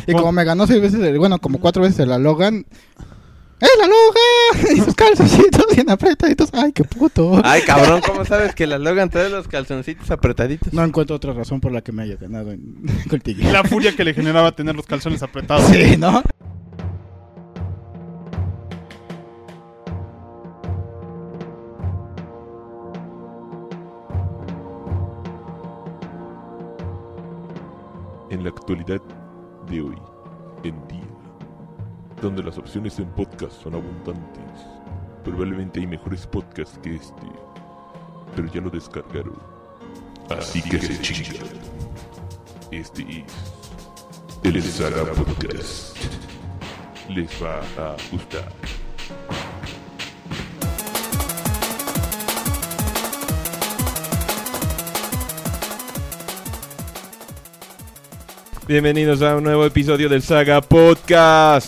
Y como me ganó 6 veces, como 4 veces la Logan. ¡Es la Logan! Y sus calzoncitos bien apretaditos. ¡Ay, qué puto! Ay, cabrón, ¿cómo sabes que la Logan trae los calzoncitos apretaditos? No encuentro otra razón por la que me haya ganado en Coltigui. La furia que le generaba tener los calzones apretados. Sí, ¿no? En la actualidad de hoy en día, donde las opciones en podcast son abundantes, probablemente hay mejores podcasts que este, pero ya lo descargaron, así que se chingan. Este es el Saga Podcast. Les va a gustar. Bienvenidos a un nuevo episodio del Saga Podcast.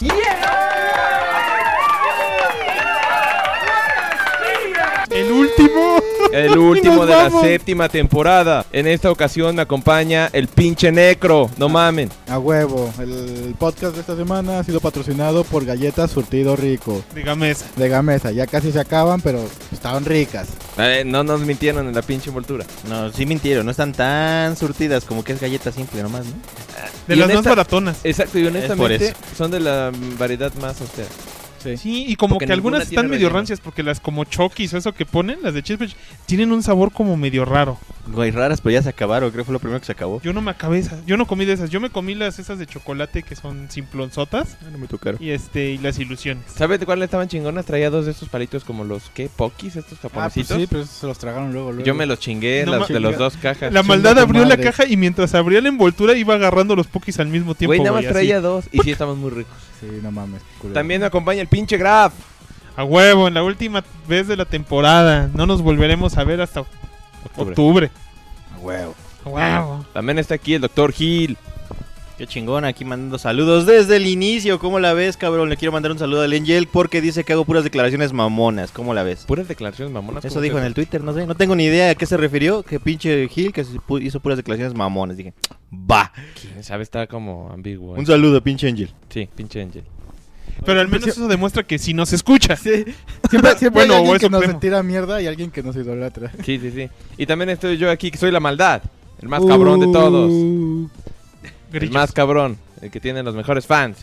El último de la séptima temporada. En esta ocasión me acompaña el pinche Necro. No mamen. A huevo. El podcast de esta semana ha sido patrocinado por Galletas Surtido Rico. De Gamesa. De Gamesa. Ya casi se acaban, pero estaban ricas. No nos mintieron en la pinche envoltura. No, sí mintieron, no están tan surtidas como que es galleta simple nomás, ¿no? De las más baratonas. Exacto, y honestamente eso. son de la variedad más austera. Sí, y como porque que algunas están medio relleno. rancias, porque las como Chokis o eso que ponen, las de Cheesebridge, tienen un sabor como medio raro. Güey, raras, pero ya se acabaron, creo que fue lo primero que se acabó. Yo no me acabé esas, yo no comí de esas, yo me comí esas de chocolate que son simplonzotas No me tocaron. y y las ilusiones. ¿Sabes de cuáles estaban chingonas? Traía dos de estos palitos como los, ¿qué? Pokis, estos japonesitos. Sí, pero se los tragaron luego. Yo me los chingué, No de los dos cajas. La maldad Chinga tu abrió la madre. caja y mientras abría la envoltura iba agarrando los Pokis al mismo tiempo. Güey, nada más así. traía dos y sí estaban muy ricos. Sí, no mames. Culero. También me acompaña el pinche Graf. A huevo, en la última vez de la temporada. No nos volveremos a ver hasta octubre. A huevo. A huevo. También está aquí el Dr. Gil. Qué chingón, aquí mandando saludos desde el inicio. ¿Cómo la ves, cabrón? Le quiero mandar un saludo al Angel porque dice que hago puras declaraciones mamonas. ¿Cómo la ves? Puras declaraciones mamonas. Eso dijo en el Twitter, no sé. No tengo ni idea a qué se refirió. Que pinche Gil que hizo puras declaraciones mamonas. Dije, va. ¿Quién sabe? Está como ambiguo. Un saludo, pinche Angel. Sí, pinche Angel. Pero al menos eso demuestra que sí nos escucha. Sí. Siempre Bueno, hay o alguien es que nos supremo. tira mierda y alguien que nos idolatra. Sí. Y también estoy yo aquí, que soy la maldad. El más cabrón de todos. El Grillos. más cabrón. El que tiene los mejores fans.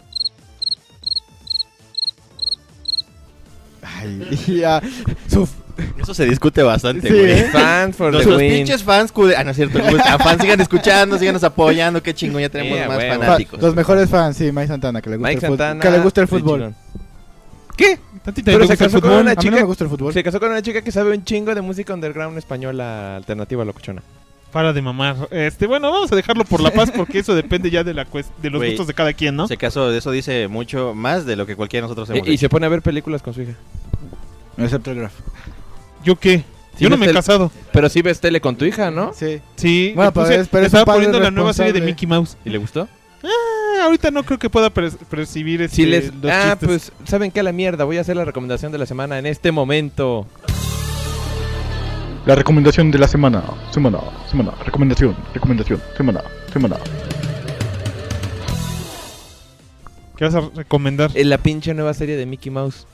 Ay, ya. Eso se discute bastante, Sí, güey. ¿eh? Fans for the Nuestros win. pinches fans no es cierto. Fans sigan escuchando, síganos apoyando. Qué chingón, ya tenemos Yeah, más güey. fanáticos. Los mejores fans, sí, Mike Santana, que le gusta Mike el fútbol. Santana. Que le gusta el muy fútbol. chingón. ¿Qué? ¿Tantita Pero le se gusta el casó con fútbol? una A mí no chica. me gusta el fútbol. Se casó con una chica que sabe un chingo de música underground española alternativa locochona. Para de mamar. Bueno, vamos a dejarlo por la paz porque eso depende ya de de los Güey, gustos de cada quien, ¿no? En ese caso, eso dice mucho más de lo que cualquiera de nosotros hemos Y hecho. se pone a ver películas con su hija. Excepto el Graf. ¿Yo qué? Sí, Yo no ves me he tele- casado. Pero sí ves tele con tu hija, ¿no? Sí. Sí, Bueno, le puse- pero es un estaba padre poniendo la nueva serie de responsable. Mickey Mouse. ¿Y le gustó? Ahorita no creo que pueda percibir Sí les... los chistes. pues, ¿saben qué? A la mierda. Voy a hacer la recomendación de la semana en este momento. La recomendación de la semana. Recomendación. Semana. ¿Qué vas a recomendar? La pinche nueva serie de Mickey Mouse.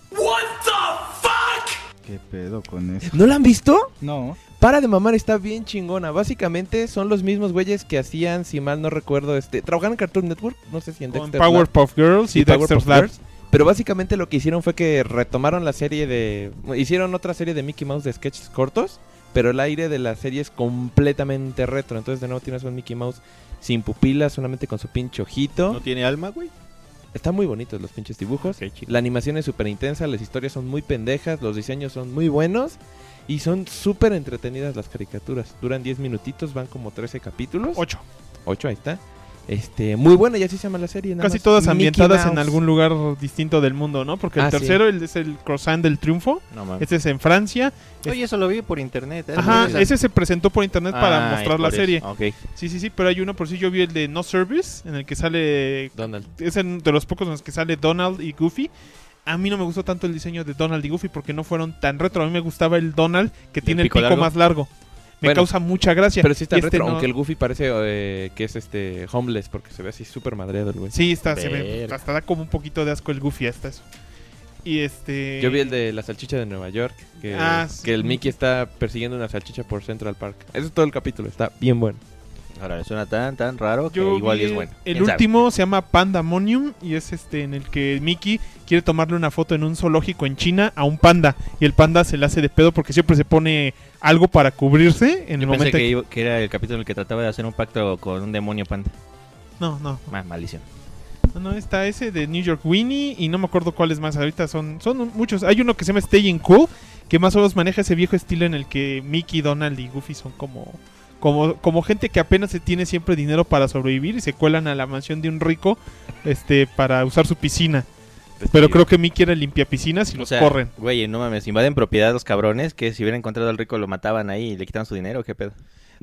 ¿Qué pedo con eso? ¿No la han visto? No. Para de mamar, está bien chingona. Básicamente son los mismos güeyes que hacían, si mal no recuerdo, trabajaban en Cartoon Network, no sé si en Con Dexter's Lab Powerpuff Girls y Dexter's Powerpuff Lab. Girls. Pero básicamente lo que hicieron fue que retomaron la serie hicieron otra serie de Mickey Mouse de sketches cortos, pero el aire de la serie es completamente retro. Entonces de nuevo tienes un Mickey Mouse sin pupilas, solamente con su pinche ojito. ¿No tiene alma, güey? Están muy bonitos los pinches dibujos. Ok, chido. La animación es súper intensa, las historias son muy pendejas, los diseños son muy buenos y son súper entretenidas las caricaturas. Duran 10 minutitos, van como 13 capítulos. 8. 8, ahí está. Muy buena, y así se llama la serie. nada Casi más. todas Mickey ambientadas en Mouse. algún lugar distinto del mundo, ¿no? Porque el Ah, sí. tercero es el Croissant del Triunfo. No mames. Este es en Francia. Oye, eso lo vi por internet. Ajá, Esa- ese se presentó por internet para Ah, mostrar es la por serie. eso. Ok. Sí, pero hay uno, por si yo vi el de No Service, en el que sale... Donald. Es de los pocos en los que sale Donald y Goofy. A mí no me gustó tanto el diseño de Donald y Goofy porque no fueron tan retro. A mí me gustaba el Donald que tiene el pico pico largo? más largo. me causa mucha gracia. Pero sí está Y retro, no. aunque el Goofy parece que es homeless, porque se ve así súper madreado el güey. Sí, se ve, Verga. hasta da como un poquito de asco el Goofy hasta eso. Y Yo vi el de la salchicha de Nueva York, que sí. el Mickey está persiguiendo una salchicha por Central Park. Eso es todo el capítulo, está bien bueno. Ahora, suena tan raro que Yo igual vi y es bueno. El ¿Quién sabe? último se llama Pandamonium y es en el que Mickey quiere tomarle una foto en un zoológico en China a un panda y el panda se le hace de pedo porque siempre se pone algo para cubrirse en el Yo pensé momento que era el capítulo en el que trataba de hacer un pacto con un demonio panda. No, Maldición. está ese de New York Winnie y no me acuerdo cuáles más. Ahorita son muchos. Hay uno que se llama Staying Cool, que más o menos maneja ese viejo estilo en el que Mickey, Donald y Goofy son como gente que apenas se tiene siempre dinero para sobrevivir y se cuelan a la mansión de un rico para usar su piscina. Pero creo que Mickey era limpia piscinas y los corren. Güey, no mames, invaden propiedad los cabrones que si hubieran encontrado al rico lo mataban ahí y le quitaban su dinero, ¿qué pedo?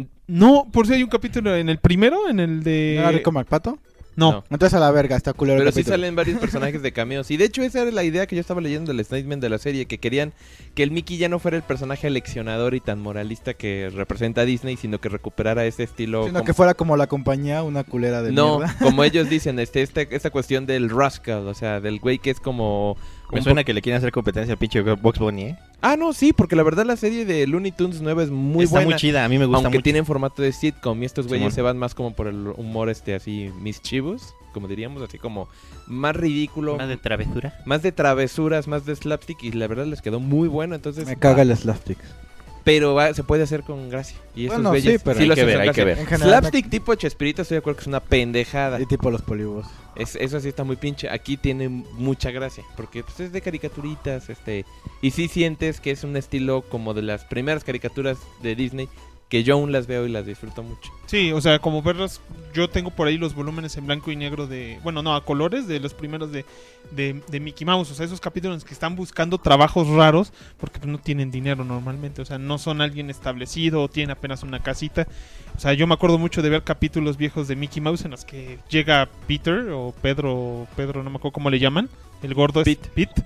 No, por si hay un capítulo en el primero, en el de... ¿No era Rico McPato? No. Entonces a la verga, está culero el Pero sí capítulo. salen varios personajes de cameos. Y de hecho esa era la idea que yo estaba leyendo del statement de la serie, que querían que el Mickey ya no fuera el personaje aleccionador y tan moralista que representa a Disney, sino que recuperara ese estilo. Sino que fuera como la compañía, una culera de No, mierda. como ellos dicen, esta cuestión del rascal, o sea, del güey que es como... Me suena que le quieren hacer competencia al pinche Bugs Bunny, ¿eh? Ah, no, sí, porque la verdad la serie de Looney Tunes nueva es muy Está buena. muy chida, a mí me gusta Aunque mucho. tienen formato de sitcom y estos güeyes Simón. se van más como por el humor así mischievous, como diríamos, así como más ridículo, ¿Más de travesura? más de travesuras, más de slapstick y la verdad les quedó muy bueno, entonces Me caga el slapstick. pero se puede hacer con gracia. Y esos Bueno, güeyes sí, pero lo hay que hacen ver, con hay que gracia. ver. En general, Slapstick tipo Chespirito estoy de acuerdo que es una pendejada. Y tipo los polibos. Eso sí está muy pinche. Aquí tiene mucha gracia. Porque pues, es de caricaturitas. Y sí sientes que es un estilo como de las primeras caricaturas de Disney. Que yo aún las veo y las disfruto mucho. Sí, o sea, como verlas, yo tengo por ahí los volúmenes en blanco y negro de... Bueno, no, a colores de los primeros de Mickey Mouse. O sea, esos capítulos en los que están buscando trabajos raros porque pues, no tienen dinero normalmente. O sea, no son alguien establecido o tienen apenas una casita. O sea, yo me acuerdo mucho de ver capítulos viejos de Mickey Mouse en los que llega Peter o Pedro, no me acuerdo cómo le llaman. El gordo es Pete.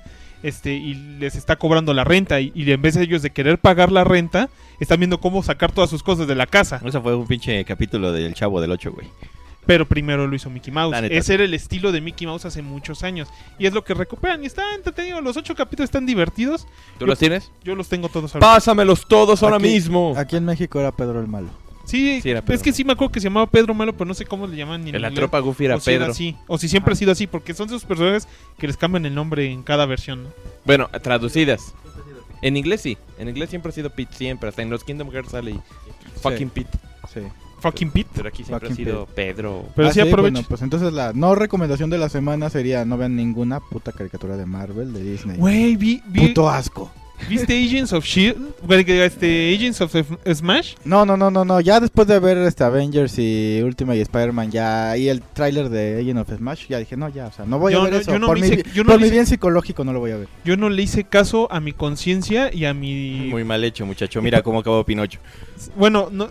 Y les está cobrando la renta y en vez de ellos de querer pagar la renta, están viendo cómo sacar todas sus cosas de la casa. Ese fue un pinche capítulo del Chavo del 8, güey. Pero primero lo hizo Mickey Mouse. La neta. Ese era el estilo de Mickey Mouse hace muchos años. Y es lo que recuperan. Y está entretenido. Los 8 capítulos están divertidos. ¿Tú los tienes? Yo los tengo todos ahorita. Pásamelos todos ahora Aquí- mismo. Aquí en México era Pedro el Malo. Sí, Sí, era es Pedro. que sí me acuerdo que se llamaba Pedro Malo, pero no sé cómo le llaman ni en En la inglés. tropa Goofy era O si era Pedro. así, o si siempre ha sido así, porque son esos personajes que les cambian el nombre en cada versión, ¿no? Bueno, traducidas. En inglés sí. En inglés siempre ha sido Pete, siempre. Hasta en los Kingdom Hearts sale y fucking Pete. Sí. Fucking Pete. Pero aquí siempre Fucking ha sido Pedro. Pero sí aprovecho. Bueno, pues entonces la no recomendación de la semana sería no vean ninguna puta caricatura de Marvel, de Disney. Güey, vi Puto asco. ¿viste Agents of S.H.I.E.L.D.? Güey, Agents of Smash. No. Ya después de ver Avengers y Ultimate y Spider-Man ya y el tráiler de Agent of Smash, ya dije, no, ya, o sea, no voy a Yo ver no- eso. yo no por me mi, hice- yo no por me mi hice- bien psicológico no lo voy a ver. Yo no le hice caso a mi conciencia y a mi... Muy mal hecho, muchacho. Mira cómo acabó Pinocho. Bueno, no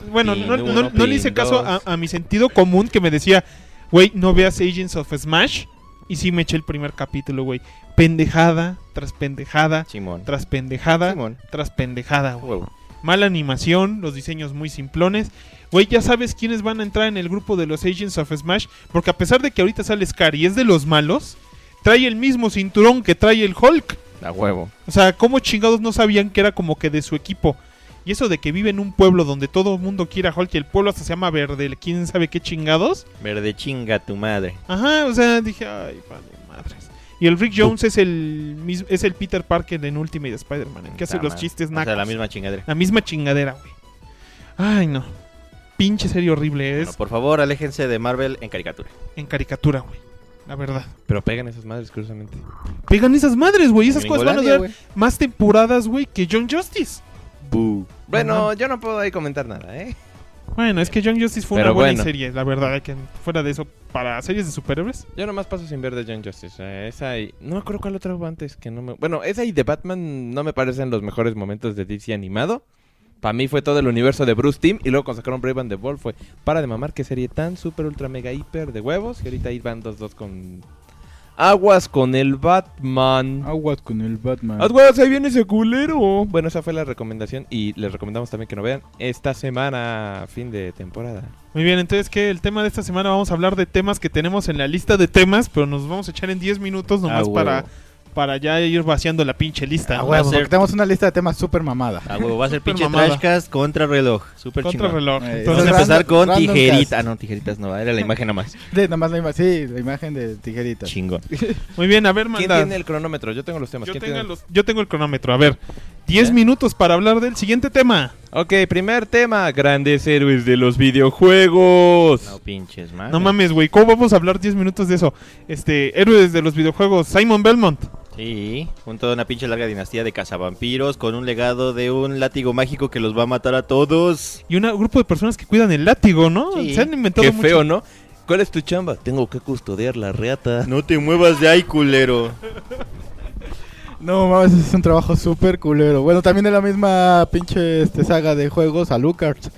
le hice Pin caso dos. a mi sentido común que me decía, güey, no veas Agents of Smash. Y sí me eché el primer capítulo, güey. Pendejada tras pendejada Simón. tras pendejada Simón. tras pendejada, güey. Huevo. Mala animación, los diseños muy simplones. Güey, ya sabes quiénes van a entrar en el grupo de los Agents of Smash. Porque a pesar de que ahorita sale Scar y es de los malos, trae el mismo cinturón que trae el Hulk. A huevo. O sea, ¿cómo chingados no sabían que era como que de su equipo? Y eso de que vive en un pueblo donde todo el mundo quiere a Hulk y el pueblo hasta se llama Verde, quién sabe qué chingados. Verde chinga tu madre. Ajá, o sea, dije, ay, vale, madres. Y el Rick Jones es el Peter Parker en Ultimate Spider-Man, el que hace Puta los madre. chistes O nacos. sea, la misma chingadera. La misma chingadera, güey. Ay, no. Pinche serie horrible. Bueno, Es por favor, aléjense de Marvel en caricatura. en caricatura, güey. La verdad. Pero pegan esas madres, curiosamente. Pegan esas madres, güey. Esas En cosas van a Gringolandia, durar más temporadas, güey, que John Justice. Boo. Bueno, yo no puedo ahí comentar nada, ¿eh? Bueno, es que John Justice fue Pero una buena bueno. serie, la verdad. Hay que fuera de eso, para series de superhéroes. Yo nomás paso sin ver de John Justice. Esa y... No me acuerdo cuál otra hubo antes que no me... Bueno, esa y The Batman no me parecen los mejores momentos de DC animado. Para mí fue todo el universo de Bruce Timm. Y luego cuando sacaron Brave and the Bold fue... Para de mamar, qué serie tan super ultra mega hiper de huevos. Y ahorita ahí van 2-2 con... Aguas con el Batman. Aguas con el Batman. Aguas, ahí viene ese culero. Bueno, esa fue la recomendación y les recomendamos también que nos vean esta semana, fin de temporada. Muy bien, entonces que el tema de esta semana vamos a hablar de temas que tenemos en la lista de temas, pero nos vamos a echar en 10 minutos nomás para ya ir vaciando la pinche lista. Ah, ¿no? huevo, porque tenemos una lista de temas súper mamada. A huevo, va a ser Super pinche mamada. Trashcast contra reloj. Súper chingón. Contrarreloj. Entonces, Vamos a Entonces, empezar con random tijerita. cast. No, tijeritas no, era la imagen nomás. Sí, nomás la imagen de tijeritas. Chingón. muy bien, a ver, ¿Quién manda. tiene el cronómetro? Yo tengo los temas. Yo ¿Quién tengo, tiene? yo tengo el cronómetro. A ver, 10 ¿Ya? minutos para hablar del siguiente tema. Ok, primer tema. Grandes héroes de los videojuegos. No pinches, man. No mames, güey, ¿cómo vamos a hablar 10 minutos de eso? Héroes de los videojuegos, Simon Belmont. Sí, junto a una pinche larga dinastía de cazavampiros con un legado de un látigo mágico que los va a matar a todos. Y un grupo de personas que cuidan el látigo, ¿no? Sí. Se han inventado Qué mucho. feo, ¿no? ¿Cuál es tu chamba? Tengo que custodiar la reata. No te muevas de ahí, culero. No mames, es un trabajo súper culero. Bueno, también de la misma pinche saga de juegos, Alucard.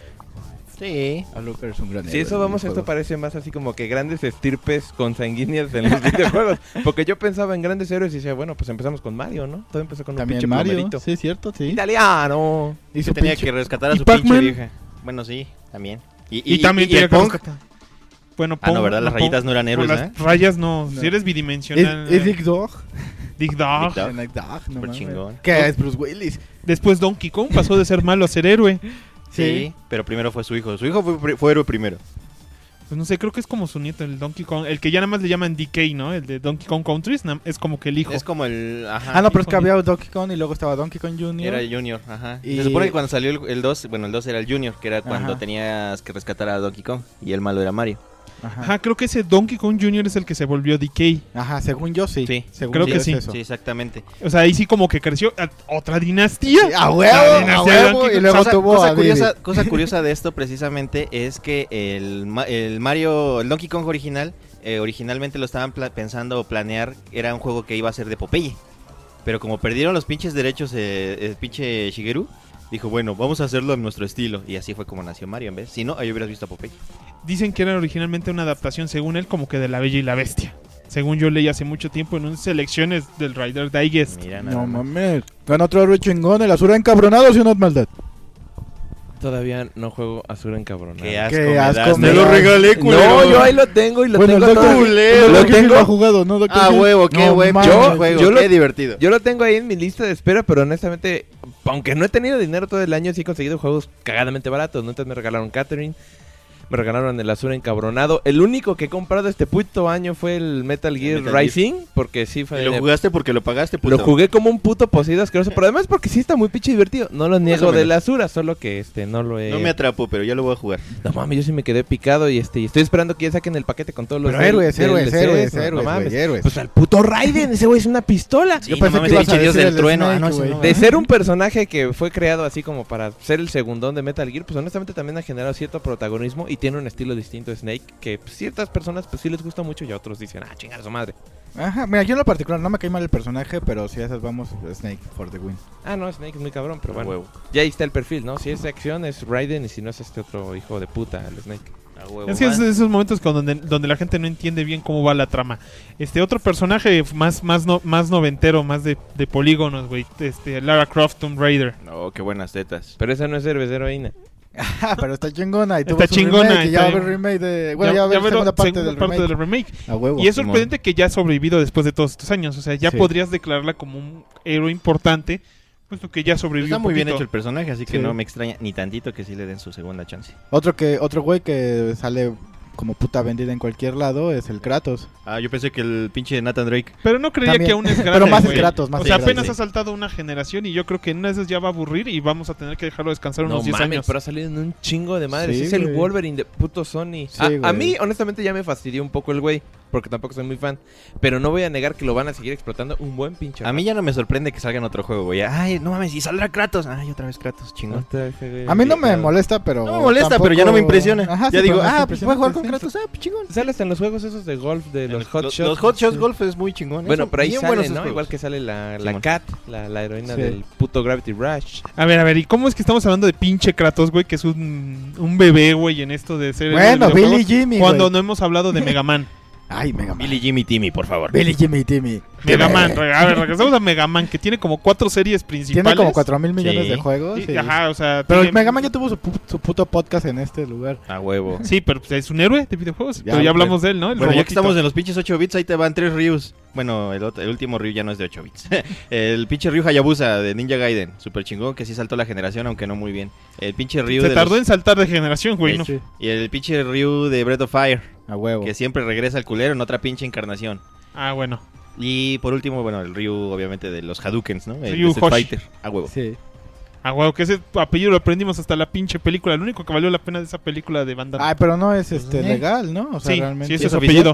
Sí. Alucard es un gran Si héroe eso de vamos, esto videojuegos. parece más así como que grandes estirpes consanguíneas en los videojuegos. Porque yo pensaba en grandes héroes y decía, bueno, pues empezamos con Mario, ¿no? Todo empezó con un También pinche Mario, plomerito. sí, cierto, sí. Italiano. Y Que tenía que rescatar a ¿Y su pinche Pac-Man? vieja. Bueno, sí, también. Y también y el tiene que Pong. rescatar. Bueno, Ah, no, ¿verdad? Las rayitas no eran héroes, Las ¿eh? rayas no. No. Si eres bidimensional. Es Dick Dog. Dick Dog. Dick Dog. En Dick Dog, no Súper mames. chingón. Que es Bruce Willis. Después Donkey Kong pasó de ser malo a ser héroe. Sí, pero primero fue su hijo. Su hijo fue héroe primero. Pues no sé, creo que es como su nieto, el Donkey Kong. El que ya nada más le llaman DK, ¿no? El de Donkey Kong Countries. Es como que el hijo. Es como el... Ajá. Ah, no, pero es que hijo. había Donkey Kong y luego estaba Donkey Kong Jr. Era el Junior, ajá. Y- Se supone que cuando salió el 2, bueno, el 2 era el Junior, que era cuando Ajá. tenías que rescatar a Donkey Kong. Y el malo era Mario. Ajá, creo que ese Donkey Kong Jr. es el que se volvió DK. Ajá, según yo sí. Sí. Según Creo yo que es sí. eso. Sí, exactamente. O sea, ahí sí como que creció otra dinastía. Sí, a huevo, La a dinastía de huevo. Donkey Y Kong. luego cosa, tuvo cosa a curiosa, David. cosa curiosa de esto precisamente es que el Donkey Kong original, originalmente lo estaban pensando planear, era un juego que iba a ser de Popeye. Pero como perdieron los pinches derechos el pinche Shigeru, dijo, bueno, vamos a hacerlo a nuestro estilo. Y así fue como nació Mario en vez. Si no, ahí hubieras visto a Popeye. Dicen que era originalmente una adaptación, según él, como que de La Bella y la Bestia. Según yo leí hace mucho tiempo en unas selecciones del Rider Digest. Mira, nada No más. mames. Gana otro héroe chingón, el Azura encabronado, si no es maldad. Todavía no juego Azura encabronado. Qué asco, Qué me asco das. me Te lo das. regalé, culero. No, yo ahí lo tengo y lo Bueno, el tengo. Doctor culero. Lo Lo tengo. tengo. Ha jugado, ¿no, Doctor Ah, Hill? huevo, qué No buen mames. juego, yo qué lo- divertido. Yo lo tengo ahí en mi lista de espera, pero honestamente, aunque no he tenido dinero todo el año, sí he conseguido juegos cagadamente baratos, ¿no? Entonces me regalaron Catherine, me regalaron el Azura encabronado. El único que he comprado este puto año fue el Metal Gear Metal Gear. Rising, porque sí fue... Y lo jugaste porque lo pagaste, puto. Lo jugué como un puto poseído asqueroso, pero además porque sí está muy pinche divertido. No lo niego o de menos. la Azura, solo que no lo he... No me atrapó, pero ya lo voy a jugar. No mames, yo sí me quedé picado y estoy esperando que ya saquen el paquete con todos los Pero héroes, héroes, DLCs, héroes, no héroes, mames. güey, héroes. Pues al puto Raiden, ese güey es una pistola. Sí, Yo no pensé mames, que ibas a pinche dios decir del el trueno. Snake, Ah, no, ese güey. no, De ser un personaje que fue creado así como para ser el segundón de Metal Gear, pues honestamente también ha generado cierto protagonismo y tiene un estilo distinto de Snake que pues, ciertas personas pues sí les gusta mucho y a otros dicen, ah, chingar a su madre. Ajá, mira, yo en lo particular no me cae mal el personaje, pero si a esas vamos, Snake for the win. Ah, no, Snake es muy cabrón, pero bueno. huevo. Ya ahí está el perfil, ¿no? Si es de acción es Raiden y si no es este otro hijo de puta, el Snake. A huevo. Es que es de esos momentos donde la gente no entiende bien cómo va la trama. Otro personaje más noventero, más de polígonos, güey. Lara Croft, Tomb Raider. No, qué buenas tetas. Pero esa no es héroe, es heroína. Ajá, pero está chingona y tuvo Está su chingona, remake, y ya va a está- haber remake de... Bueno, ya va a haber verlo, segunda parte del remake. A huevo. Y es sorprendente que ya ha sobrevivido después de todos estos años. O sea, ya Sí. podrías declararla como un héroe importante, puesto que ya sobrevivió. Está muy un bien poquito. hecho el personaje, así que Sí. no me extraña ni tantito que sí le den su segunda chance. Otro güey que sale como puta vendida en cualquier lado es el Kratos. Ah, yo pensé que el pinche Nathan Drake. Pero no creía También. que aún es grande. Pero más güey. es Kratos, más O sea, es apenas Kratos. ha saltado una generación y yo creo que en una de esas ya va a aburrir y vamos a tener que dejarlo descansar No unos 10 mames, años. pero ha salido en un chingo de madres. Sí, es el güey. Wolverine de puto Sony. Sí, a güey. mí, honestamente, ya me fastidió un poco el güey. Porque tampoco soy muy fan. Pero no voy a negar que lo van a seguir explotando un buen pinche. A mí ya no me sorprende que salga en otro juego, güey. Ay, no mames, y saldrá Kratos. Ay, otra vez Kratos, chingón. A mí no me molesta, pero... No me molesta, tampoco- pero ya no me impresiona. Ajá, ya sí, digo, pero no es pues voy a jugar con impresionante, Kratos. Ah, pues chingón. Sales en los juegos esos de golf, de los hot shots. Los Hot Shots Sí. Golf es muy chingón. Bueno, Son pero ahí bien sale, buenos ¿no? esos Igual juegos. que sale la Simón. Cat, la heroína Sí. del puto Gravity Rush. A ver, ¿y cómo es que estamos hablando de pinche Kratos, güey? Que es un bebé, güey, en esto de ser... Bueno, el videojuego, Billy Jimmy, cuando güey. no hemos hablado de Mega Man. Ay, Mega Man. Billy, Jimmy, Timmy, por favor. Billy, Jimmy, Timmy. Mega Man. A ver, regresamos a Mega Man, que tiene como 4 series principales. Tiene como 4,000 millones Sí. de juegos. Sí, Sí. Ajá, o sea. Pero tiene- Mega Man ya tuvo su puto podcast en este lugar. A huevo. Sí, pero pues, es un héroe de videojuegos. Ya, pero ya hablamos de él, ¿no? El Bueno, ya que robotito. estamos en los pinches 8 bits, ahí te van 3 Ryus. Bueno, el último Ryu ya no es de 8 bits. El pinche Ryu Hayabusa de Ninja Gaiden. Super chingón, que sí saltó la generación, aunque no muy bien. El pinche Ryu Se de tardó los- en saltar de generación, güey, ¿no? Sí, Y el pinche Ryu de Breath of Fire, a huevo. que siempre regresa al culero en otra pinche encarnación. Ah, bueno. Y por último, bueno, el Ryu, obviamente, de los Hadoukens, ¿no? El Ryu de Street Hoshi. Fighter. A huevo. Sí. Ah, wow, que ese apellido lo aprendimos hasta la pinche película. Lo único que valió la pena de esa película de Van Damme. Ay, pero no es Pues, legal, ¿no? O sea, sí, realmente. sí, ese es ¿Es su apellido.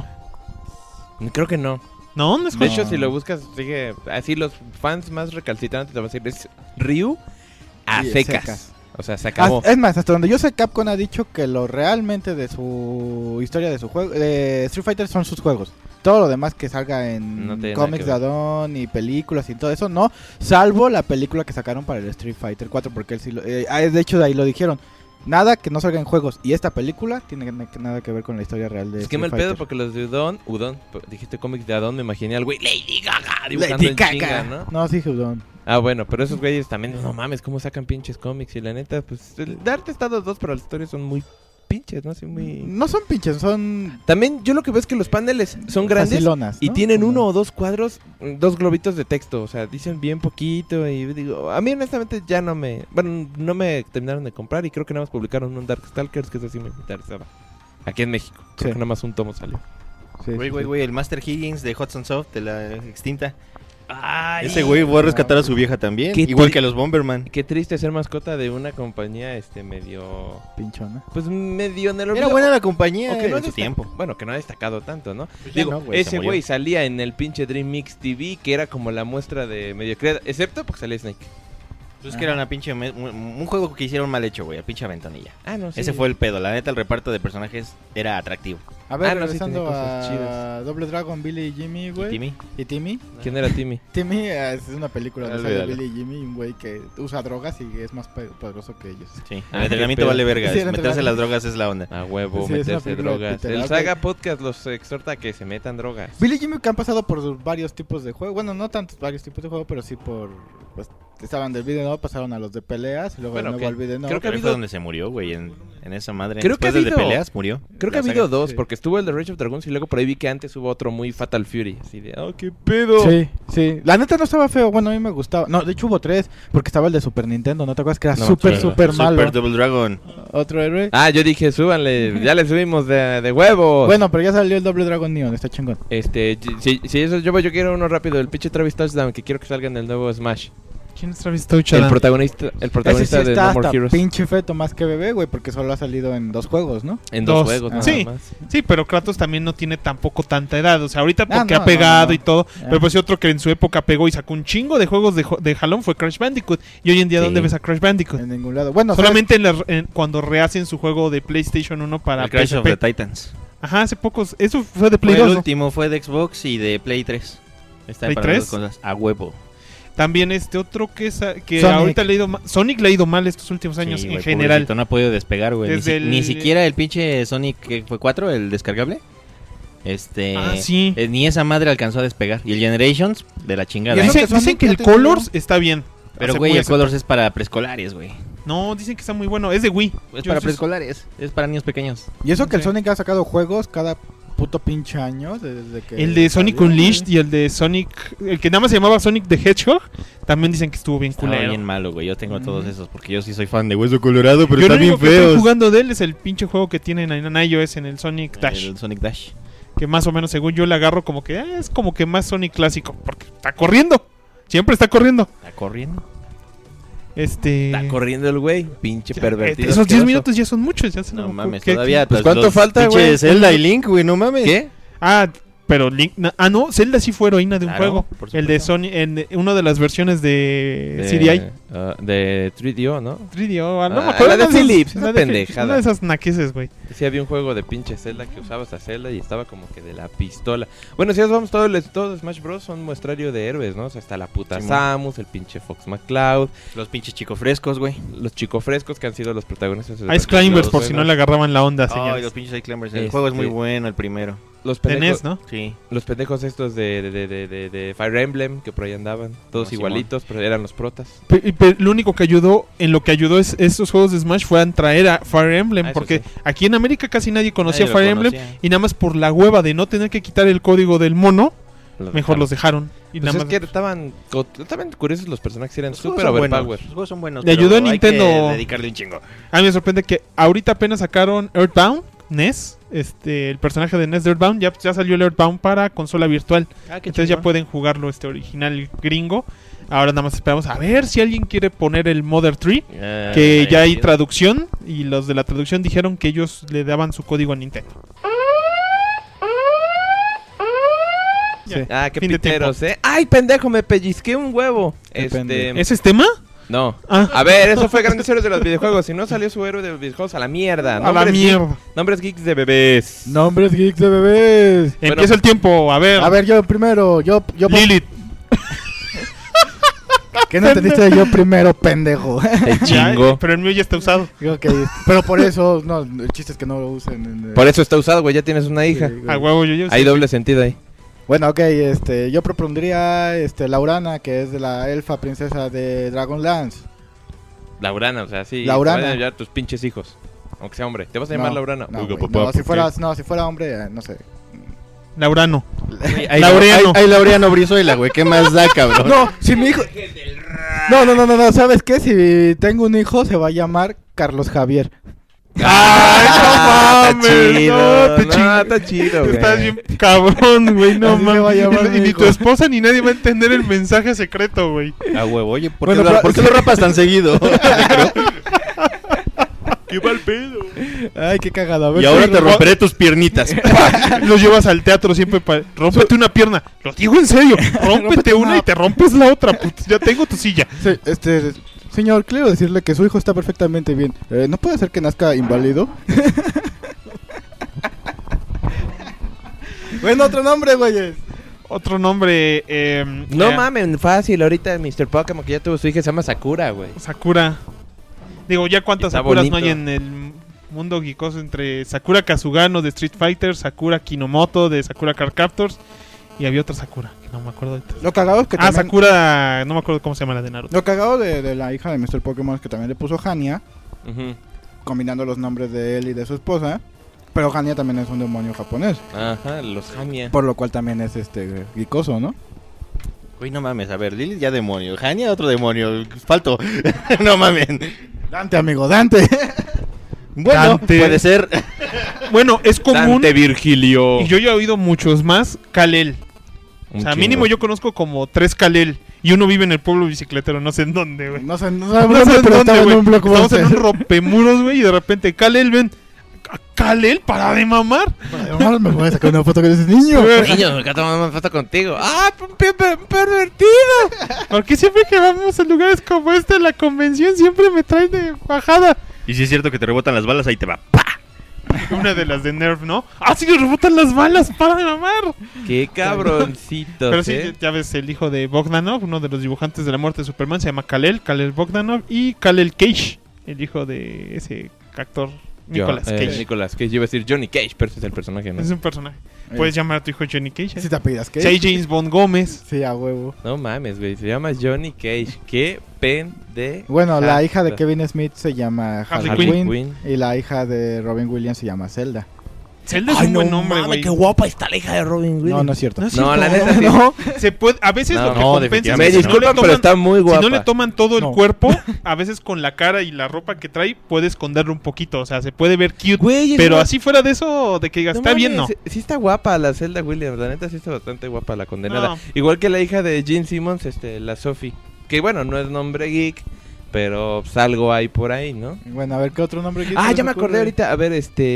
Creo que no. No, no es De Hoshi. hecho, si lo buscas, sigue así los fans más recalcitrantes te van a decir, es Ryu a Sí, secas. secas. O sea, se acabó. Es más, hasta donde yo sé, Capcom ha dicho que lo realmente de su historia de su juego, de Street Fighter, son sus juegos. Todo lo demás que salga en No tiene nada cómics que de ver. Adon y películas y todo eso, no. Salvo la película que sacaron para el Street Fighter 4, porque él sí de hecho, de ahí lo dijeron. Nada que no salga en juegos. Y esta película tiene nada que ver con la historia real de Es que Street me el pedo Fighter. porque los de Udon, dijiste cómics de Adon, me imaginé al güey Lady Gaga dibujando Lady en Gaga. chinga, ¿no? No, sí, Udon. Ah, bueno, pero esos güeyes también, no mames, cómo sacan pinches cómics. Y la neta, pues, el de arte está 2-2, pero las historias son muy pinches, ¿no? Así muy... No son pinches, son También yo lo que veo es que los paneles son grandes facilonas, y ¿no? tienen Como- 1 o 2 cuadros, 2 globitos de texto. O sea, dicen bien poquito y digo, a mí honestamente ya no me... Bueno, no me terminaron de comprar y creo que nada más publicaron un Darkstalkers, que eso sí me interesaba. Aquí en México. Creo Sí. que nada más un tomo salió. Sí, Güey, sí, güey, sí. güey, el Master Higgins de Hudson Soft, de la extinta. Ay, Ese güey fue a rescatar a su vieja también. Qué Igual tri- que a los Bomberman. Qué triste ser mascota de una compañía, medio... Pinchona. Pues medio en el Era olvido. buena la compañía O que no en su destac- tiempo. Bueno, que no ha destacado tanto, ¿no? Pues ya Digo, no, güey, se ese murió. güey salía en el pinche Dream Mix TV, que era como la muestra de mediocridad, excepto porque salía Snake. Pues es que era una pinche un juego que hicieron mal hecho, güey, a pinche ventanilla. Ah, no, sí. Ese fue el pedo. La neta, el reparto de personajes era atractivo. A ver, Ah, no, sí regresando tiene cosas a chidas. Double Dragon, Billy y Jimmy, güey. ¿Y Timmy? ¿Y Timmy? ¿Quién era Timmy? Timmy es una película donde sale Olvídalo. Billy y Jimmy, un güey que usa drogas y es más poderoso que ellos. Sí. Ah, El entrenamiento qué vale pedo. verga. Sí, el Meterse entrenamiento. las drogas es la onda. A huevo, Sí, es una meterse película de drogas. Peter El Alfred. Saga Podcast los exhorta a que se metan drogas. Billy y Jimmy que han pasado por varios tipos de juegos. Bueno, no tantos varios tipos de juegos, pero sí por... Pues, estaban del video, ¿no? Pasaron a los de peleas y luego Bueno, de nuevo que al video, ¿no? creo que Pero ha ahí habido- fue donde se murió, güey, en esa madre. Creo que Después ha del de habido- peleas murió. Creo que ha La habido saga. dos, Sí. porque estuvo el de Rage of Dragons y luego por ahí vi que antes hubo otro muy Fatal Fury. Así de, oh, qué pedo. Sí, sí. La neta no estaba feo. Bueno, a mí me gustaba. No, de hecho hubo 3, porque estaba el de Super Nintendo. ¿No te acuerdas que era No, súper, claro. súper malo? Super Double Dragon. Otro héroe. Ah, yo dije, súbanle, ya le subimos de huevos. Bueno, pero ya salió el Double Dragon Neon, está chingón. Si eso yo quiero uno rápido, el pinche Travis Touchdown, que quiero que salga en el nuevo Smash. ¿Quién es Travis Touchdown? El protagonista Ese sí de está No More hasta Heroes. pinche feto más que bebé, güey, porque solo ha salido en 2 juegos, ¿no? En 2 Dos. juegos, nada Sí. más. Sí, pero Kratos también no tiene tampoco tanta edad. O sea, ahorita Ah, porque no, ha pegado no. y todo. Ah. Pero pues otro que en su época pegó y sacó un chingo de juegos de jalón fue Crash Bandicoot. Y hoy en día, Sí. ¿dónde ves a Crash Bandicoot? En ningún lado. Bueno, Solamente cuando rehacen su juego de PlayStation 1 para El Crash of PSP. the Titans. Ajá, hace pocos. Eso fue de Play Fue 2. el ¿no? último, fue de Xbox y de Play 3. Está ¿Play para las 3? dos cosas. A huevo. También otro que Sonic. ahorita le ha ido mal. Sonic le ha ido mal estos últimos años Sí, en güey, general. pobrecito, no ha podido despegar, güey. Desde Ni el- siquiera el pinche Sonic que fue 4, el descargable. Ah, sí. Ni esa madre alcanzó a despegar. Y el Generations, de la chingada. Y eso Dicen, que Sonic dicen que ya el tenía- Colors está bien. Pero, Hace güey, muy el Colors es para preescolares, güey. No, dicen que está muy bueno. Es de Wii. Es Yo para sí- preescolares. Es para niños pequeños. Y eso que el Sí. Sonic ha sacado juegos cada puto pinche año desde que El de Sonic salió, Unleashed güey. y el de Sonic... El que nada más se llamaba Sonic the Hedgehog. También dicen que estuvo bien Estaba culero. bien malo, güey. Yo tengo todos esos porque yo sí soy fan de Hueso Colorado, pero Yo lo están bien único que estoy feos. jugando de él es el pinche juego que tienen en iOS, en el Sonic Dash. El Sonic Dash. Que más o menos, según yo le agarro, como que es como que más Sonic clásico. Porque está corriendo. Siempre está corriendo. ¿Está corriendo? Está corriendo el güey, pinche pervertido. Esos 10 asqueroso. minutos ya son muchos. Ya se No me- mames, ¿qué- todavía. Pues, ¿cuánto falta, pinche güey? Zelda y Link, güey, no mames. ¿Qué? Ah, pero Link... no, Zelda sí fue heroína de un Claro, juego. por El de supuesto. Sony, en una de las versiones de CDI. De 3DO, ¿no? 3DO, no Ah, me acuerdo. la de una esas- Philips, una esa de pendejada. Una de esas naqueses, güey. Sí, había un juego de pinche Zelda que usabas a Zelda y estaba como que de la pistola. Bueno, si nos vamos todo Smash Bros. Son muestrario de héroes, ¿no? O sea, está la puta Sí, Samus, el pinche Fox McCloud, Los pinches chicos frescos, güey. los chicos frescos que han sido los protagonistas de Ice Climbers, por si no le la agarraban la onda, Ay, señores. los pinches Ice Climbers. El juego es muy bueno, el primero. Los De pendejos, NES, ¿no? Sí. los pendejos estos de Fire Emblem que por ahí andaban, todos No, igualitos, pero eran los protas. Lo único que ayudó, es estos juegos de Smash fue a traer a Fire Emblem, Ah, eso porque sí. aquí en América casi nadie conocía Nadie lo Fire Emblem conocía. y nada más por la hueva de no tener que quitar el código del mono, mejor dejaron. los dejaron. Y Pues nada es más que estaban curiosos los personajes, eran Los juegos súper son buenos, overpower. los juegos son buenos. Le pero ayudó a hay que Nintendo. dedicarle un chingo. A mí me sorprende que ahorita apenas sacaron Earthbound, NES, el personaje de NES de Earthbound, ya salió el Earthbound para consola virtual. Entonces ya pueden jugarlo original gringo. Ahora nada más esperamos a ver si alguien quiere poner el Mother 3, que ya hay traducción y los de la traducción dijeron que ellos le daban su código a Nintendo. Sí. Ah, qué Fin de piteros, ¡Ay, pendejo, me pellizqué un huevo! pendejo. ¿Ese es tema? No. Ah. A ver, eso fue Grandes Héroes de los Videojuegos. Si no salió su héroe de los videojuegos, a la mierda. A la mierda. Nombres geeks de bebés. Nombres geeks de bebés. Empieza el tiempo, a ver. A ver, yo primero. Yo Lilith. ¿Qué no entendiste yo primero, pendejo? Te Ya, chingo. pero el mío ya está usado. Ok, pero por eso, no, el chiste es que no lo usen. Por eso está usado, güey. Ya tienes una hija. Sí, güey. A huevo, yo Hay doble sentido ahí. Bueno, ok, yo propondría Laurana, que es de la elfa princesa de Dragonlance. Laurana, o sea, sí. Laurana. Te van a llamar tus pinches hijos. Aunque sea hombre. ¿Te vas a llamar Laurana? No, Oiga, güey, papá, no, si ¿por qué? si fuera hombre, no sé. Laurano. Hay Laureano. Hay Laureano Brizuela, güey. ¿Qué más da, cabrón? No, si mi hijo... No, ¿sabes qué? Si tengo un hijo, se va a llamar Carlos Javier. ¡Ay, no mames! Está chido. No, te No, chingas. está chido, güey. Estás bien cabrón, güey, no Así se va a llamar mames. mi Y ni hijo. tu esposa ni nadie va a entender el mensaje secreto, güey. A huevo. Oye, ¿por Bueno, qué, pero- ¿por qué lo rapas tan seguido? ¡Qué mal pedo! Ay, qué cagado. A ver, Y ahora ¿cómo- te romperé tus piernitas. Los llevas al teatro siempre para... Rómpete una pierna. Lo digo en serio. Rómpete una y te rompes la otra. Putz, ya tengo tu silla. Sí, señor, quiero decirle que su hijo está perfectamente bien. ¿No puede ser que nazca inválido? Bueno, otro nombre, güeyes. Otro nombre... No mames, fácil. Ahorita Mr. Pokémon, que ya tuvo su hija, se llama Sakura, güey. Sakura. Digo, ya cuántas Está Sakuras no bonito. hay en el mundo geekoso entre Sakura Kazugano de Street Fighter, Sakura Kinomoto de Sakura Card Captors y había otra Sakura, que no me acuerdo ahorita. Lo cagado es que también... Sakura, no me acuerdo cómo se llama la de Naruto. Lo cagado de la hija de Mr. Pokémon es que también le puso Hania, Ujú. combinando los nombres de él y de su esposa. Pero Hania también es un demonio japonés, Ajá, los Hania. por lo cual también es geekoso, ¿no? Güey, no mames. A ver, Lilith ya demonio. Hania otro demonio. Falto. No mames. Dante, amigo, Dante. Bueno, Dante. puede ser. Bueno, es común Dante Virgilio. y yo ya he oído muchos más Kalel. Un O sea, chingo. mínimo yo conozco como 3 Kalel y uno vive en el pueblo bicicletero, no sé en dónde, güey. No sé No dónde, sé en pero dónde, estaba en güey. un blockbuster. Estamos en un rompemuros, güey, y de repente Kalel, ven. ¿Kalel para de mamar? Además, me voy a sacar una foto con ese niño. Niño, me encanta tomar una foto contigo. ¡Ah, pervertido! Porque siempre que vamos a lugares como este, la convención siempre me traen de bajada. Y si es cierto que te rebotan las balas, ahí te va. Una de las de Nerf, ¿no? ¡Ah, sí, le rebotan las balas! ¡Para de mamar! ¡Qué cabroncitos, Pero sí, ya ves, el hijo de Bogdanov, uno de los dibujantes de la muerte de Superman, se llama Kal-El Bogdanov y Kal-El Cage, el hijo de ese actor Nicolas Cage. Nicolas Cage. Yo iba a decir Johnny Cage, pero ese es el personaje, ¿no? Es un personaje. Puedes llamar a tu hijo Johnny Cage. Si te apellidas, ¿qué? Si hay James Bond Gómez. Sí, a huevo. No mames, güey. Se llama Johnny Cage. ¡Qué pende! Bueno, la hija de Kevin Smith se llama Harley Harley Quinn. Quinn. Y la hija de Robin Williams se llama Zelda. Zelda es un buen nombre, güey. ¡Qué guapa está la hija de Robin Williams! No, no es cierto. No es No, cierto, la neta sí. no. Se puede, a veces No, lo que no, compensa es Me que si no le disculpan, pero toman- está muy guapa. Si no le toman todo el No. cuerpo, a veces con la cara y la ropa que trae, puede esconderlo un poquito. O sea, se puede ver cute. Güey, es Pero una- así fuera de eso, de que digas, No está bien, no. mames, Sí está guapa la Zelda Williams, la neta sí está bastante guapa la condenada. No. Igual que la hija de Gene Simmons, la Sophie. Que bueno, no es nombre geek, pero pues, algo hay por ahí, ¿no? Bueno, a ver, ¿qué otro nombre Ah, ya me acordé ahorita. A ver,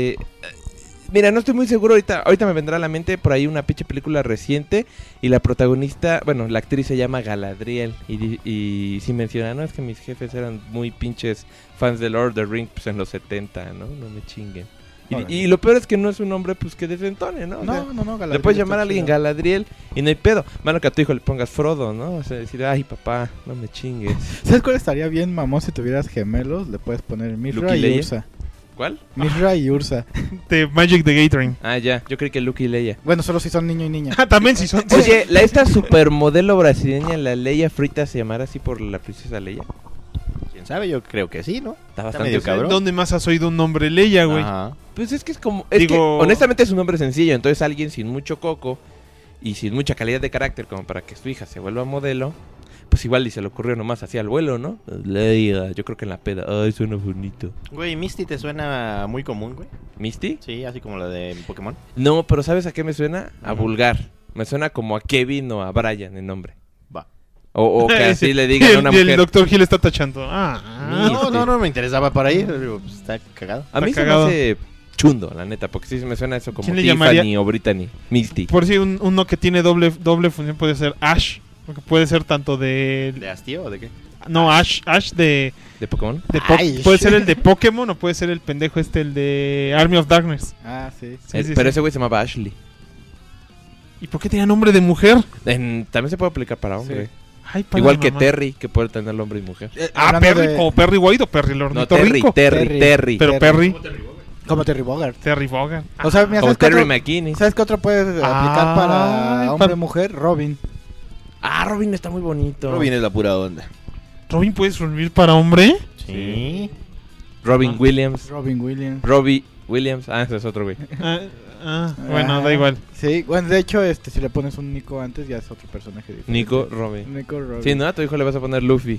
mira, no estoy muy seguro ahorita me vendrá a la mente por ahí una pinche película reciente y la protagonista, bueno, la actriz se llama Galadriel y si menciona, no, es que mis jefes eran muy pinches fans de Lord of the Rings pues en los 70, ¿no? No me chinguen. Órale. Y lo peor es que no es un nombre pues que desentone, ¿no? O sea, No, Galadriel le puedes está llamar a alguien chido. Galadriel y no hay pedo. Mano que a tu hijo le pongas Frodo, ¿no? O sea, decir, ay papá, no me chingues. ¿Sabes cuál estaría bien, mamón? Si tuvieras gemelos, le puedes poner Mithra Luke y y Leia. Ursa. ¿Cuál? Mithra y Ursa. De Magic the Gathering. Ah, ya. Yo creí que Luke y Leia. Bueno, solo si son niño y niña. Ah, también si son... Oye, esta supermodelo brasileña, la Leia Frita, ¿se llamará así por la princesa Leia? ¿Quién sabe? Yo creo que sí, ¿no? Está medio bastante cabrón. ¿Dónde más has oído un nombre Leia, güey? Ajá. Pues es que es como... Es Digo- que, honestamente es un nombre sencillo. Entonces alguien sin mucho coco y sin mucha calidad de carácter como para que su hija se vuelva modelo, pues igual y se le ocurrió nomás así al vuelo, ¿no? Leia, yo creo que en la peda. Ay, suena bonito. Güey, Misty te suena muy común, güey. ¿Misty? Sí, así como la de Pokémon. No, pero ¿sabes a qué me suena? A Ujú. vulgar. Me suena como a Kevin o a Brian el nombre. Va. O que así le digan a una Y el mujer. Dr. Gil está tachando. No me interesaba para ir. Pero, pues, está cagado. A mí Está se me cagado. hace chundo, la neta, porque sí me suena eso como ¿Quién le Tiffany llamaría? o Brittany. Misty. Por si uno que tiene doble función puede ser Ash. Porque puede ser tanto ¿De de... hastío o de qué? No, Ash de ¿De Pokémon? Ay. puede ser el de Pokémon o puede ser el pendejo el de Army of Darkness. Ah, sí. Sí, sí, Pero sí. ese güey se llamaba Ashley. ¿Y por qué tenía nombre de mujer? También se puede aplicar para hombre. Ay, para Igual la que mamá. Terry, que puede tener hombre y mujer. Hablando Perry, de- como Perry White o Perry el No, ornitorrinco. Terry. Pero Terry. Perry, Como Terry Bogard. Terry Bogard. O sea, mira, Como ¿sabes qué Terry otro- McKinney. ¿Sabes qué otro puedes aplicar Ay, para hombre-mujer? Robin. Ah, Robin está muy bonito. Robin es la pura onda. ¿Robin puede servir para hombre? Sí. Robin Williams. Robin Williams. Robbie Williams. Ah, ese es otro güey. Bueno, da igual. Sí, bueno, de hecho, si le pones un Nico antes, ya es otro personaje diferente. Nico Robin. Nico Robin. Sí, ¿no? A tu hijo le vas a poner Luffy.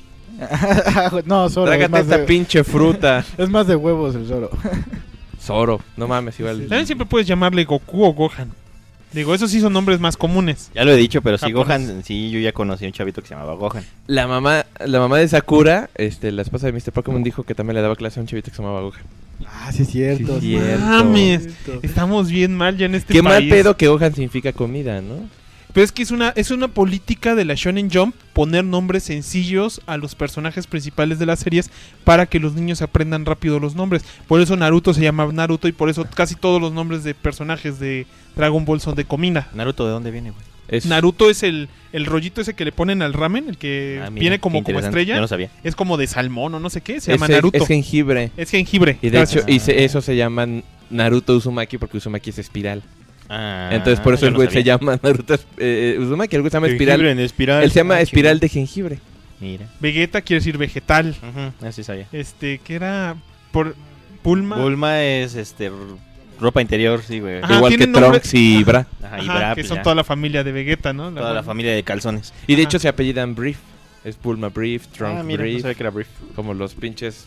No, solo. Es Trágate más, esta de, pinche fruta. es más de huevos el solo. Zoro. No mames, igual. También siempre puedes llamarle Goku o Gohan. Digo, esos sí son nombres más comunes. Ya lo he dicho, pero sí, Japonés. Gohan, sí, yo ya conocí a un chavito que se llamaba Gohan. La mamá de Sakura, la esposa de Mr. Pokémon, dijo que también le daba clase a un chavito que se llamaba Gohan. Ah, sí, es cierto. Sí, cierto. Mames. Cierto. Estamos bien mal ya en este Qué país. mal pedo que Gohan significa comida, ¿no? Pero es que es una política de la Shonen Jump poner nombres sencillos a los personajes principales de las series para que los niños aprendan rápido los nombres. Por eso Naruto se llama Naruto y por eso casi todos los nombres de personajes de Dragon Ball son de comida. ¿Naruto de dónde viene, güey? Es Naruto es el rollito ese que le ponen al ramen, el que Ah, mira, viene qué como interesante. estrella. Yo no sabía. Es como de salmón o no sé qué, se es, llama Naruto. es jengibre. Es jengibre. Y de Gracias. hecho, eso se llama Naruto Uzumaki porque Uzumaki es espiral. Ah, Entonces por eso yo el no güey se sabía. llama Naruto Uzumaki, el güey se llama Jengibre espiral. en espiral. Él se llama Ah, espiral de jengibre. Mira. Vegeta quiere decir vegetal. Ujú, así sabía. Que era por Bulma. Bulma es ropa interior, sí, güey. Ajá, Igual que tienen nombre- Trunks y Bra. Ajá, y Ajá, Bra, que pues, son ya. toda la familia de Vegeta, ¿no? Toda la familia de calzones. Y de Ajá. hecho se apellidan Brief. Es Bulma Brief, Trunks Ah, mira, no Brief. sabía que era brief. Como los pinches.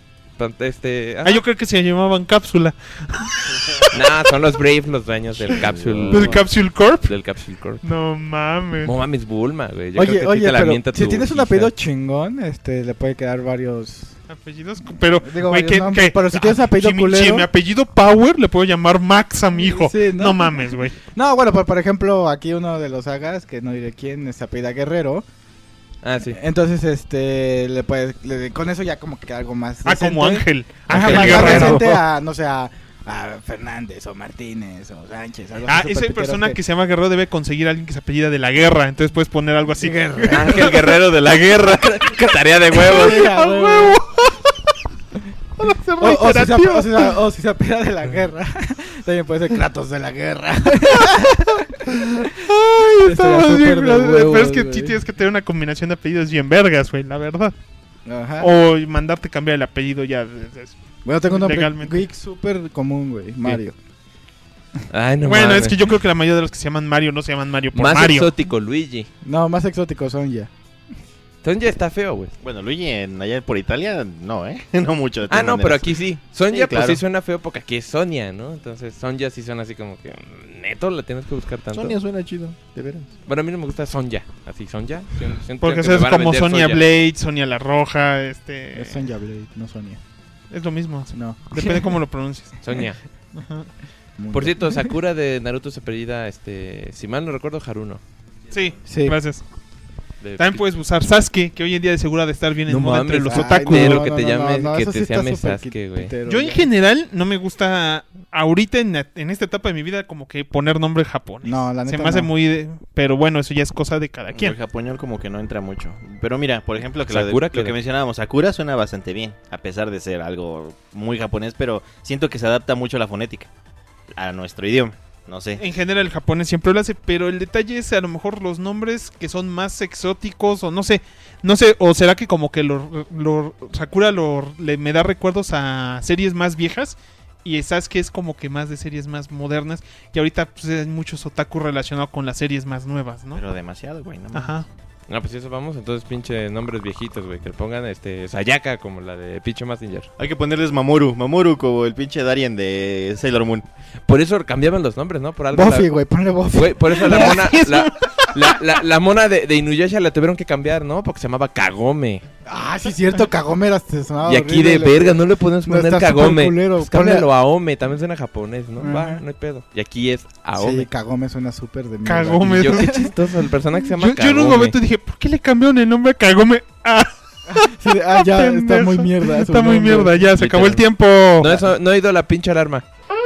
Yo creo que se llamaban Cápsula. Nah, son los Brief, los dueños del Capsule. ¿Del Capsule Corp? Del Capsule Corp. No mames. No mames, Bulma, güey. Yo creo Oye, que a ti te la pero mienta si tu tienes un hija. apellido chingón, le puede quedar varios... Apellidos, pero, Digo, güey, varios nombres, pero si tienes apellido si culero- mi apellido Power, le puedo llamar Max a mi hijo. Sí, no. ¿no? Mames, güey. No, bueno, por ejemplo, aquí uno de los sagas, que no diré quién, se apellida Guerrero. Ah, sí. Entonces, con eso ya como que queda algo más decente. Como Ángel. Ajá, Ángel más Guerrero. decente a, no sé, a Fernández o Martínez o Sánchez. Algo así Esa súper persona pitero que se llama Guerrero debe conseguir a alguien que se apellida de la guerra. Entonces puedes poner algo así. Ángel Guerrero de la Guerra. Tarea de huevos. Sí, a ¡A huevo. huevo! O si se apellida de la guerra. También puede ser Kratos de la guerra. Ay, está Estaría más bien súper de grande. huevos, Pero es que güey. sí tienes que tener una combinación de apellidos bien vergas, güey, la verdad. Ajá. O mandarte cambiar el apellido ya. Bueno, tengo un nombre legalmente. geek súper común, güey. Mario. Ay, no Bueno, mames. es que yo creo que la mayoría de los que se llaman Mario no se llaman Mario por Más Mario. exótico, Luigi. No, más exóticos son ya. Sonja está feo, güey. Bueno, Luigi allá por Italia, no, no mucho. de Ah, todas no, pero maneras. aquí sí. Sonja, Sí, claro. pues sí suena feo porque aquí es Sonia, ¿no? Entonces, Sonja sí suena así como que... Neto, la tienes que buscar tanto. Sonia suena chido, de veras. Bueno, a mí no me gusta Sonja. Así, Sonja. Siento Porque que me es van a como vender Sonia Blade, Sonia la Roja, Es Sonja Blade, no Sonia. Es lo mismo. No. Depende cómo lo pronuncias. Sonia. Ajá. Por cierto, Sakura de Naruto se apellida, si mal no recuerdo, Haruno. Sí, Sí. gracias. También puedes usar Sasuke, que hoy en día de seguro ha de estar bien en moda entre los Ay, otaku. Pero que te llames, no, que eso te sí está llames súper Sasuke, güey. pitero, Yo en ya. general no me gusta ahorita en esta etapa de mi vida como que poner nombre japonés. No, la neta Se me hace no. muy... pero bueno, eso ya es cosa de cada El quien. japonés como que no entra mucho. Pero mira, por ejemplo, que Sakura lo queda. que mencionábamos, Sakura suena bastante bien, a pesar de ser algo muy japonés, pero siento que se adapta mucho a la fonética, a nuestro idioma. No sé. En general el japonés siempre lo hace, pero el detalle es a lo mejor los nombres que son más exóticos o no sé, o será que como que Sakura me da recuerdos a series más viejas y Sasuke es como que más de series más modernas y ahorita pues hay muchos otaku relacionados con las series más nuevas, ¿no? Pero demasiado, güey. No mames. Ajá. No, pues eso vamos, entonces pinche nombres viejitos, güey, que le pongan Sayaka como la de pinche Messenger. Hay que ponerles Mamoru como el pinche Darien de Sailor Moon. Por eso cambiaban los nombres, ¿no? Por algo Buffy, güey, ponle Buffy. Güey, por eso la mona, la mona de Inuyasha la tuvieron que cambiar, ¿no? Porque se llamaba Kagome. Ah, sí, cierto, Kagome era sonaba Y aquí de horrible. verga, no le podemos No, poner está Kagome. súper culero. Pues cámbialo a Ome, también suena japonés, ¿no? Ajá. Va, no hay pedo. Y aquí es Aome. Sí, Kagome suena súper de mierda. Kagome. Y yo, qué chistoso, el personaje se llama Yo Kagome. en un momento dije, ¿por qué le cambiaron el nombre a Kagome? Ah, Sí, ya, está pendejo. muy mierda. su Está muy nombre. mierda, ya, se acabó el Literal. tiempo. No he ido la pinche alarma.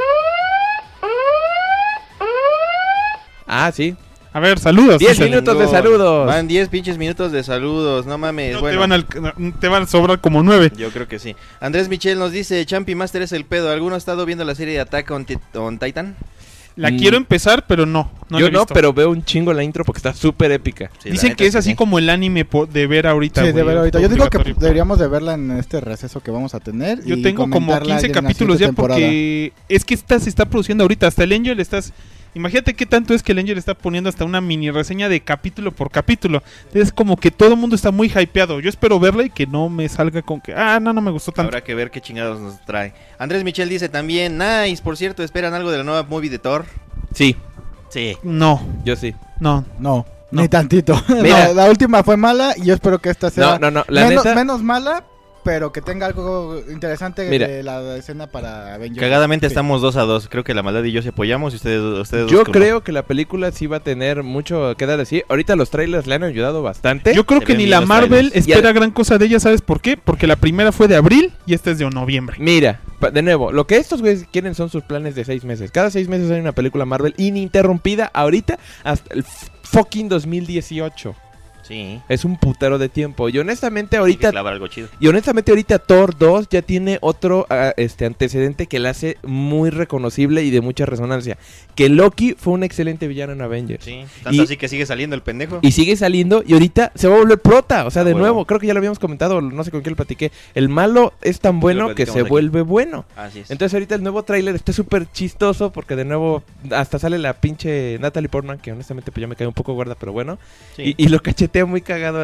Ah, sí. A ver, saludos. 10 César. minutos de saludos. Van 10 pinches minutos de saludos, no mames. No, bueno, te van a sobrar como 9. yo creo que sí. Andrés Michel nos dice, Champi Master es el pedo. ¿Alguno ha estado viendo la serie de Attack on Titan? La quiero empezar, pero no la Yo he no, visto. pero veo un chingo la intro porque está súper épica. Sí, la Dicen neta que es sí, así sí. como el anime de ver ahorita. Sí, de güey, ver ahorita. Yo digo que obligatorio. deberíamos de verla en este receso que vamos a tener. Yo y tengo como comentarla 15 en la capítulos ya siguiente temporada. porque es que esta se está produciendo ahorita. Hasta el Angel estás... Imagínate qué tanto es que el Angel está poniendo hasta una mini reseña de capítulo por capítulo. Es como que todo el mundo está muy hypeado. Yo espero verla y que no me salga con que... no me gustó tanto. Habrá que ver qué chingados nos trae. Andrés Michel dice también, nice, por cierto, ¿esperan algo de la nueva movie de Thor? Sí, Sí. No, yo sí. no. No, No. ni tantito. Mira. No, la última fue mala y yo espero que esta sea No, la menos, neta... menos mala, pero que tenga algo interesante Mira. de la escena para Avengers. Cagadamente Sí. estamos 2-2. Creo que la maldad y yo se apoyamos y ustedes Yo dos como- creo que la película sí va a tener mucho que dar así. Ahorita los trailers le han ayudado bastante. Yo creo Se que ven ni bien la los Marvel trailers. espera gran cosa de ella. ¿Sabes por qué? Porque la primera fue de abril y esta es de noviembre. Mira, de nuevo, lo que estos güeyes quieren son sus planes de 6 meses. Cada 6 meses hay una película Marvel ininterrumpida ahorita hasta el fucking 2018. Sí. Es un putero de tiempo. Y honestamente Hay que ahorita... clavar algo chido. Y honestamente ahorita Thor 2 ya tiene otro antecedente que le hace muy reconocible y de mucha resonancia. Que Loki fue un excelente villano en Avengers. Sí. Tanto Y- así que sigue saliendo el pendejo. Y sigue saliendo y ahorita se va a volver prota. O sea, de huevo. nuevo, creo que ya lo habíamos comentado, no sé con quién lo platiqué. El malo es tan bueno que platicamos se aquí. vuelve bueno. Así es. Entonces ahorita el nuevo tráiler está súper chistoso porque de nuevo hasta sale la pinche Natalie Portman, que honestamente pues ya me cae un poco gorda, pero bueno. Sí. Y lo cachetea muy cagado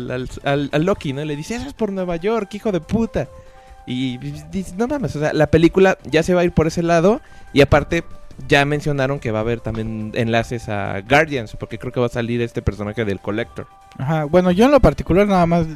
al Loki, ¿no? Le dice, eso es por Nueva York, hijo de puta. Y dice, no mames, o sea, la película ya se va a ir por ese lado. Y aparte, ya mencionaron que va a haber también enlaces a Guardians, porque creo que va a salir este personaje del Collector. Ajá, bueno, yo en lo particular nada más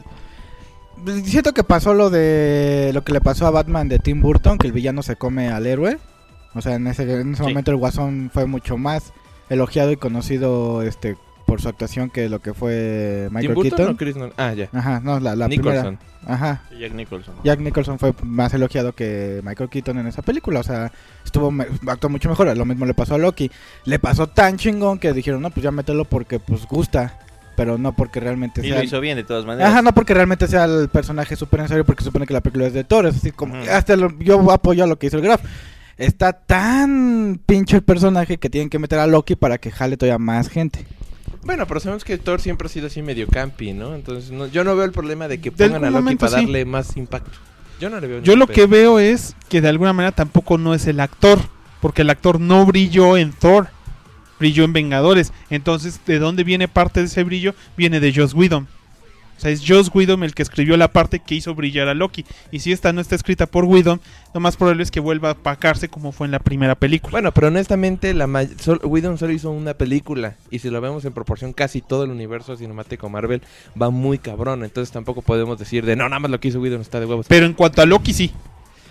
siento que pasó lo que le pasó a Batman de Tim Burton, que el villano se come al héroe. O sea, en ese Sí. momento el Guasón fue mucho más elogiado y conocido por su actuación que lo que fue ¿Tim Michael Burton Keaton. o Chris Nolan? Ah, ya. Ajá, no, la Nicholson. primera. Ajá. Jack Nicholson. Jack Nicholson fue más elogiado que Michael Keaton en esa película, o sea, actuó mucho mejor. Lo mismo le pasó a Loki. Le pasó tan chingón que dijeron, no, pues ya mételo porque pues gusta, pero no porque realmente Y sea... lo hizo bien de todas maneras. Ajá, no porque realmente sea el personaje súper necesario, porque supone que la película es de Thor, es así como... Ujú. Yo apoyo a lo que hizo el Graf. Está tan pinche el personaje que tienen que meter a Loki para que jale todavía más gente. Bueno, pero sabemos que Thor siempre ha sido así medio campi, ¿no? Entonces yo no veo el problema de que De pongan a algún Loki momento para sí. darle más impacto. Yo no le veo Yo ningún lo pedo. que veo es que de alguna manera tampoco no es el actor. Porque el actor no brilló en Thor. Brilló en Vengadores. Entonces, ¿de dónde viene parte de ese brillo? Viene de Joss Whedon. O sea, es Joss Whedon el que escribió la parte que hizo brillar a Loki. Y si esta no está escrita por Whedon, lo más probable es que vuelva a apacarse como fue en la primera película. Bueno, pero honestamente Whedon solo hizo una película y si lo vemos en proporción casi todo el universo cinemático Marvel va muy cabrón, entonces tampoco podemos decir de no, nada más lo que hizo Whedon está de huevos. Pero en cuanto a Loki, sí.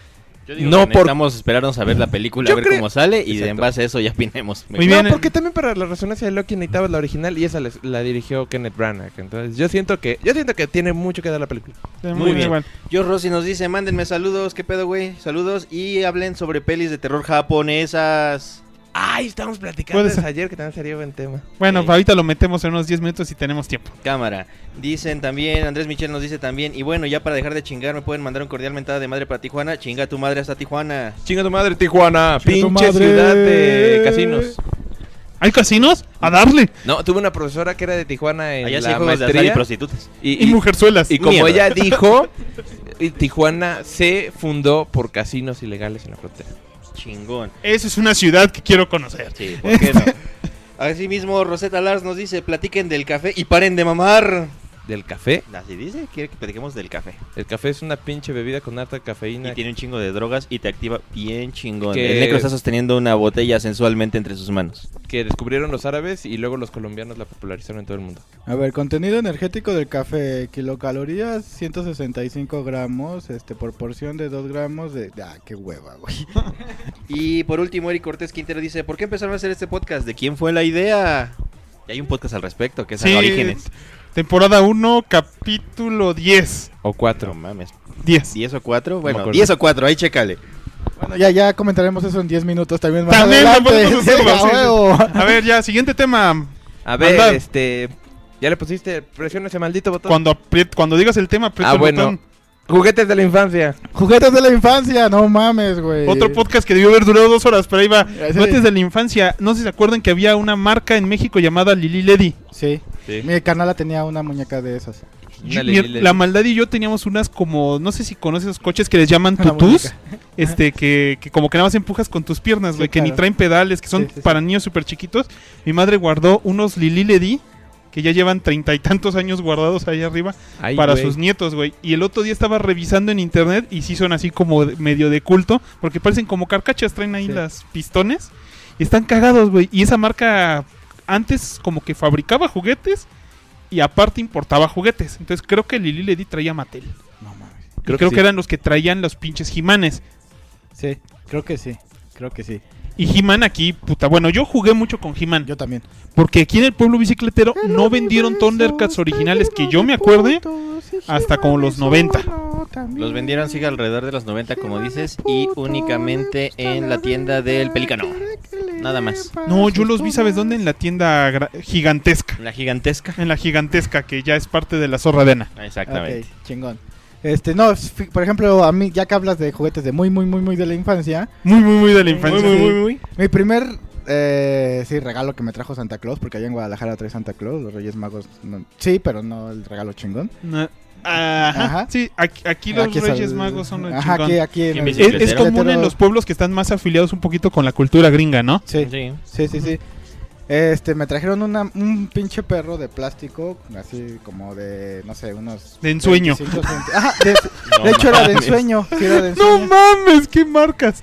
Yo digo No, que por- necesitamos esperarnos a ver la película, Yo a ver creo- cómo sale y en Exacto. base a eso ya opinemos. Muy bien. No, porque también para la resonancia de Loki necesitabas la original y esa la dirigió Kenneth Branagh. Entonces yo siento que tiene mucho que dar la película. Muy bien. Igual. Yo Rosy nos dice, mándenme saludos, qué pedo, güey, saludos y hablen sobre pelis de terror japonesas. Ay, estábamos platicando Puede ser. ayer que también sería buen tema. Bueno, Sí. ahorita lo metemos en unos 10 minutos y tenemos tiempo. Cámara. Dicen también, Andrés Michel nos dice también, y bueno, ya para dejar de chingar, me pueden mandar un cordial mentada de madre para Tijuana. Chinga tu madre hasta Tijuana. Chinga tu madre, Tijuana, Chinga tu pinche madre. ciudad de casinos. ¿Hay casinos? ¡A darle! No, tuve una profesora que era de Tijuana en Allá sí hay la juegos de azar y maestría. prostitutas. Y mujerzuelas. Y como Mierda. ella dijo, Tijuana se fundó por casinos ilegales en la frontera. Chingón. Esa es una ciudad que quiero conocer. Sí, ¿por qué no? Asimismo, Rosetta Lars nos dice, platiquen del café y paren de mamar. ¿Del café? Así dice, quiere que platiquemos del café. El café es una pinche bebida con alta cafeína. Y tiene un chingo de drogas y te activa bien chingón. Que- El negro está sosteniendo una botella sensualmente entre sus manos. Que descubrieron los árabes y luego los colombianos la popularizaron en todo el mundo. A ver, contenido energético del café, kilocalorías, 165 gramos, por porción de 2 gramos de... Ah, qué hueva, güey. Y por último, Eric Cortés Quintero dice, ¿por qué empezaron a hacer este podcast? ¿De quién fue la idea? Y hay un podcast al respecto, que es Sí. Orígenes. Temporada 1, capítulo 10. O 4. No mames. 10. 10 o 4, me bueno, acuerdo. 10 o 4, ahí chécale. Bueno, ya comentaremos eso en 10 minutos también más También lo adelante. podemos hacer, ¡A sí, sí. huevo! A ver, ya, siguiente tema. A ver, Anda. ¿ya le pusiste presión a ese maldito botón? Cuando digas el tema, aprieta Ah, el bueno. botón. Juguetes de la infancia. Juguetes de la infancia, no mames, güey. Otro podcast que debió haber durado 2 horas, pero ahí va. Sí. Juguetes de la infancia. No sé si se acuerdan que había una marca en México llamada Lili Ledy. Sí, Sí. mi canal tenía una muñeca de esas. Una Lili Ledy. La maldad y yo teníamos unas como, no sé si conoces esos coches que les llaman Una tutús, muñeca. que como que nada más empujas con tus piernas, Sí, güey, que ni claro. traen pedales, que son Sí, sí, para niños súper chiquitos. Mi madre guardó unos Lili Ledy que ya llevan 30 y tantos años guardados ahí arriba Ay, para güey. sus nietos, güey. Y el otro día estaba revisando en internet y sí son así como medio de culto, porque parecen como carcachas, traen ahí Sí. las pistones y están cagados, güey. Y esa marca antes como que fabricaba juguetes y aparte importaba juguetes. Entonces creo que Lili Ledy traía Mattel. No mames. Creo, que que sí. eran los que traían los pinches He-Manes. Sí, creo que sí. Creo que sí. Y He-Man aquí, puta, bueno, yo jugué mucho con He-Man. Yo también. Porque aquí en el pueblo bicicletero no vendieron Thundercats originales que yo me acuerde hasta como los 90. Los vendieron, sigue alrededor de los 90, como dices, y únicamente en la tienda del Pelícano. Nada más. No, yo los vi, ¿sabes dónde? En la tienda gigantesca. La gigantesca. En la gigantesca, que ya es parte de la Zorra de Ana. Exactamente. Ok, chingón. No, por ejemplo, a mí, ya que hablas de juguetes de muy de la infancia, Muy de la infancia. mi primer regalo que me trajo Santa Claus, porque allá en Guadalajara trae Santa Claus, los Reyes Magos, sí, pero no el regalo chingón. Ajá. Ajá. Sí, aquí los Aquí es Reyes el- Magos son los Ajá, chingón. aquí en En el- bicicletero. Es común en los pueblos que están más afiliados un poquito con la cultura gringa, ¿no? Sí, Sí. sí. Me trajeron un pinche perro de plástico, así como de, no sé, unos... De ensueño. 25 Ajá, No de hecho era de mames. ensueño, sí, era de ¡No ensueño. mames! ¿Qué marcas?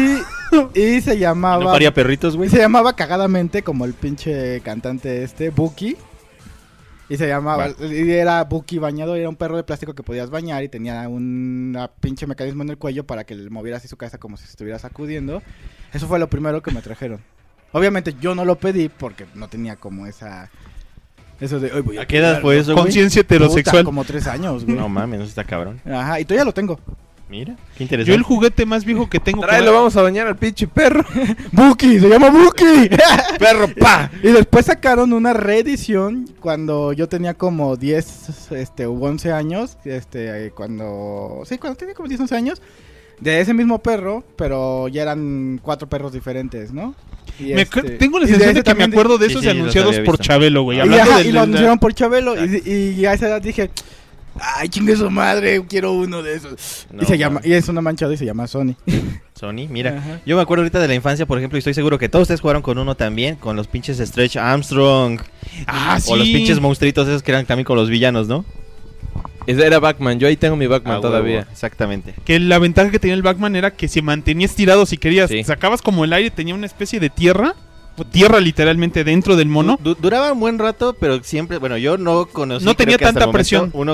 Y se llamaba... ¿No paría perritos, güey? Se llamaba cagadamente como el pinche cantante Buki. Y se llamaba, y era Buki bañado, era un perro de plástico que podías bañar y tenía un pinche mecanismo en el cuello para que le moviera así su cabeza como si se estuviera sacudiendo. Eso fue lo primero que me trajeron. Obviamente yo no lo pedí porque no tenía como esa... Eso de... "Ay, voy ¿A qué edad cuidarlo". fue eso, güey? Conciencia Puta, heterosexual. como 3 años, güey. No mames, no está cabrón. Ajá, y todavía lo tengo. Mira, qué Yo interesante. el juguete más viejo que tengo... Tráelo, vamos a bañar al pinche perro. ¡Buki! ¡Se llama Buki! perro, pa. Y después sacaron una reedición cuando yo tenía como 10 u 11 años, cuando tenía como 10, 11 años, de ese mismo perro, pero ya eran 4 perros diferentes, ¿no? Y Tengo la y sensación ese de que me también acuerdo de Sí, esos sí, y los anunciados había por visto. Chabelo, güey. y, Hablando ajá, del... y lo del- anunciaron por Chabelo y a esa edad dije, ay, chingue su madre, quiero uno de esos. No, y se llama, mames. y es una manchada y se llama Sony. Sony, mira. Ajá. Yo me acuerdo ahorita de la infancia, por ejemplo, y estoy seguro que todos ustedes jugaron con uno también, con los pinches Stretch Armstrong. Ah, sí. O los pinches monstruitos esos que eran también con los villanos, ¿no? Ese era Batman. Yo ahí tengo mi Batman Ah, todavía. huevo, exactamente. Que la ventaja que tenía el Batman era que se mantenía estirado si querías. Sí. Sacabas como el aire, tenía una especie de tierra tierra literalmente dentro del mono. Duraba un buen rato, pero siempre, bueno, yo no conocí. No tenía creo que hasta tanta el momento, presión. Uno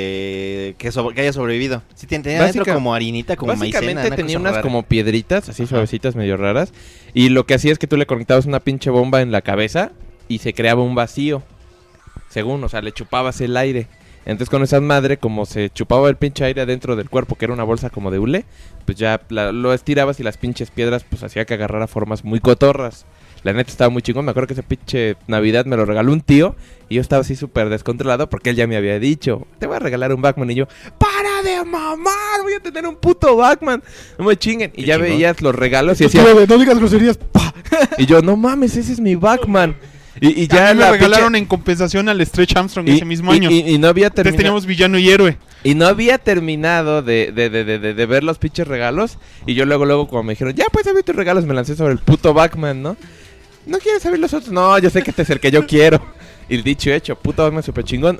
que haya sobrevivido. Sí, tenía dentro como harinita, como maicena. Básicamente tenía cosa unas rara. como piedritas, así suavecitas, medio raras. Y lo que hacía es que tú le conectabas una pinche bomba en la cabeza y se creaba un vacío. Según, o sea, le chupabas el aire. Entonces con esa madre, como se chupaba el pinche aire adentro del cuerpo, que era una bolsa como de hule, pues ya lo estirabas y las pinches piedras pues hacía que agarrara formas muy cotorras. La neta estaba muy chingón. Me acuerdo que ese pinche Navidad me lo regaló un tío y yo estaba así súper descontrolado porque él ya me había dicho, te voy a regalar un Batman. Y yo, ¡para de mamar! Voy a tener un puto Batman. No me chinguen. Y Qué ya chingón. veías los regalos y decía, No digas groserías. ¡Pah! y yo, no mames, ese es mi Batman. Y Ya ya me la regalaron pinche- en compensación al Stretch Armstrong y- ese mismo año. y no había Entonces terminado. teníamos villano y héroe. Y no había terminado de ver los pinches regalos. Y yo luego, cuando me dijeron, ya puedes abrir tus regalos, me lancé sobre el puto Batman, ¿no? ¿No quieres abrir los otros? No, yo sé que este es el que yo quiero. Y dicho y hecho, puto Batman super chingón.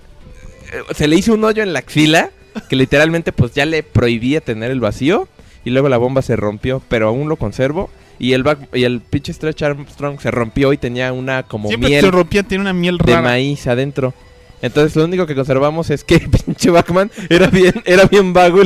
Se le hizo un hoyo en la axila que literalmente pues ya le prohibía tener el vacío. Y luego la bomba se rompió, pero aún lo conservo. Y el pinche Stretch Armstrong se rompió y tenía una como Siempre miel se rompía, tiene una miel de rara. maíz adentro. Entonces lo único que conservamos es que pinche Batman era bien vago y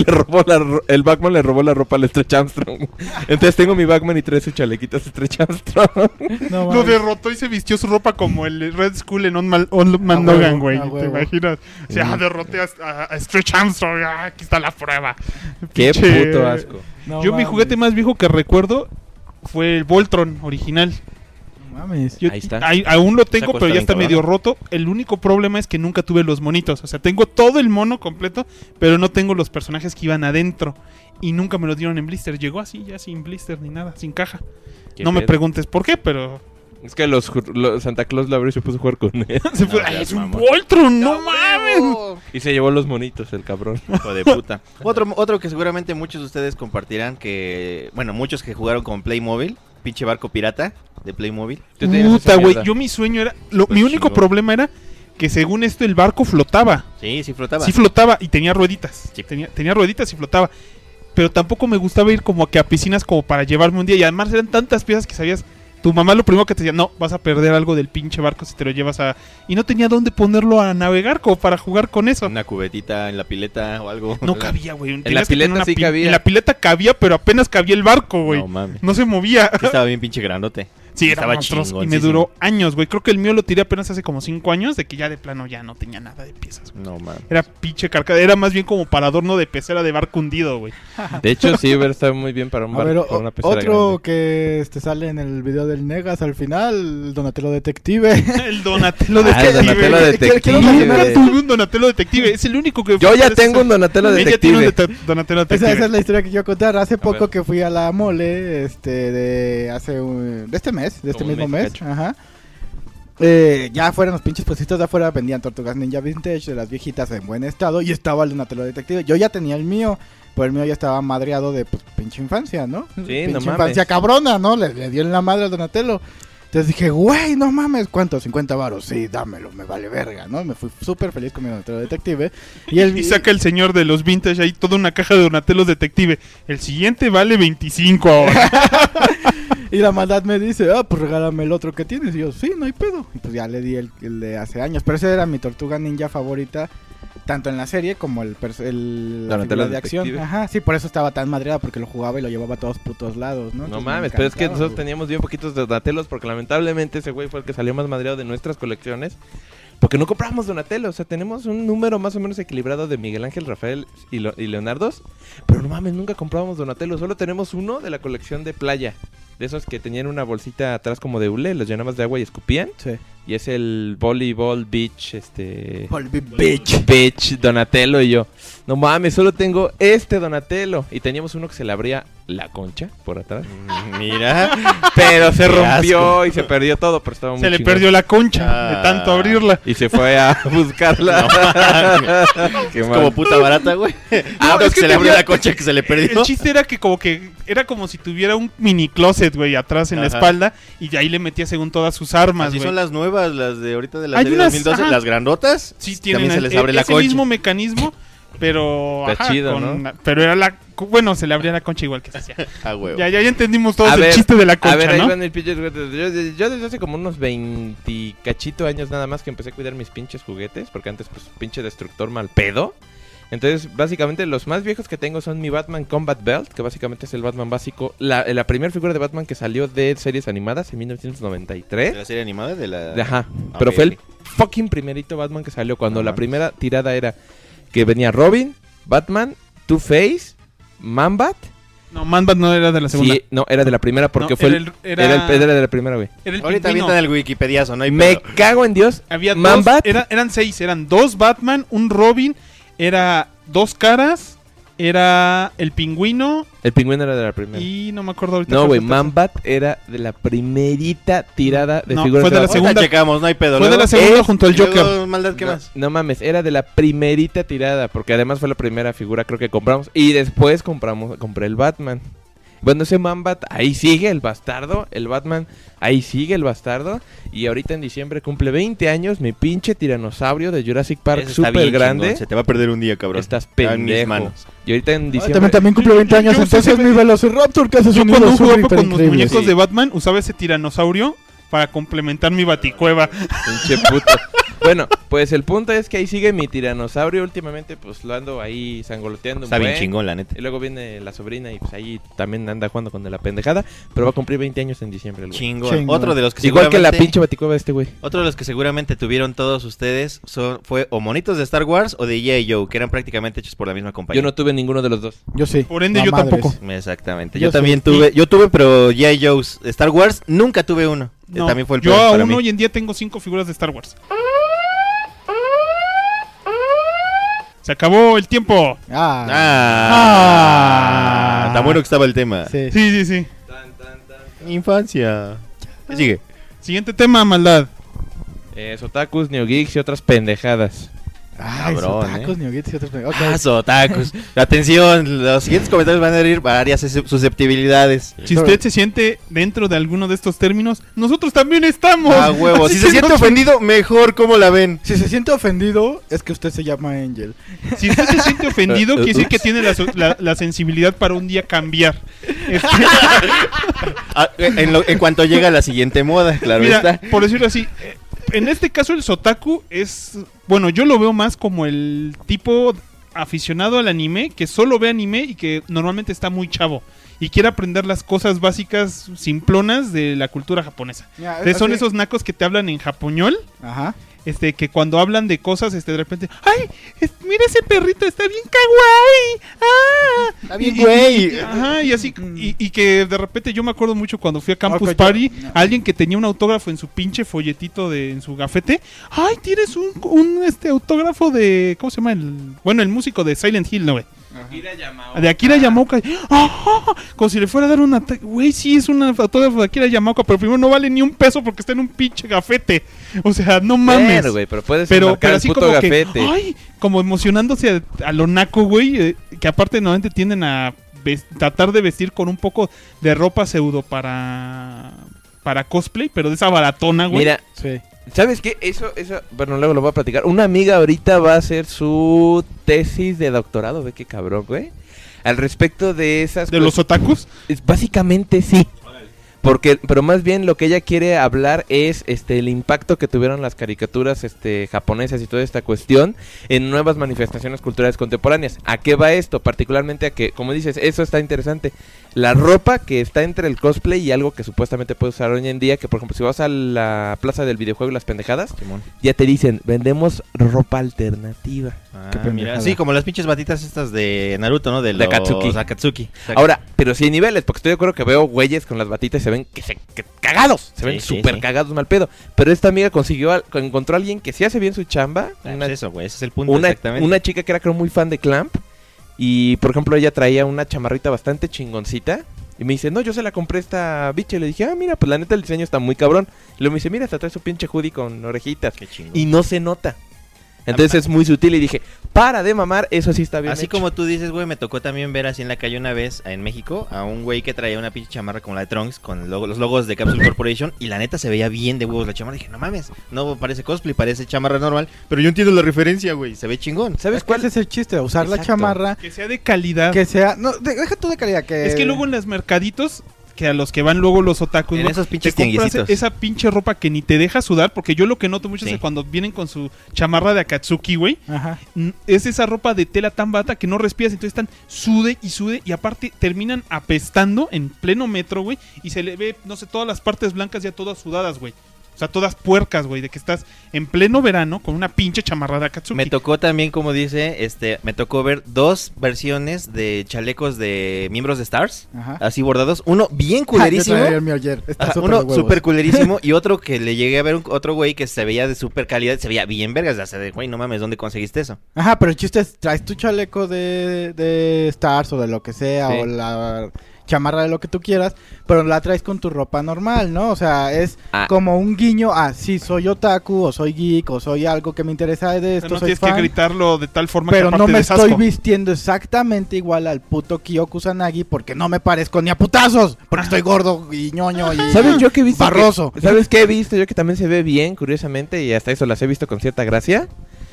el Batman le robó la ropa al Stretch Armstrong. Entonces tengo mi Batman y trae sus chalequitos Stretch Armstrong. No, Lo mames. derrotó y se vistió su ropa como el Red Skull en Old Man huevo, Logan, güey. a ¿Te huevo. imaginas? O sea, derroté a Stretch Armstrong. Aquí está la prueba. Qué Pinche- puto asco. No Yo mi mames. juguete más viejo que recuerdo fue el Voltron original. No mames. Yo Ahí está. aún lo tengo, cuesta pero ya está 20 medio roto. El único problema es que nunca tuve los monitos. O sea, tengo todo el mono completo, pero no tengo los personajes que iban adentro. Y nunca me lo dieron en blister. Llegó así, ya sin blister ni nada, sin caja. No me preguntes por qué, pero... Es que los Santa Claus lo abrió y se puso a jugar con él. se fue. No, ¡Ay, ya es un mamón. Voltron! ¡No mames! Y se llevó los monitos, el cabrón. Hijo de puta. Otro que seguramente muchos de ustedes compartirán que... Bueno, muchos que jugaron con Playmobil. Pinche barco pirata de Playmobil. Tú tenías Puta, esa güey. mierda. Yo mi sueño era... Pues mi único chingón. problema era que según esto el barco flotaba. Sí, sí flotaba. Sí flotaba y tenía rueditas. Sí. Tenía rueditas y flotaba. Pero tampoco me gustaba ir como que a piscinas como para llevarme un día. Y además eran tantas piezas que sabías... Tu mamá lo primero que te decía, no, vas a perder algo del pinche barco si te lo llevas a... Y no tenía dónde ponerlo a navegar como para jugar con eso. Una cubetita en la pileta o algo. No cabía, güey. la Tenías que tener pileta una sí cabía. En la pileta cabía, pero apenas cabía el barco, güey. No mames. No se movía. Sí estaba bien pinche grandote. Sí, era Estaba monstruoso. Y me chingoncísimo. duró años, güey. Creo que el mío lo tiré apenas hace como 5 años, de que ya de plano ya no tenía nada de piezas, güey. No mames. Era pinche carcada. Era más bien como para adorno de pecera de barco hundido, güey. De hecho, sí hubiera estado muy bien para un A barco ver, con una pecera otro grande. que sale en el video del Negas al final, el Donatello Detective. El Donatello Ah, el Detective. Donatello Quiero Detective. Nunca tuve un Donatello Detective. Es el único que... Yo ya tengo un Donatello Ella tiene un Detective. Donatello Esa Detective. es la historia que quiero contar. Hace poco ver. que fui a la mole, de este mes, de este Como un mismo mes y mes. cacho. Ajá. Ya fueron los pinches puestitos de afuera, vendían tortugas ninja vintage de las viejitas en buen estado y estaba el Donatello Detective. Yo ya tenía el mío, pero el mío ya estaba madreado de pues, pinche infancia, ¿no? Pinche no mames. infancia cabrona, ¿no? Le dio en la madre al Donatello. Entonces dije, güey, no mames, ¿cuánto? 50 varos, sí, dámelo, me vale verga, ¿no? Me fui súper feliz con mi Donatello Detective. Y saca el señor de los vintage ahí toda una caja de Donatellos Detective. El siguiente vale 25 ahora. Y la maldad me dice, pues regálame el otro que tienes. Y yo, sí, no hay pedo. Y pues ya le di el de hace años. Pero ese era mi tortuga ninja favorita, tanto en la serie como la Donatello figura de acción. Detective. Ajá, sí, por eso estaba tan madreada, porque lo jugaba y lo llevaba a todos putos lados, ¿no? No Entonces, mames, me pero es que encantaba, nosotros güey. teníamos bien poquitos Donatellos porque lamentablemente ese güey fue el que salió más madreado de nuestras colecciones. Porque no compramos Donatello, o sea, tenemos un número más o menos equilibrado de Miguel Ángel, Rafael y Leonardos. Pero no mames, nunca comprábamos Donatello, solo tenemos uno de la colección de playa. De esos que tenían una bolsita atrás como de hule, los llenabas de agua y escupían. Sí. Y es el Volleyball Beach, Bitch. Donatello. Y yo, no mames, solo tengo este Donatello. Y teníamos uno que se le abría la concha por atrás. Mira. Pero se Qué rompió asco. y se perdió todo, pero estaba muy Se le chingón. perdió la concha de Ah. tanto abrirla. Y se fue a buscarla. Qué Es mal. como puta barata, güey. No, Es es que que se le abrió tenía- la concha que se le perdió. El chiste era que era como si tuviera un mini closet, güey, atrás en la Ajá. espalda. Y de ahí le metía según todas sus armas, Así güey. son las nuevas, las de ahorita de la Hay serie unas, 2012, ajá. las grandotas. Sí, tienen también se les el- abre la ese concha. mismo mecanismo. Pero, Está chido, pero era bueno, se le abría la concha igual que se hacía. Ah, huevo. Ya entendimos todos A el ver, chiste de la A concha, ver, ahí ¿no? van mis pinches juguetes. Yo desde hace como unos 20 cachito años nada más que empecé a cuidar mis pinches juguetes, porque antes pues pinche destructor mal pedo. Entonces, básicamente los más viejos que tengo son mi Batman Combat Belt, que básicamente es el Batman básico, la primera figura de Batman que salió de series animadas en ¿De 1993. la serie animada? Ajá, Ok, pero fue el ok. fucking primerito Batman que salió cuando No la mames. primera tirada era que venía Robin, Batman, Two-Face, Man-Bat. No, Man-Bat no era de la segunda. Sí, no, era de la primera porque No, fue era era de la primera, güey. Era el Ahorita pingüino. avientan el Wikipediazo, no hay Me pedo. cago en Dios. Había Man-Bat. eran 6, eran 2 Batman, un Robin, era 2 caras, era el pingüino El pingüino era de la primera. y no me acuerdo ahorita. No, cuál güey, fue el tercero. Man-Bat era de la primerita tirada de No, figuras fue de la Batman. segunda. Ahorita checamos, no hay pedo. Fue de la segunda junto al y luego, Joker. maldad, ¿qué No, más? no mames, era de la primerita tirada, porque además fue la primera figura creo que compramos. Y después compré el Batman. Bueno, ese Man-Bat, ahí sigue el bastardo. El Batman, ahí sigue el bastardo. Y ahorita en diciembre cumple 20 años mi pinche tiranosaurio de Jurassic Park, Ese está súper bien grande. chingón, se te va a perder un día, cabrón. Estás Está en mis pendejo. manos. Y ahorita en diciembre... También cumple 20 años, yo entonces usé- mi Velociraptor que hace Yo sonidos cuando jugaba súper con los increíbles. muñecos Sí. de Batman usaba ese tiranosaurio para complementar mi baticueva. Pinche puto. Bueno, pues el punto es que ahí sigue mi tiranosaurio. Últimamente, pues lo ando ahí sangoloteando. Está un bien buen. chingón, la neta. Y luego viene la sobrina y pues ahí también anda jugando con la pendejada. Pero va a cumplir 20 años en diciembre. El güey. Chingón. Chingón. Otro de los que Igual que la seguramente- pinche baticueva de este güey. Otro de los que seguramente tuvieron todos ustedes fue o monitos de Star Wars o de G.I. Joe, que eran prácticamente hechos por la misma compañía. Yo no tuve ninguno de los dos. Yo sí. Por ende, No, yo madres. tampoco. Exactamente. Yo Yo también sí. tuve, pero G.I. Joe's Star Wars nunca tuve uno. No, También fue el yo peor para aún mí. hoy en día tengo 5 figuras de Star Wars. Se acabó el tiempo. Tan bueno que estaba el tema. Sí. Sí, sí, sí. Infancia. ¿Qué sigue? Siguiente tema, maldad. Otakus, Neogeeks y otras pendejadas. Ay, Cabrón, tacos, ñoguitos y otros. Ok. Otakus. Atención, los siguientes comentarios van a herir varias susceptibilidades. Si usted se siente dentro de alguno de estos términos, nosotros también estamos. A huevo. Así Si que se siente no- ofendido, mejor, ¿cómo la ven? Si se siente ofendido, es que usted se llama Angel. Si usted se siente ofendido, quiere decir que tiene la sensibilidad para un día cambiar. Este, En cuanto llega la siguiente moda, claro mira, está. por decirlo así, en este caso el Sotaku es, bueno, yo lo veo más como el tipo aficionado al anime que solo ve anime y que normalmente está muy chavo y quiere aprender las cosas básicas simplonas de la cultura japonesa. Son esos nacos que te hablan en japoñol. Ajá. Que cuando hablan de cosas, de repente, ¡ay! Mira ese perrito, está bien kawaii. ¡Ah! Está bien, güey. Ajá, y así, y que de repente yo me acuerdo mucho cuando fui a Campus Ok, Party, no. alguien que tenía un autógrafo en su pinche folletito en su gafete. ¡Ay! Tienes un autógrafo de, ¿cómo se llama? El músico de Silent Hill, ¿no, güey? De Akira Yamaoka. ¡Ah! Como si le fuera a dar un ataque. Güey, sí, es un autógrafo de Akira Yamaoka, pero primero no vale ni un peso porque está en un pinche gafete. O sea, no mames. Ver, güey, pero puedes Pero marcar el así puto como gafete. que, ay, como emocionándose a lo naco, güey, que aparte normalmente tienden a tratar de vestir con un poco de ropa pseudo para cosplay, pero de esa baratona, güey. Mira, Sí. ¿sabes qué? Eso, bueno, luego lo voy a platicar. Una amiga ahorita va a hacer su tesis de doctorado, ve qué cabrón, güey. Al respecto de esas De los otakus. Básicamente sí. Pero más bien lo que ella quiere hablar es el impacto que tuvieron las caricaturas japonesas y toda esta cuestión en nuevas manifestaciones culturales contemporáneas. ¿A qué va esto? Particularmente a que, como dices, eso está interesante. La ropa que está entre el cosplay y algo que supuestamente puedes usar hoy en día, que por ejemplo si vas a la plaza del videojuego y las pendejadas, ya te dicen, vendemos ropa alternativa. Qué pendejada. Mira, sí, como las pinches batitas estas de Naruto, ¿no? De los Akatsuki. Akatsuki. Ahora, pero sí hay niveles, porque estoy de acuerdo que veo güeyes con las batitas y se ven que cagados, se Sí, ven sí, súper sí. cagados, mal pedo. Pero esta amiga encontró a alguien que sí hace bien su chamba, Pues eso, güey, ese es el punto una exactamente. chica que era creo muy fan de Clamp, y por ejemplo ella traía una chamarrita bastante chingoncita, y me dice, no, yo se la compré a esta bicha, y le dije, mira, pues la neta el diseño está muy cabrón. Y luego me dice, mira, hasta trae su pinche hoodie con orejitas, Qué chingón. y no se nota. Entonces es muy sutil y dije, para de mamar, eso sí está bien Así hecho. como tú dices, güey, me tocó también ver así en la calle una vez en México a un güey que traía una pinche chamarra como la de Trunks con los logos de Capsule Corporation y la neta se veía bien de huevos la chamarra. Dije, no mames, no parece cosplay, parece chamarra normal, pero yo entiendo la referencia, güey, se ve chingón. ¿Sabes Es cuál cuál? es el chiste, usar la Exacto. chamarra Que sea de calidad. que sea, no, deja tú de calidad, que Es que luego en los mercaditos, que a los que van luego los otakus, En güey, esos pinches te compras tianguisitos. esa pinche ropa que ni te deja sudar, porque yo lo que noto mucho es Sí. que cuando vienen con su chamarra de Akatsuki, güey, Ajá. es esa ropa de tela tan barata que no respiras, entonces están sude y aparte terminan apestando en pleno metro, güey, y se le ve, no sé, todas las partes blancas ya todas sudadas, güey. O sea, todas puercas, güey, de que estás en pleno verano con una pinche chamarra de Akatsuki. Me tocó también, como dice, me tocó ver 2 versiones de chalecos de miembros de Stars, Ajá. así bordados. Uno bien Yo culerísimo. traía el mío ayer. Está Ajá, súper uno de huevos. súper culerísimo y otro que le llegué a ver otro güey que se veía de súper calidad, se veía bien vergas, o sea, de güey, no mames, ¿dónde conseguiste eso? Ajá, pero el chiste es, traes tu chaleco de Stars o de lo que sea, Sí. o la chamarra de lo que tú quieras, pero la traes con tu ropa normal, ¿no? O sea, es Ah. como un guiño a, sí, soy otaku, o soy geek, o soy algo que me interesa de O sea, esto, no soy tienes fan, que gritarlo de tal forma pero que no aparte me des estoy asco. vistiendo exactamente igual al puto Kyo Kusanagi porque no me parezco ni a putazos, porque estoy gordo y ñoño y ¿Sabes yo que he visto? barroso. ¿Sabes qué he visto yo que también se ve bien, curiosamente, y hasta eso las he visto con cierta gracia?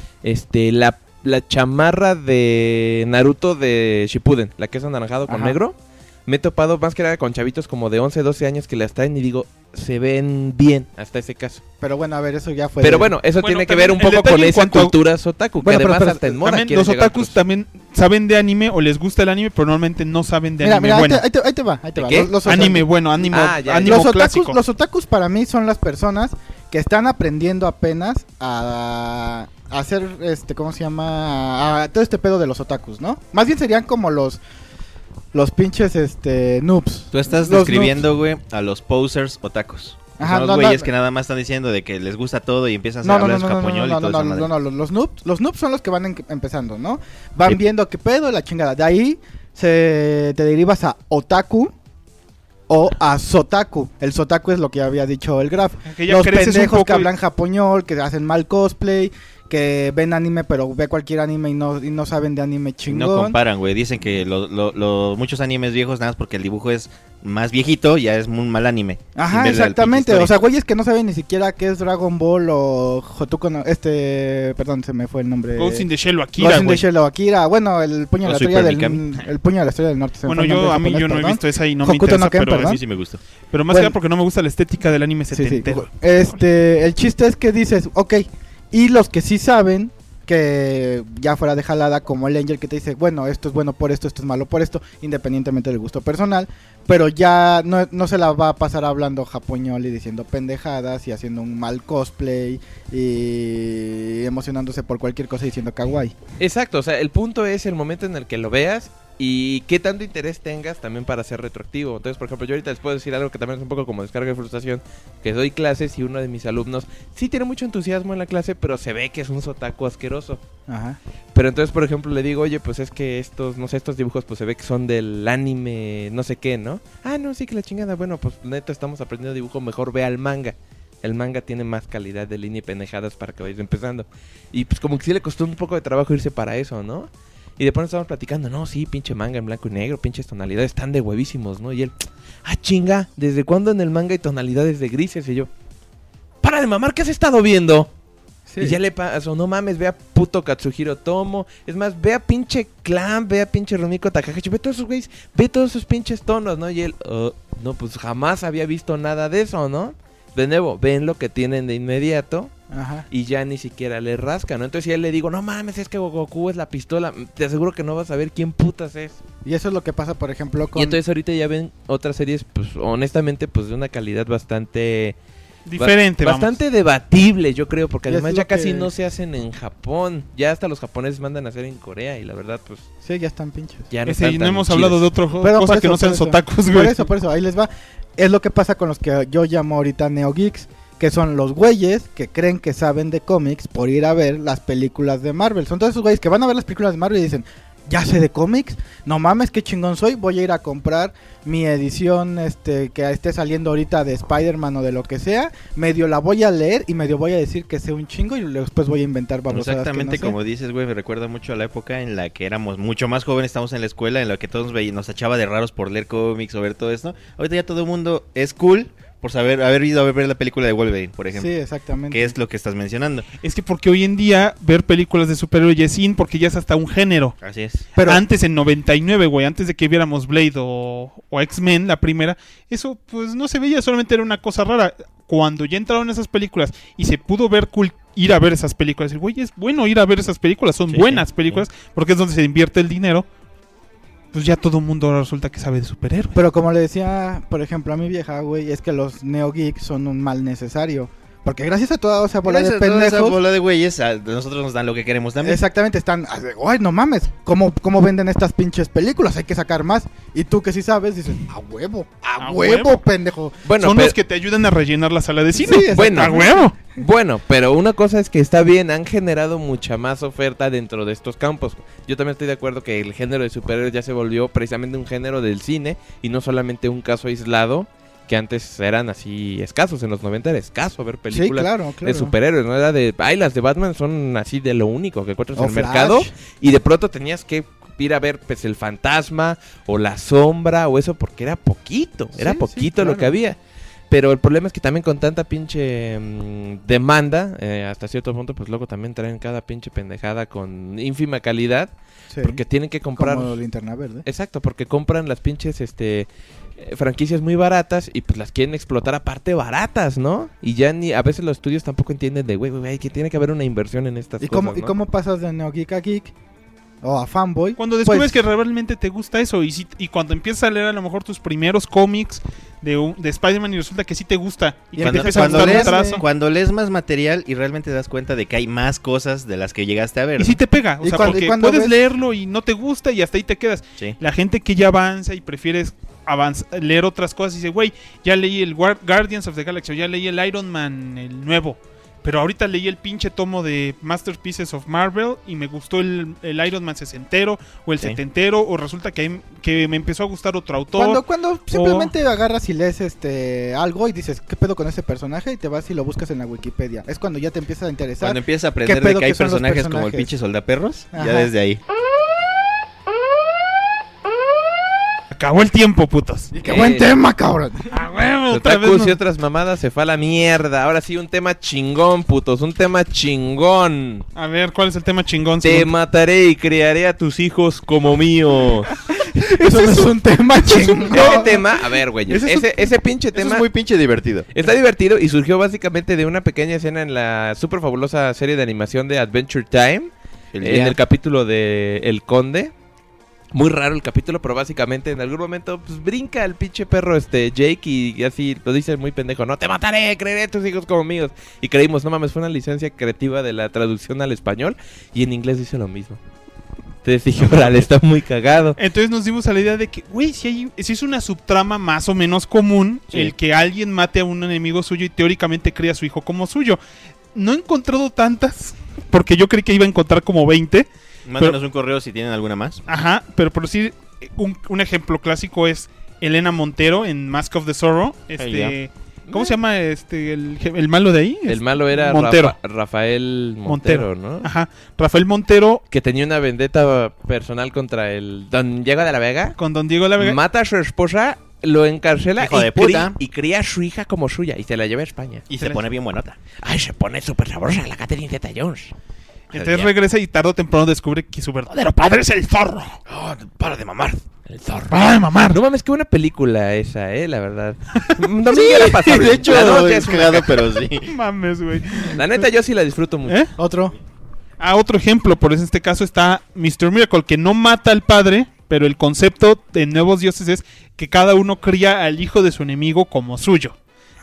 La chamarra de Naruto de Shippuden, la que es anaranjado con Ajá. negro. Me he topado más que nada con chavitos como de 11, 12 años que las traen y digo, se ven bien hasta ese caso. Pero bueno, a ver, eso ya fue... Pero bueno, eso Bueno, tiene que también ver un el poco detalle con en esa cuanto a- cultura otaku, Bueno, que pero además espera, hasta en moda También quieren los llegar, otakus pues. también saben de anime o les gusta el anime, pero normalmente no saben de Mira, anime mira, bueno. ahí te va, ahí te ¿De va. qué? Los Anime bueno, ánimo ya, ánimo los clásico. otakus para mí son las personas que están aprendiendo apenas a hacer, ¿cómo se llama? A todo este pedo de los otakus, ¿no? Más bien serían como los pinches, noobs. Tú estás Los describiendo, güey, a los posers otakus. Ajá, Son los no, güeyes no. que nada más están diciendo de que les gusta todo y empiezan a No, no, hablar no, su no, no, japoñol no, y todo no, eso. no, los noobs son los que van empezando, ¿no? Van Sí. viendo qué pedo y la chingada. De ahí te derivas a otaku o a sotaku. El sotaku es lo que había dicho el Graf. Que ya Los creces un pendejos poco que y- hablan japoñol, que hacen mal cosplay, que ven anime pero ve cualquier anime y no saben de anime No chingón. comparan, güey. Dicen que muchos animes viejos, nada más porque el dibujo es más viejito, ya es un mal anime. Ajá, En vez de la exactamente. pinche O sea, historia. güeyes que no saben ni siquiera qué es Dragon Ball o Hotuko no, perdón, se me fue el nombre. Ghost in the Shell o Ghost Akira, in the güey. Shell o Akira. Bueno, el puño de O la Super estrella del Mikami. el puño de la estrella del norte. se me Bueno, fue el nombre a mí japonés, yo no he perdón. visto esa y no me Hokuto no interesa, Ken, pero, perdón. A mí sí me gustó. pero más Bueno. que nada porque no me gusta la estética del anime Sí, sí. setentero. El chiste es que dices, ok, y los que sí saben que ya fuera de jalada, como el Angel que te dice, bueno, esto es bueno por esto es malo por esto, independientemente del gusto personal, pero ya no se la va a pasar hablando japoñol y diciendo pendejadas y haciendo un mal cosplay y emocionándose por cualquier cosa diciendo kawaii. Exacto, o sea, el punto es el momento en el que lo veas y qué tanto interés tengas también para ser retroactivo. Entonces, por ejemplo, yo ahorita les puedo decir algo que también es un poco como descarga de frustración, que doy clases y uno de mis alumnos sí tiene mucho entusiasmo en la clase, pero se ve que es un sotaku asqueroso. Ajá. Pero entonces, por ejemplo, le digo, oye, pues es que estos, no sé, estos dibujos pues se ve que son del anime, no sé qué, ¿no? Ah, no, sí que la chingada, bueno, pues neta estamos aprendiendo dibujo, mejor ve al manga. El manga tiene más calidad de línea y pendejadas para que vayas empezando. Y pues como que sí le costó un poco de trabajo irse para eso, ¿no? Y de pronto estábamos platicando, no, sí, pinche manga en blanco y negro, pinches tonalidades están de huevísimos, ¿no? Y él, ah, chinga, ¿desde cuándo en el manga hay tonalidades de grises? Y yo, para de mamar, ¿qué has estado viendo? Sí. Y ya le pasó, no mames, ve a puto Katsuhiro Tomo. Es más, ve a pinche Clan, ve a pinche Rumiko Takahashi, ve todos esos güeyes, ve todos esos pinches tonos, ¿no? Y él, no, pues jamás había visto nada de eso, ¿no? De nuevo, ven lo que tienen de inmediato Ajá. y ya ni siquiera le rascan, ¿no? Entonces ya le digo, no mames, es que Goku es la pistola, te aseguro que no vas a ver quién putas es. Y eso es lo que pasa, por ejemplo, con... Y entonces ahorita ya ven otras series, pues honestamente, pues de una calidad bastante... Diferente, vamos. Bastante debatible, yo creo, porque Y es además lo ya casi que- no se hacen en Japón. Ya hasta los japoneses mandan a hacer en Corea y la verdad, pues Sí, ya están pinches. ya no Ese, están y no tan hemos chidas. hablado de otro juego, Pero cosa por que eso, no sean por eso. otakus, Por güey. eso, ahí les va. Es lo que pasa con los que yo llamo ahorita neogeeks, que son los güeyes que creen que saben de cómics por ir a ver las películas de Marvel. Son todos esos güeyes que van a ver las películas de Marvel y dicen, ya sé de cómics, no mames, qué chingón soy, voy a ir a comprar mi edición que esté saliendo ahorita de Spider-Man o de lo que sea, medio la voy a leer y medio voy a decir que sé un chingo y después voy a inventar babosadas. Exactamente que no sé. como dices, güey, me recuerda mucho a la época en la que éramos mucho más jóvenes, estábamos en la escuela, en la que todos nos echaba de raros por leer cómics o ver todo esto. Ahorita ya todo el mundo es cool por haber ido a ver la película de Wolverine, por ejemplo. Sí, exactamente. Que es lo que estás mencionando. Es que porque hoy en día ver películas de superhéroes ya es in, porque ya es hasta un género. Así es. Pero Antes, en 99, güey, antes de que viéramos Blade o X-Men, la primera, eso pues no se veía, solamente era una cosa rara. Cuando ya entraron esas películas y se pudo ver cool ir a ver esas películas, güey, es bueno ir a ver esas películas, son Sí, buenas sí, películas, porque es donde se invierte el dinero. Pues ya todo el mundo ahora resulta que sabe de superhéroes. Pero como le decía, por ejemplo, a mi vieja, güey, es que los neogeeks son un mal necesario. Porque gracias a toda esa bola Gracias de a toda esa pendejos... bola de güeyes, a nosotros nos dan lo que queremos también. Exactamente, están... ¡Ay, no mames! ¿Cómo venden estas pinches películas? Hay que sacar más. Y tú que sí sabes, dices... ¡A huevo! ¡A ¡A huevo, huevo! pendejo! Bueno, Son pero, los que te ayudan a rellenar la sala de cine. Sí, bueno, ¡A huevo! bueno, pero una cosa es que está bien, han generado mucha más oferta dentro de estos campos. Yo también estoy de acuerdo que el género de superhéroes ya se volvió precisamente un género del cine y no solamente un caso aislado, que antes eran así escasos. En los 90 era escaso ver películas Sí, claro, claro. de superhéroes, no era de, ay, las de Batman son así de lo único que encuentras O en el Flash. mercado, y de pronto tenías que ir a ver pues el Fantasma o la Sombra o eso porque era poquito, Sí, sí, lo claro. que había. Pero el problema es que también con tanta pinche demanda, hasta cierto punto, pues luego también traen cada pinche pendejada con ínfima calidad, Sí, porque tienen que comprar. como Linterna Verde. Exacto, porque compran las pinches franquicias muy baratas y pues las quieren explotar aparte baratas, ¿no? Y ya ni a veces los estudios tampoco entienden de, güey, que tiene que haber una inversión en estas ¿Y cosas, cómo, ¿Y ¿no? cómo pasas de neogeek a geek? O a fanboy. Cuando descubres Pues, que realmente te gusta eso y cuando empiezas a leer a lo mejor tus primeros cómics de Spider-Man y resulta que sí te gusta y Y que te Cuando, empieza a cuando gustar un lees, trazo cuando lees más material y realmente te das cuenta de que hay más cosas de las que llegaste a ver. y sí te pega, o Y sea, cuando- porque y cuando puedes ves- leerlo y no te gusta y hasta ahí te quedas. Sí. La gente que ya avanza y prefieres leer otras cosas y dice, güey, ya leí el Guardians of the Galaxy, o ya leí el Iron Man, el nuevo, pero ahorita leí el pinche tomo de Masterpieces of Marvel y me gustó el Iron Man sesentero o el Sí. setentero, o resulta que me empezó a gustar otro autor. Cuando simplemente agarras y lees algo y dices, ¿qué pedo con ese personaje? Y te vas y lo buscas en la Wikipedia. Es cuando ya te empieza a interesar. Cuando empiezas a aprender ¿Qué pedo de que hay que son los personajes como el personajes? pinche soldaperros, Ajá. ya desde ahí. Acabó el tiempo, putos. ¡Qué buen tema, cabrón! A huevo, otra vez Otakus no- y otras mamadas se fue a la mierda. Ahora sí, un tema chingón, putos. Un tema chingón. A ver, ¿cuál es el tema chingón? Te según- mataré y criaré a tus hijos como míos. Eso no es un tema chingón. Ese tema, a ver, güey. Ese es Ese pinche Eso tema es muy pinche divertido. está divertido y surgió básicamente de una pequeña escena en la súper fabulosa serie de animación de Adventure Time. En el capítulo de El Conde. Muy raro el capítulo, pero básicamente en algún momento pues brinca el pinche perro Jake y así lo dice muy pendejo, no te mataré, creeré a tus hijos como míos. Y creímos, no mames, fue una licencia creativa de la traducción al español y en inglés dice lo mismo. Entonces dije, órale, está muy cagado. Entonces nos dimos a la idea de que, güey, si es una subtrama más o menos común, Sí. el que alguien mate a un enemigo suyo y teóricamente cría a su hijo como suyo. No he encontrado tantas, porque yo creí que iba a encontrar como 20. Mándanos un correo si tienen alguna más. Ajá, pero por decir, un ejemplo clásico es Elena Montero en Mask of the Zorro. ¿Cómo se llama el malo de ahí? El malo era Montero. Rafael Montero, ¿no? Ajá, Rafael Montero Que tenía una vendetta personal contra el Don Diego de la Vega. con Don Diego de la Vega. Mata a su esposa, lo encarcela Hijo de puta. y cría a su hija como suya y se la lleva a España. Y se pone bien buenota. Ay, se pone súper sabrosa la Catherine Zeta-Jones. Entonces regresa y tarde o temprano descubre que su verdadero padre es el zorro. Oh, para de mamar. El zorro. ¡Ay, mamar! No mames, qué buena película esa, la verdad. No me era pasable. de hecho, La noche es es una cagado, pero sí. Mames, güey. La neta, yo sí la disfruto mucho. ¿Eh? Otro. Otro ejemplo, por eso en este caso está Mr. Miracle, que no mata al padre, pero el concepto de Nuevos Dioses es que cada uno cría al hijo de su enemigo como suyo.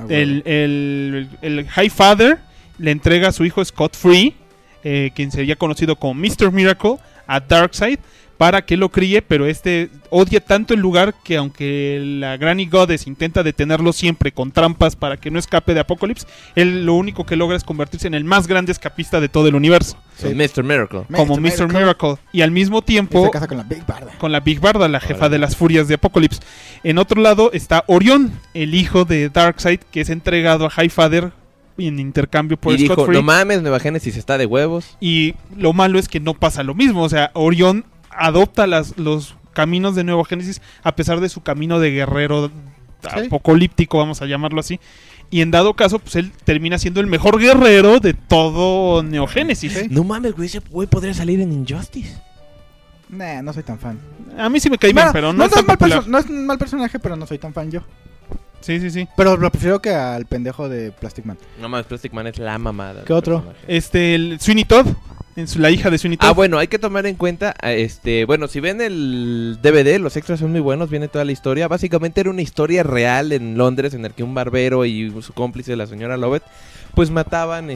El High Father le entrega a su hijo Scott Free, quien sería conocido como Mr. Miracle, a Darkseid para que lo críe, pero odia tanto el lugar que aunque la Granny Goddess intenta detenerlo siempre con trampas para que no escape de Apocalypse, él lo único que logra es convertirse en el más grande escapista de todo el universo. Sí. Mr. Miracle. como Mr. Miracle. Y al mismo Y tiempo se casa con la Big Barda. con la Big Barda, la jefa Órale. de las furias de Apocalypse. En otro lado está Orión, el hijo de Darkseid, que es entregado a Highfather en intercambio por Y dijo, Scott Free. no mames, Nueva Génesis está de huevos. Y lo malo es que no pasa lo mismo. O sea, Orión adopta los caminos de Nuevo Génesis a pesar de su camino de guerrero apocalíptico, vamos a llamarlo así. Y en dado caso, pues él termina siendo el mejor guerrero de todo Neogénesis. Sí. No mames, güey, ese güey podría salir en Injustice. Nah, no soy tan fan. A mí sí me cae bien, Bueno, pero no no es tan mal popular. no es un mal personaje, pero no soy tan fan yo. Sí, sí, sí. Pero lo prefiero que al pendejo de Plastic Man. No mames, Plastic Man es la mamada. ¿Qué otro? El Sweeney Todd, la hija de Sweeney Todd. Ah, bueno, hay que tomar en cuenta, bueno, si ven el DVD, los extras son muy buenos, viene toda la historia. Básicamente era una historia real en Londres en el que un barbero y su cómplice, la señora Lovett, pues mataban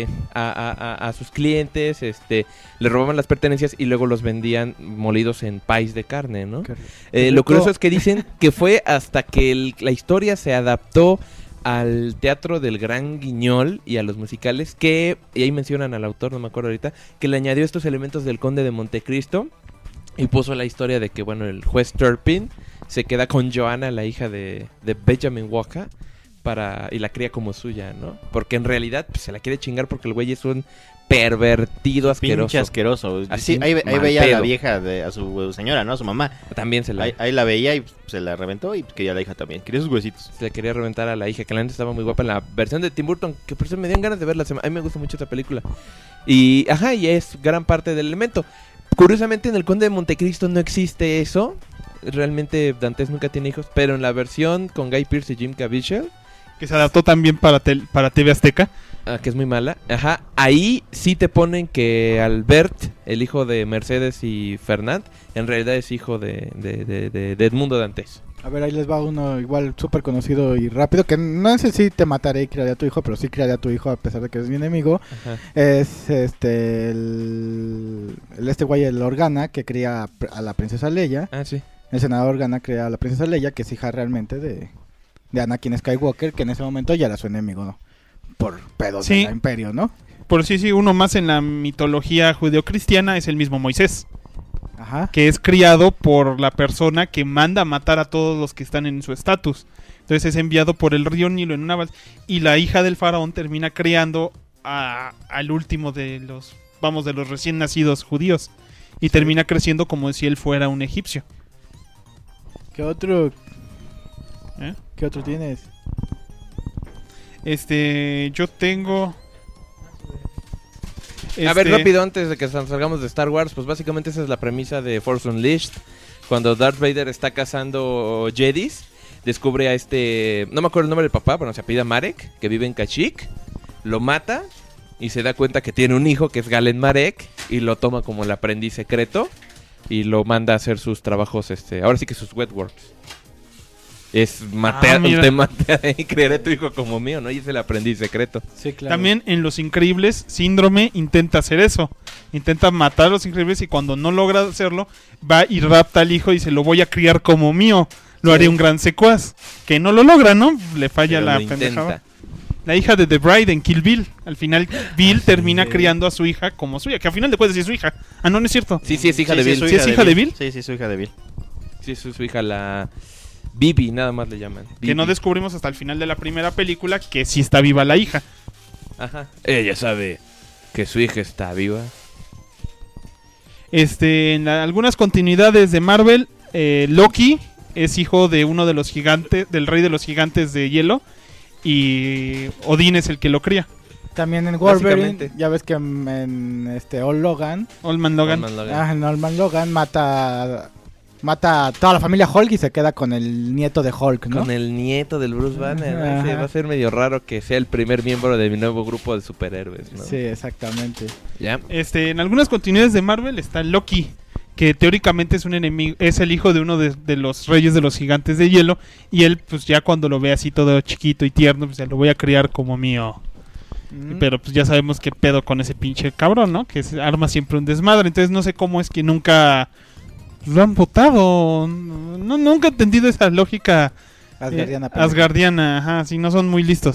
a sus clientes, le robaban las pertenencias y luego los vendían molidos en pies de carne, ¿no? Qué Lo rico. curioso es que dicen que fue hasta que la historia se adaptó al teatro del Gran Guiñol y a los musicales que, y ahí mencionan al autor, no me acuerdo ahorita, que le añadió estos elementos del Conde de Montecristo y puso la historia de que, bueno, el juez Turpin se queda con Joanna, la hija de Benjamin Walker, y la cría como suya, ¿no? Porque en realidad pues, se la quiere chingar porque el güey es un pervertido asqueroso. Pinche asqueroso. Así, Sí, ahí mal veía a la pedo. vieja, a su señora, ¿no? A su mamá. También se Ahí la veía y se la reventó y quería a la hija también. Quería sus huesitos. le quería reventar a la hija, que la neta estaba muy guapa en la versión de Tim Burton, que por eso me dieron ganas de verla. A mí me gusta mucho esta película. Y es gran parte del elemento. Curiosamente en el Conde de Montecristo no existe eso. Realmente Dantes nunca tiene hijos, pero en la versión con Guy Pearce y Jim Caviezel, Que se adaptó también para TV Azteca. que es muy mala, ahí sí te ponen que Albert, el hijo de Mercedes y Fernand, en realidad es hijo de Edmundo Dantes. A ver, ahí les va uno igual súper conocido y rápido, que no sé si te mataré y criaré a tu hijo, pero sí criaré a tu hijo a pesar de que es mi enemigo. Ajá. Es güey, el Organa, que cría a la princesa Leia. Ah, sí. El senador Organa cría a la princesa Leia, que es hija realmente de Anakin Skywalker, que en ese momento ya era su enemigo, ¿no? Por pedos Sí. del imperio, ¿no? Por sí, uno más en la mitología judeocristiana es el mismo Moisés, Ajá. que es criado por la persona que manda a matar a todos los que están en su estatus. Entonces es enviado por el río Nilo en una balsa y la hija del faraón termina criando al último de los recién nacidos judíos y termina creciendo como si él fuera un egipcio. ¿Qué otro? ¿Eh? ¿Qué otro tienes? Yo tengo... A ver, rápido, antes de que salgamos de Star Wars, pues básicamente esa es la premisa de Force Unleashed. Cuando Darth Vader está cazando Jedis, descubre a no me acuerdo el nombre del papá, pero se apellida Marek, que vive en Kashyyyk, lo mata y se da cuenta que tiene un hijo que es Galen Marek y lo toma como el aprendiz secreto y lo manda a hacer sus trabajos, ahora sí que sus wet works. Es mira. te maté y creeré a tu hijo como mío, ¿no? Y es el aprendiz secreto. Sí, claro. También en Los Increíbles, Síndrome intenta hacer eso. Intenta matar a Los Increíbles y cuando no logra hacerlo, va y rapta al hijo y se lo voy a criar como mío. Lo haré un gran secuaz. Que no lo logra, ¿no? Le falla Pero la lo pendejada. intenta. La hija de The Bride en Kill Bill. Al final, Bill termina criando a su hija como suya. Que al final después de decir su hija. Ah, no es cierto. Sí, es hija de Bill. ¿Sí es hija de Bill? Sí, su hija de Bill. Sí, es su hija, la Bibi, nada más le llaman. Que no descubrimos hasta el final de la primera película que sí está viva la hija. Ajá. Ella sabe que su hija está viva. En algunas continuidades de Marvel, Loki es hijo de uno de los gigantes, del rey de los gigantes de hielo, y Odín es el que lo cría. También en Wolverine, Básicamente. ya ves que en Old Logan, Old Man Logan. en Old Man Logan mata a toda la familia Hulk y se queda con el nieto de Hulk, ¿no? Con el nieto del Bruce Banner. ¿no? Ajá. Sí, va a ser medio raro que sea el primer miembro de mi nuevo grupo de superhéroes, ¿no? Sí, exactamente. ¿Ya? En algunas continuidades de Marvel está Loki, que teóricamente es un enemigo, es el hijo de uno de los reyes de los gigantes de hielo, y él pues ya cuando lo ve así todo chiquito y tierno, pues ya lo voy a criar como mío. Pero pues ya sabemos qué pedo con ese pinche cabrón, ¿no? Que arma siempre un desmadre. Entonces no sé cómo es que nunca lo han votado. Nunca he entendido esa lógica Asgardiana. Asgardiana, ajá, sí, no son muy listos.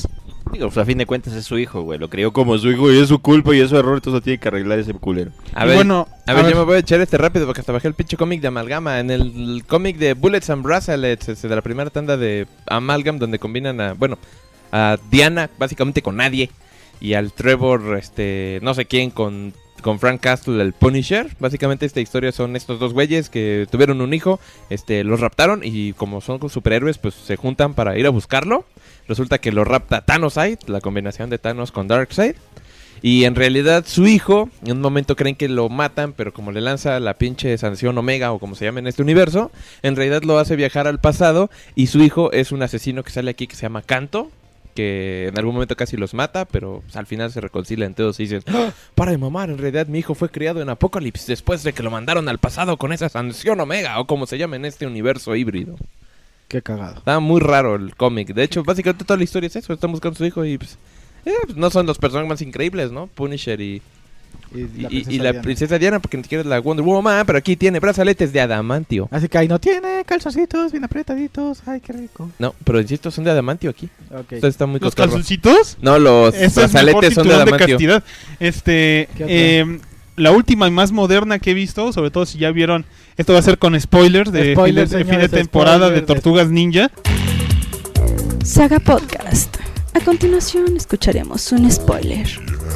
Digo, pues a fin de cuentas es su hijo, güey. Lo crió como su hijo y es su culpa y es su error, entonces lo tiene que arreglar ese culero. A Y ver, bueno, yo me voy a echar rápido porque hasta bajé el pinche cómic de Amalgama. En el cómic de Bullets and Bracelets, de la primera tanda de Amalgam, donde combinan a Diana básicamente con nadie y al Trevor, no sé quién, con Frank Castle, el Punisher. Básicamente esta historia son estos dos güeyes que tuvieron un hijo, los raptaron y como son superhéroes, pues se juntan para ir a buscarlo. Resulta que lo rapta Thanoside, la combinación de Thanos con Darkseid. Y en realidad su hijo, en un momento creen que lo matan, pero como le lanza la pinche sanción Omega o como se llama en este universo, en realidad lo hace viajar al pasado y su hijo es un asesino que sale aquí que se llama Kanto, que en algún momento casi los mata, pero pues, al final se reconcilian todos y dicen, ¡Ah! Para de mamar, en realidad mi hijo fue criado en Apocalypse después de que lo mandaron al pasado con esa sanción Omega o como se llama en este universo híbrido. Qué cagado. Está muy raro el cómic. De hecho, básicamente toda la historia es eso. Están buscando a su hijo y pues no son los personajes más increíbles, ¿no? Punisher y la princesa Diana, porque ni siquiera es la Wonder Woman, pero aquí tiene brazaletes de adamantio. Así que ahí no tiene calzoncitos bien apretaditos. Ay, qué rico. No, pero insisto, son de adamantio aquí. Ok. Entonces está muy ¿los cotorro. calzoncitos? No, los Ese es mejor brazaletes son de cinturón de adamantio. castidad. La última y más moderna que he visto, sobre todo si ya vieron, esto va a ser con spoilers de Spoilers, fin de señores, temporada de spoilers de- Tortugas Ninja. Saga Podcast. A continuación escucharemos un spoiler.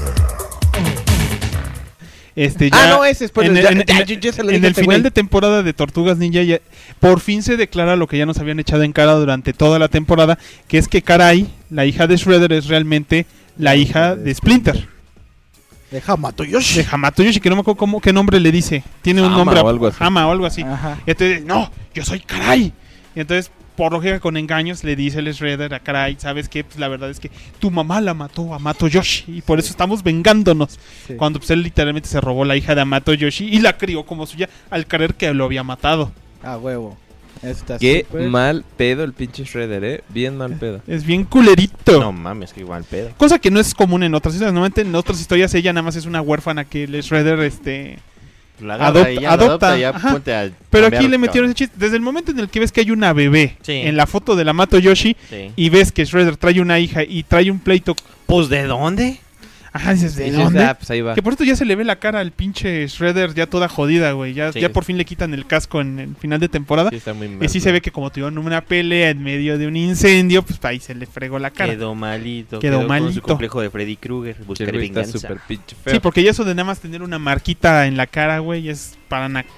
No, ese spoiler. En Ya se lo dije el a este final güey. de temporada de Tortugas Ninja por fin se declara lo que ya nos habían echado en cara durante toda la temporada, que es que Karai, la hija de Shredder, es realmente la hija de Splinter, De Hamato Yoshi. de Hamato Yoshi, que no me acuerdo qué nombre le dice. Tiene un Hama nombre, o algo así. Hama o algo así. Ajá. Y entonces, no, yo soy Karai. Y entonces, por lógica, con engaños, le dice el Shredder a Karai, ¿sabes qué? Pues la verdad es que tu mamá la mató a Amato Yoshi y por eso estamos vengándonos. Sí. Cuando pues él literalmente se robó la hija de Amato Yoshi y la crió como suya al creer que lo había matado. Ah, huevo. Eso está Qué súper. mal pedo el pinche Shredder, Bien mal pedo. Es bien culerito. No mames, que igual pedo. Cosa que no es común en otras historias. Normalmente en otras historias ella nada más es una huérfana que el Shredder La agarra y ya la adopta, ya ajá. ponte a Pero cambiar, aquí le metieron cabrón. ese chiste. Desde el momento en el que ves que hay una bebé Sí. en la foto de la Amato Yoshi Sí. y ves que Shredder trae una hija y trae un pleito. Pues, ¿de dónde? Ajá, dices, ¿de Sí, dónde? pues ahí va. Que por esto ya se le ve la cara al pinche Shredder ya toda jodida, güey. Ya, Sí. ya por fin le quitan el casco en el final de temporada. Sí, está muy mal. Y sí se ve que como tuvieron una pelea en medio de un incendio, pues ahí se le fregó la cara. Quedó malito. Quedó Con malito. su complejo de Freddy Krueger. Sí, Buscar güey, está venganza. súper pinche feo. Sí, porque ya eso de nada más tener una marquita en la cara, güey, es para nada.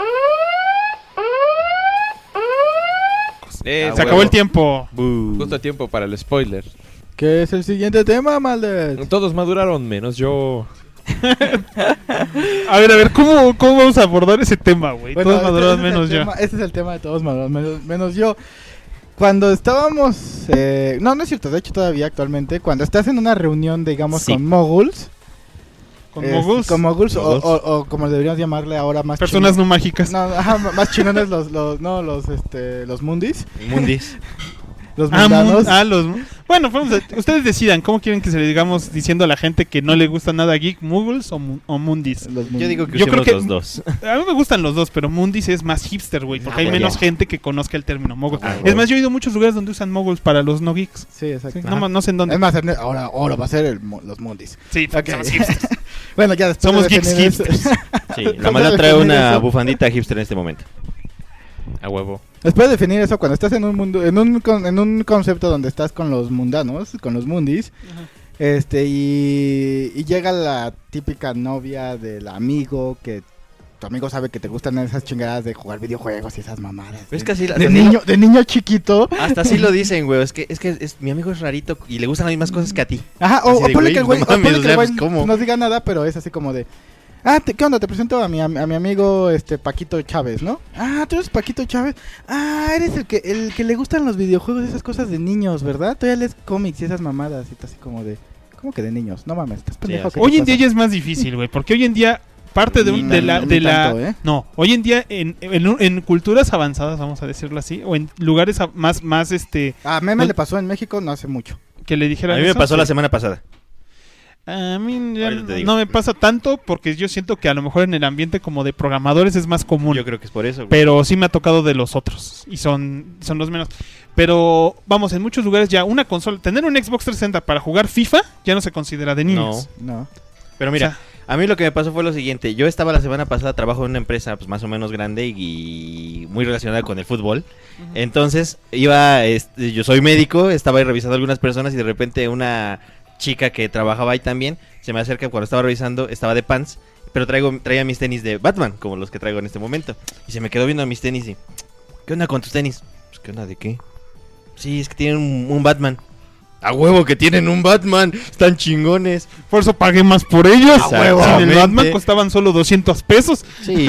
Se Se acabó el tiempo. Justo a tiempo para el spoiler. ¿Qué es el siguiente tema, Maldet? Todos maduraron, menos yo. A ver, ¿cómo vamos a abordar ese tema, güey? Bueno, Todos madurados este es el menos yo. tema- Este es el tema de todos madurados menos yo. Cuando estábamos... no es cierto, de hecho todavía actualmente. Cuando estás en una reunión, digamos, Sí. con moguls. Con moguls, Con moguls o- Moguls. o como deberíamos llamarle ahora más... personas chino- no mágicas. No, ajá, más chinones los mundis. Mundis. Los mundanos. Bueno, ustedes decidan, ¿cómo quieren que se le digamos diciendo a la gente que no le gusta nada geek, muggles o mundis? Yo digo que Yo creo usemos que- los dos. A mí me gustan los dos, pero mundis es más hipster, güey, porque hay ya. menos gente que conozca el término mogul. Ah, Es güey. más, yo he ido a muchos lugares donde usan moguls para los no geeks. Sí, exacto. Sí, Ajá. no sé en dónde. Es más, ahora va a ser los mundis. Sí, porque Ok. somos hipsters. Bueno, ya después Somos de geeks definir eso- hipsters. Sí, Después la de maldad trae definir una eso- bufandita hipster en este momento. A huevo. Después de definir eso, cuando estás en un mundo, en un concepto donde estás con los mundanos, con los mundis, y llega la típica novia del amigo que tu amigo sabe que te gustan esas chingadas de jugar videojuegos y esas mamadas. Es que así, de niño chiquito. hasta así lo dicen, güey. Es que mi amigo es rarito y le gustan las mismas cosas que a ti. Ajá, Así o de, ponle güey, que el güey, no o ponle mames, que o sea, el güey pues, ¿cómo? no diga nada, pero es así como de... ¿qué onda? Te presento a mi amigo Paquito Chávez, ¿no? Ah, tú eres Paquito Chávez. Ah, eres el que le gustan los videojuegos y esas cosas de niños, ¿verdad? Todavía lees cómics y esas mamadas y tú así como de... ¿Cómo que de niños? No mames, estás pendejo. Sí, ¿qué Hoy te en día pasa? ya es más difícil, güey, porque hoy en día parte de, Ni de la... tanto, De ni la tanto, ¿eh? No, hoy en día en culturas avanzadas, vamos a decirlo así, o en lugares más A Meme no- le pasó en México no hace mucho. que le A dijeran mí me eso, pasó sí. la semana pasada. A mí ya Ahorita te digo. no me pasa tanto porque yo siento que a lo mejor en el ambiente como de programadores es más común. Yo creo que es por eso. Güey. Pero sí me ha tocado de los otros y son los menos. Pero vamos, en muchos lugares ya una consola, tener un Xbox 360 para jugar FIFA ya no se considera de niños. No. Pero mira, O sea, a mí lo que me pasó fue lo siguiente. Yo estaba la semana pasada, trabajo en una empresa pues más o menos grande y muy relacionada con el fútbol. Entonces, yo soy médico, estaba ahí revisando a algunas personas y de repente una chica que trabajaba ahí también se me acerca cuando estaba revisando, estaba de pants, pero traía mis tenis de Batman, como los que traigo en este momento. Y se me quedó viendo a mis tenis y, ¿qué onda con tus tenis? Pues, ¿qué onda de qué? Sí, es que tienen un Batman. ¡A huevo que tienen un Batman! ¡Están chingones! por eso pagué más por ellos. Exactamente. En el Batman costaban solo 200 pesos. Sí.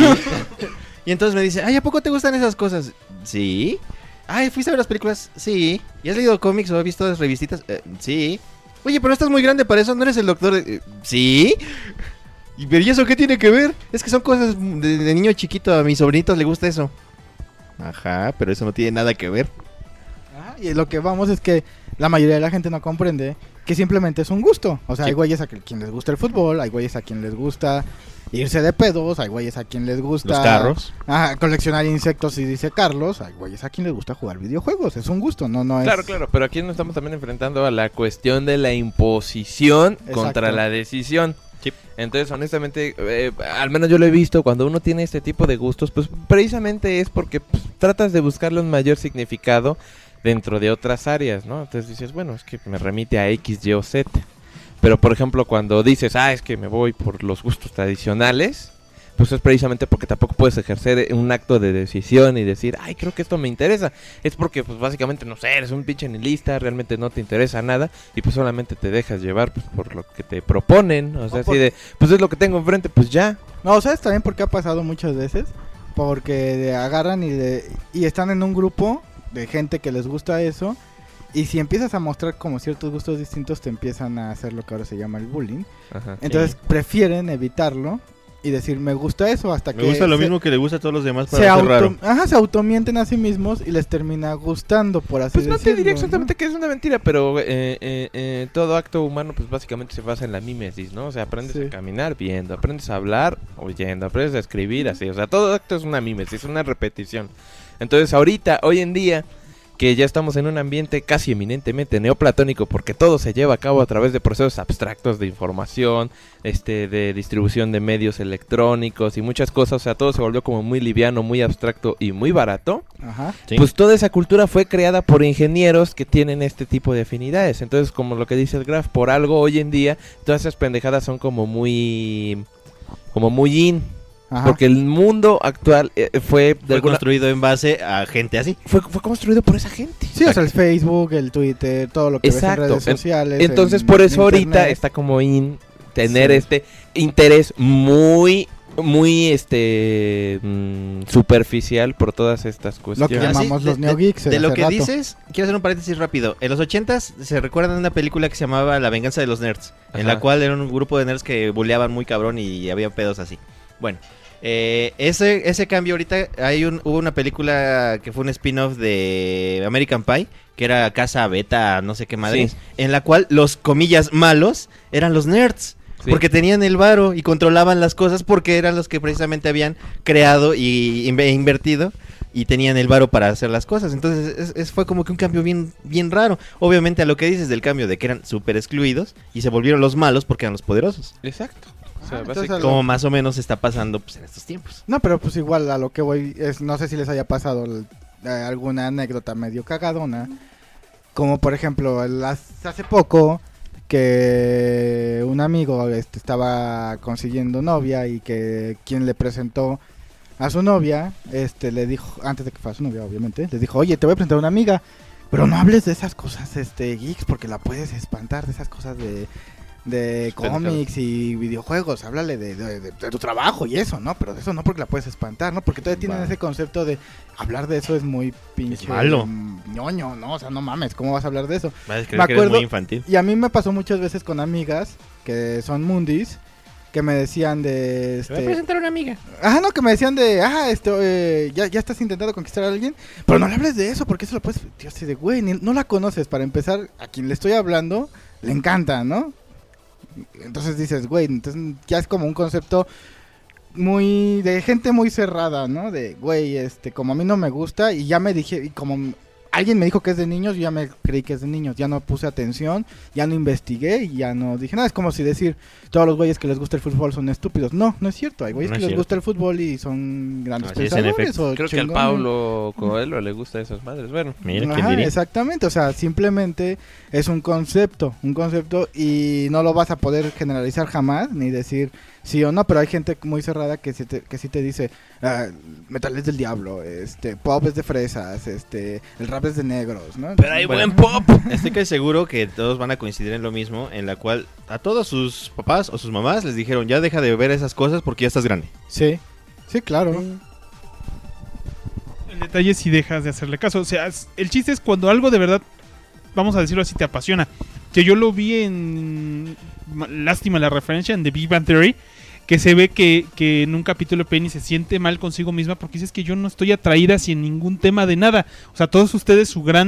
Y entonces me dice, ay, ¿a poco te gustan esas cosas? Sí. Ay, ¿fuiste a ver las películas? Sí. ¿Y has leído cómics o has visto las revistitas? Sí. Oye, pero estás muy grande para eso, ¿no eres el doctor? Sí. ¿Y eso qué tiene que ver? Es que son cosas de niño chiquito, a mis sobrinitos le gusta eso. Ajá, pero eso no tiene nada que ver. Y lo que vamos es que la mayoría de la gente no comprende que simplemente es un gusto. O sea, Sí. hay güeyes a quien les gusta el fútbol, hay güeyes a quien les gusta irse de pedos, hay güeyes a quien les gusta... Los carros. Coleccionar insectos, y dice Carlos, hay güeyes a quien les gusta jugar videojuegos. Es un gusto, no es... Claro, pero aquí nos estamos también enfrentando a la cuestión de la imposición Exacto. contra la decisión. Sí. Entonces, honestamente, al menos yo lo he visto, cuando uno tiene este tipo de gustos, pues precisamente es porque pues, tratas de buscarle un mayor significado dentro de otras áreas, ¿no? Entonces dices, bueno, es que me remite a X, Y o Z. Pero, por ejemplo, cuando dices, es que me voy por los gustos tradicionales, pues es precisamente porque tampoco puedes ejercer un acto de decisión y decir, creo que esto me interesa. Es porque, pues, básicamente, no sé, eres un pinche nihilista, realmente no te interesa nada y pues solamente te dejas llevar pues, por lo que te proponen. O sea, así de, pues es lo que tengo enfrente, pues ya. No, ¿sabes también por qué ha pasado muchas veces? Porque agarran y están en un grupo de gente que les gusta eso. Y si empiezas a mostrar como ciertos gustos distintos, te empiezan a hacer lo que ahora se llama el bullying. Ajá. Entonces prefieren evitarlo y decir, me gusta eso, hasta que... Me gusta lo mismo que le gusta a todos los demás para ser raro. se automienten a sí mismos y les termina gustando, por así Pues no decirlo. te diría exactamente que es una mentira, pero todo acto humano pues básicamente se basa en la mímesis, ¿no? O sea, aprendes Sí. a caminar viendo, aprendes a hablar oyendo, aprendes a escribir así. O sea, todo acto es una mímesis, es una repetición. Entonces hoy en día, que ya estamos en un ambiente casi eminentemente neoplatónico porque todo se lleva a cabo a través de procesos abstractos de información, de distribución de medios electrónicos y muchas cosas, o sea, todo se volvió como muy liviano, muy abstracto y muy barato. Ajá. Sí. Pues toda esa cultura fue creada por ingenieros que tienen este tipo de afinidades. Entonces, como lo que dice el Graf, por algo hoy en día todas esas pendejadas son como muy in. Ajá. Porque el mundo actual fue Construido en base a gente así. fue construido por esa gente. Sí, o sea, el Facebook, el Twitter, todo lo que Exacto. ves en redes sociales. Entonces, en por eso ahorita internet. está como in tener Sí. este interés muy superficial por todas estas Lo que cuestiones. llamamos Así, los neogeeks. De lo hace que rato. dices, quiero hacer un paréntesis rápido. En los 80s se recuerdan una película que se llamaba La venganza de los nerds, en Ajá. la cual era un grupo de nerds que bulleaban muy cabrón y había pedos así. Bueno, ese cambio ahorita, hubo una película que fue un spin-off de American Pie, que era Casa Beta, no sé qué madre, Sí. en la cual los comillas malos eran los nerds. Sí. Porque tenían el varo y controlaban las cosas porque eran los que precisamente habían creado y invertido y tenían el varo para hacer las cosas. Entonces fue como que un cambio bien, bien raro. Obviamente a lo que dices del cambio de que eran súper excluidos y se volvieron los malos porque eran los poderosos. Exacto. O sea, entonces, básicamente- Como más o menos está pasando pues, en estos tiempos. No, pero pues igual a lo que voy es, no sé si les haya pasado alguna anécdota medio cagadona, como por ejemplo hace poco que un amigo estaba consiguiendo novia y que quien le presentó a su novia, le dijo, antes de que fuera su novia obviamente, le dijo, oye, te voy a presentar a una amiga, pero no hables de esas cosas geeks porque la puedes espantar, de esas cosas de cómics y videojuegos, háblale de tu trabajo y eso, ¿no? Pero de eso no porque la puedes espantar, ¿no? Porque todavía tienen Va. ese concepto de hablar de eso es muy pinche Es malo. ñoño, ¿no? O sea, no mames, ¿cómo vas a hablar de eso? Vas a creer que eres muy infantil. Y a mí me pasó muchas veces con amigas que son mundis que me decían de Te voy a presentar a una amiga. Ajá, no, que me decían de, ya estás intentando conquistar a alguien, pero no le hables de eso, porque eso lo puedes, tío, así de, güey, no la conoces, para empezar, a quien le estoy hablando, le encanta, ¿no? Entonces dices, güey, entonces ya es como un concepto muy de gente muy cerrada, ¿no? De, güey, como a mí no me gusta y ya me dije, y como alguien me dijo que es de niños, yo ya me creí que es de niños, ya no puse atención, ya no investigué y ya no dije nada. Es como si decir, todos los güeyes que les gusta el fútbol son estúpidos. No, no es cierto. Hay güeyes No que es les cierto. gusta el fútbol y son grandes Así es, en pensadores. efecto. O Creo que al chingones. Paulo Coelho le gusta a esas madres. Bueno, Mira, ¿quién Ajá, diría? exactamente, o sea, simplemente es un concepto y no lo vas a poder generalizar jamás, ni decir sí o no, pero hay gente muy cerrada que sí te dice, metal es del diablo, pop es de fresas, el rap es de negros, ¿no? pero hay Bueno. buen pop. Estoy casi seguro que todos van a coincidir en lo mismo, en la cual a todos sus papás o sus mamás les dijeron, ya deja de ver esas cosas porque ya estás grande. Sí, claro. El detalle es si dejas de hacerle caso. O sea, el chiste es cuando algo de verdad, vamos a decirlo así, te apasiona. Que yo lo vi en... Lástima la referencia, en The Big Bang Theory. Que se ve que en un capítulo Penny se siente mal consigo misma porque dice, es que yo no estoy atraída hacia ningún tema de nada. O sea, todos ustedes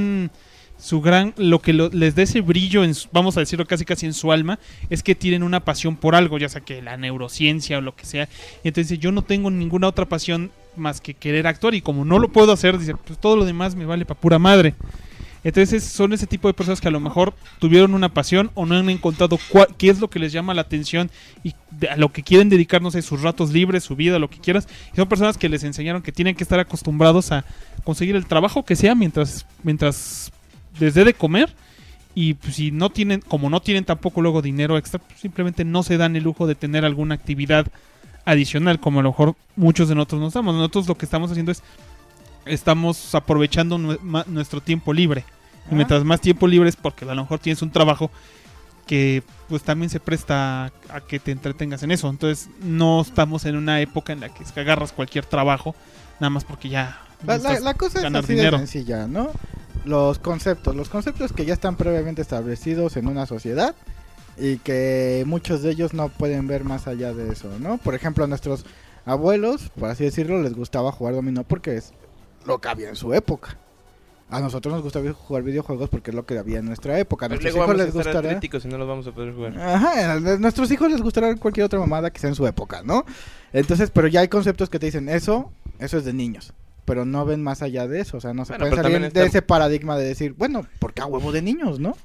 lo que les da ese brillo, vamos a decirlo casi en su alma, es que tienen una pasión por algo, ya sea que la neurociencia o lo que sea. Y entonces yo no tengo ninguna otra pasión más que querer actuar y como no lo puedo hacer, dice, pues todo lo demás me vale pa' pura madre. Entonces son ese tipo de personas que a lo mejor tuvieron una pasión o no han encontrado qué es lo que les llama la atención y a lo que quieren dedicarnos, sus ratos libres, su vida, lo que quieras. Y son personas que les enseñaron que tienen que estar acostumbrados a conseguir el trabajo que sea mientras les dé de comer. Y pues, si no tienen, como no tienen tampoco luego dinero extra, pues, simplemente no se dan el lujo de tener alguna actividad adicional, como a lo mejor muchos de nosotros nos damos. Nosotros lo que estamos haciendo es estamos aprovechando nuestro tiempo libre. Y mientras más tiempo libre es porque a lo mejor tienes un trabajo que pues también se presta a que te entretengas en eso. Entonces no estamos en una época en la que agarras cualquier trabajo nada más porque ya La cosa es ganar así dinero. de sencilla, ¿no? Los conceptos que ya están previamente establecidos en una sociedad y que muchos de ellos no pueden ver más allá de eso, ¿no? Por ejemplo, a nuestros abuelos, por así decirlo, les gustaba jugar dominó porque es lo que había en su época. A nosotros nos gusta jugar videojuegos porque es lo que había en nuestra época. A Pero nuestros luego hijos vamos a les estar gustará. atléticos y no los vamos a poder jugar. Ajá, a nuestros hijos les gustará cualquier otra mamada que sea en su época, ¿no? Entonces, pero ya hay conceptos que te dicen eso es de niños. Pero no ven más allá de eso, o sea, no se Bueno, pueden pero salir también de está- ese paradigma de decir, bueno, porque a huevo de niños, ¿no?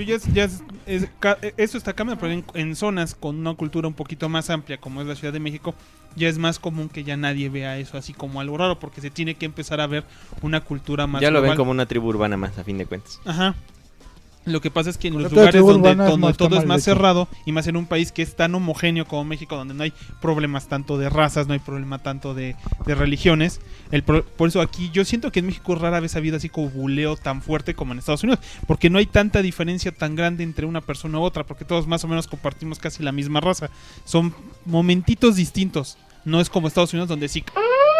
Eso está cambiando, pero en zonas con una cultura un poquito más amplia, como es la Ciudad de México, ya es más común que ya nadie vea eso así como algo raro, porque se tiene que empezar a ver una cultura más Ya lo ven global. como una tribu urbana más, a fin de cuentas. Ajá. Lo que pasa es que en los Concepto de lugares tribu donde urbana es más todo es mal más hecho. cerrado y más en un país que es tan homogéneo como México, donde no hay problemas tanto de razas, no hay problema tanto de religiones, por eso aquí yo siento que en México rara vez ha habido así como buleo tan fuerte como en Estados Unidos, porque no hay tanta diferencia tan grande entre una persona u otra, porque todos más o menos compartimos casi la misma raza. Son momentitos distintos, no es como Estados Unidos donde sí...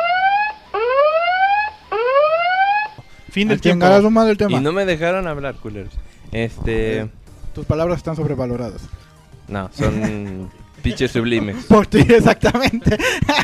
Fin del tiempo. Chingar a su madre el tema. Y no me dejaron hablar, culeros. Tus palabras están sobrevaloradas. No, son pinches sublimes. Por ti, exactamente.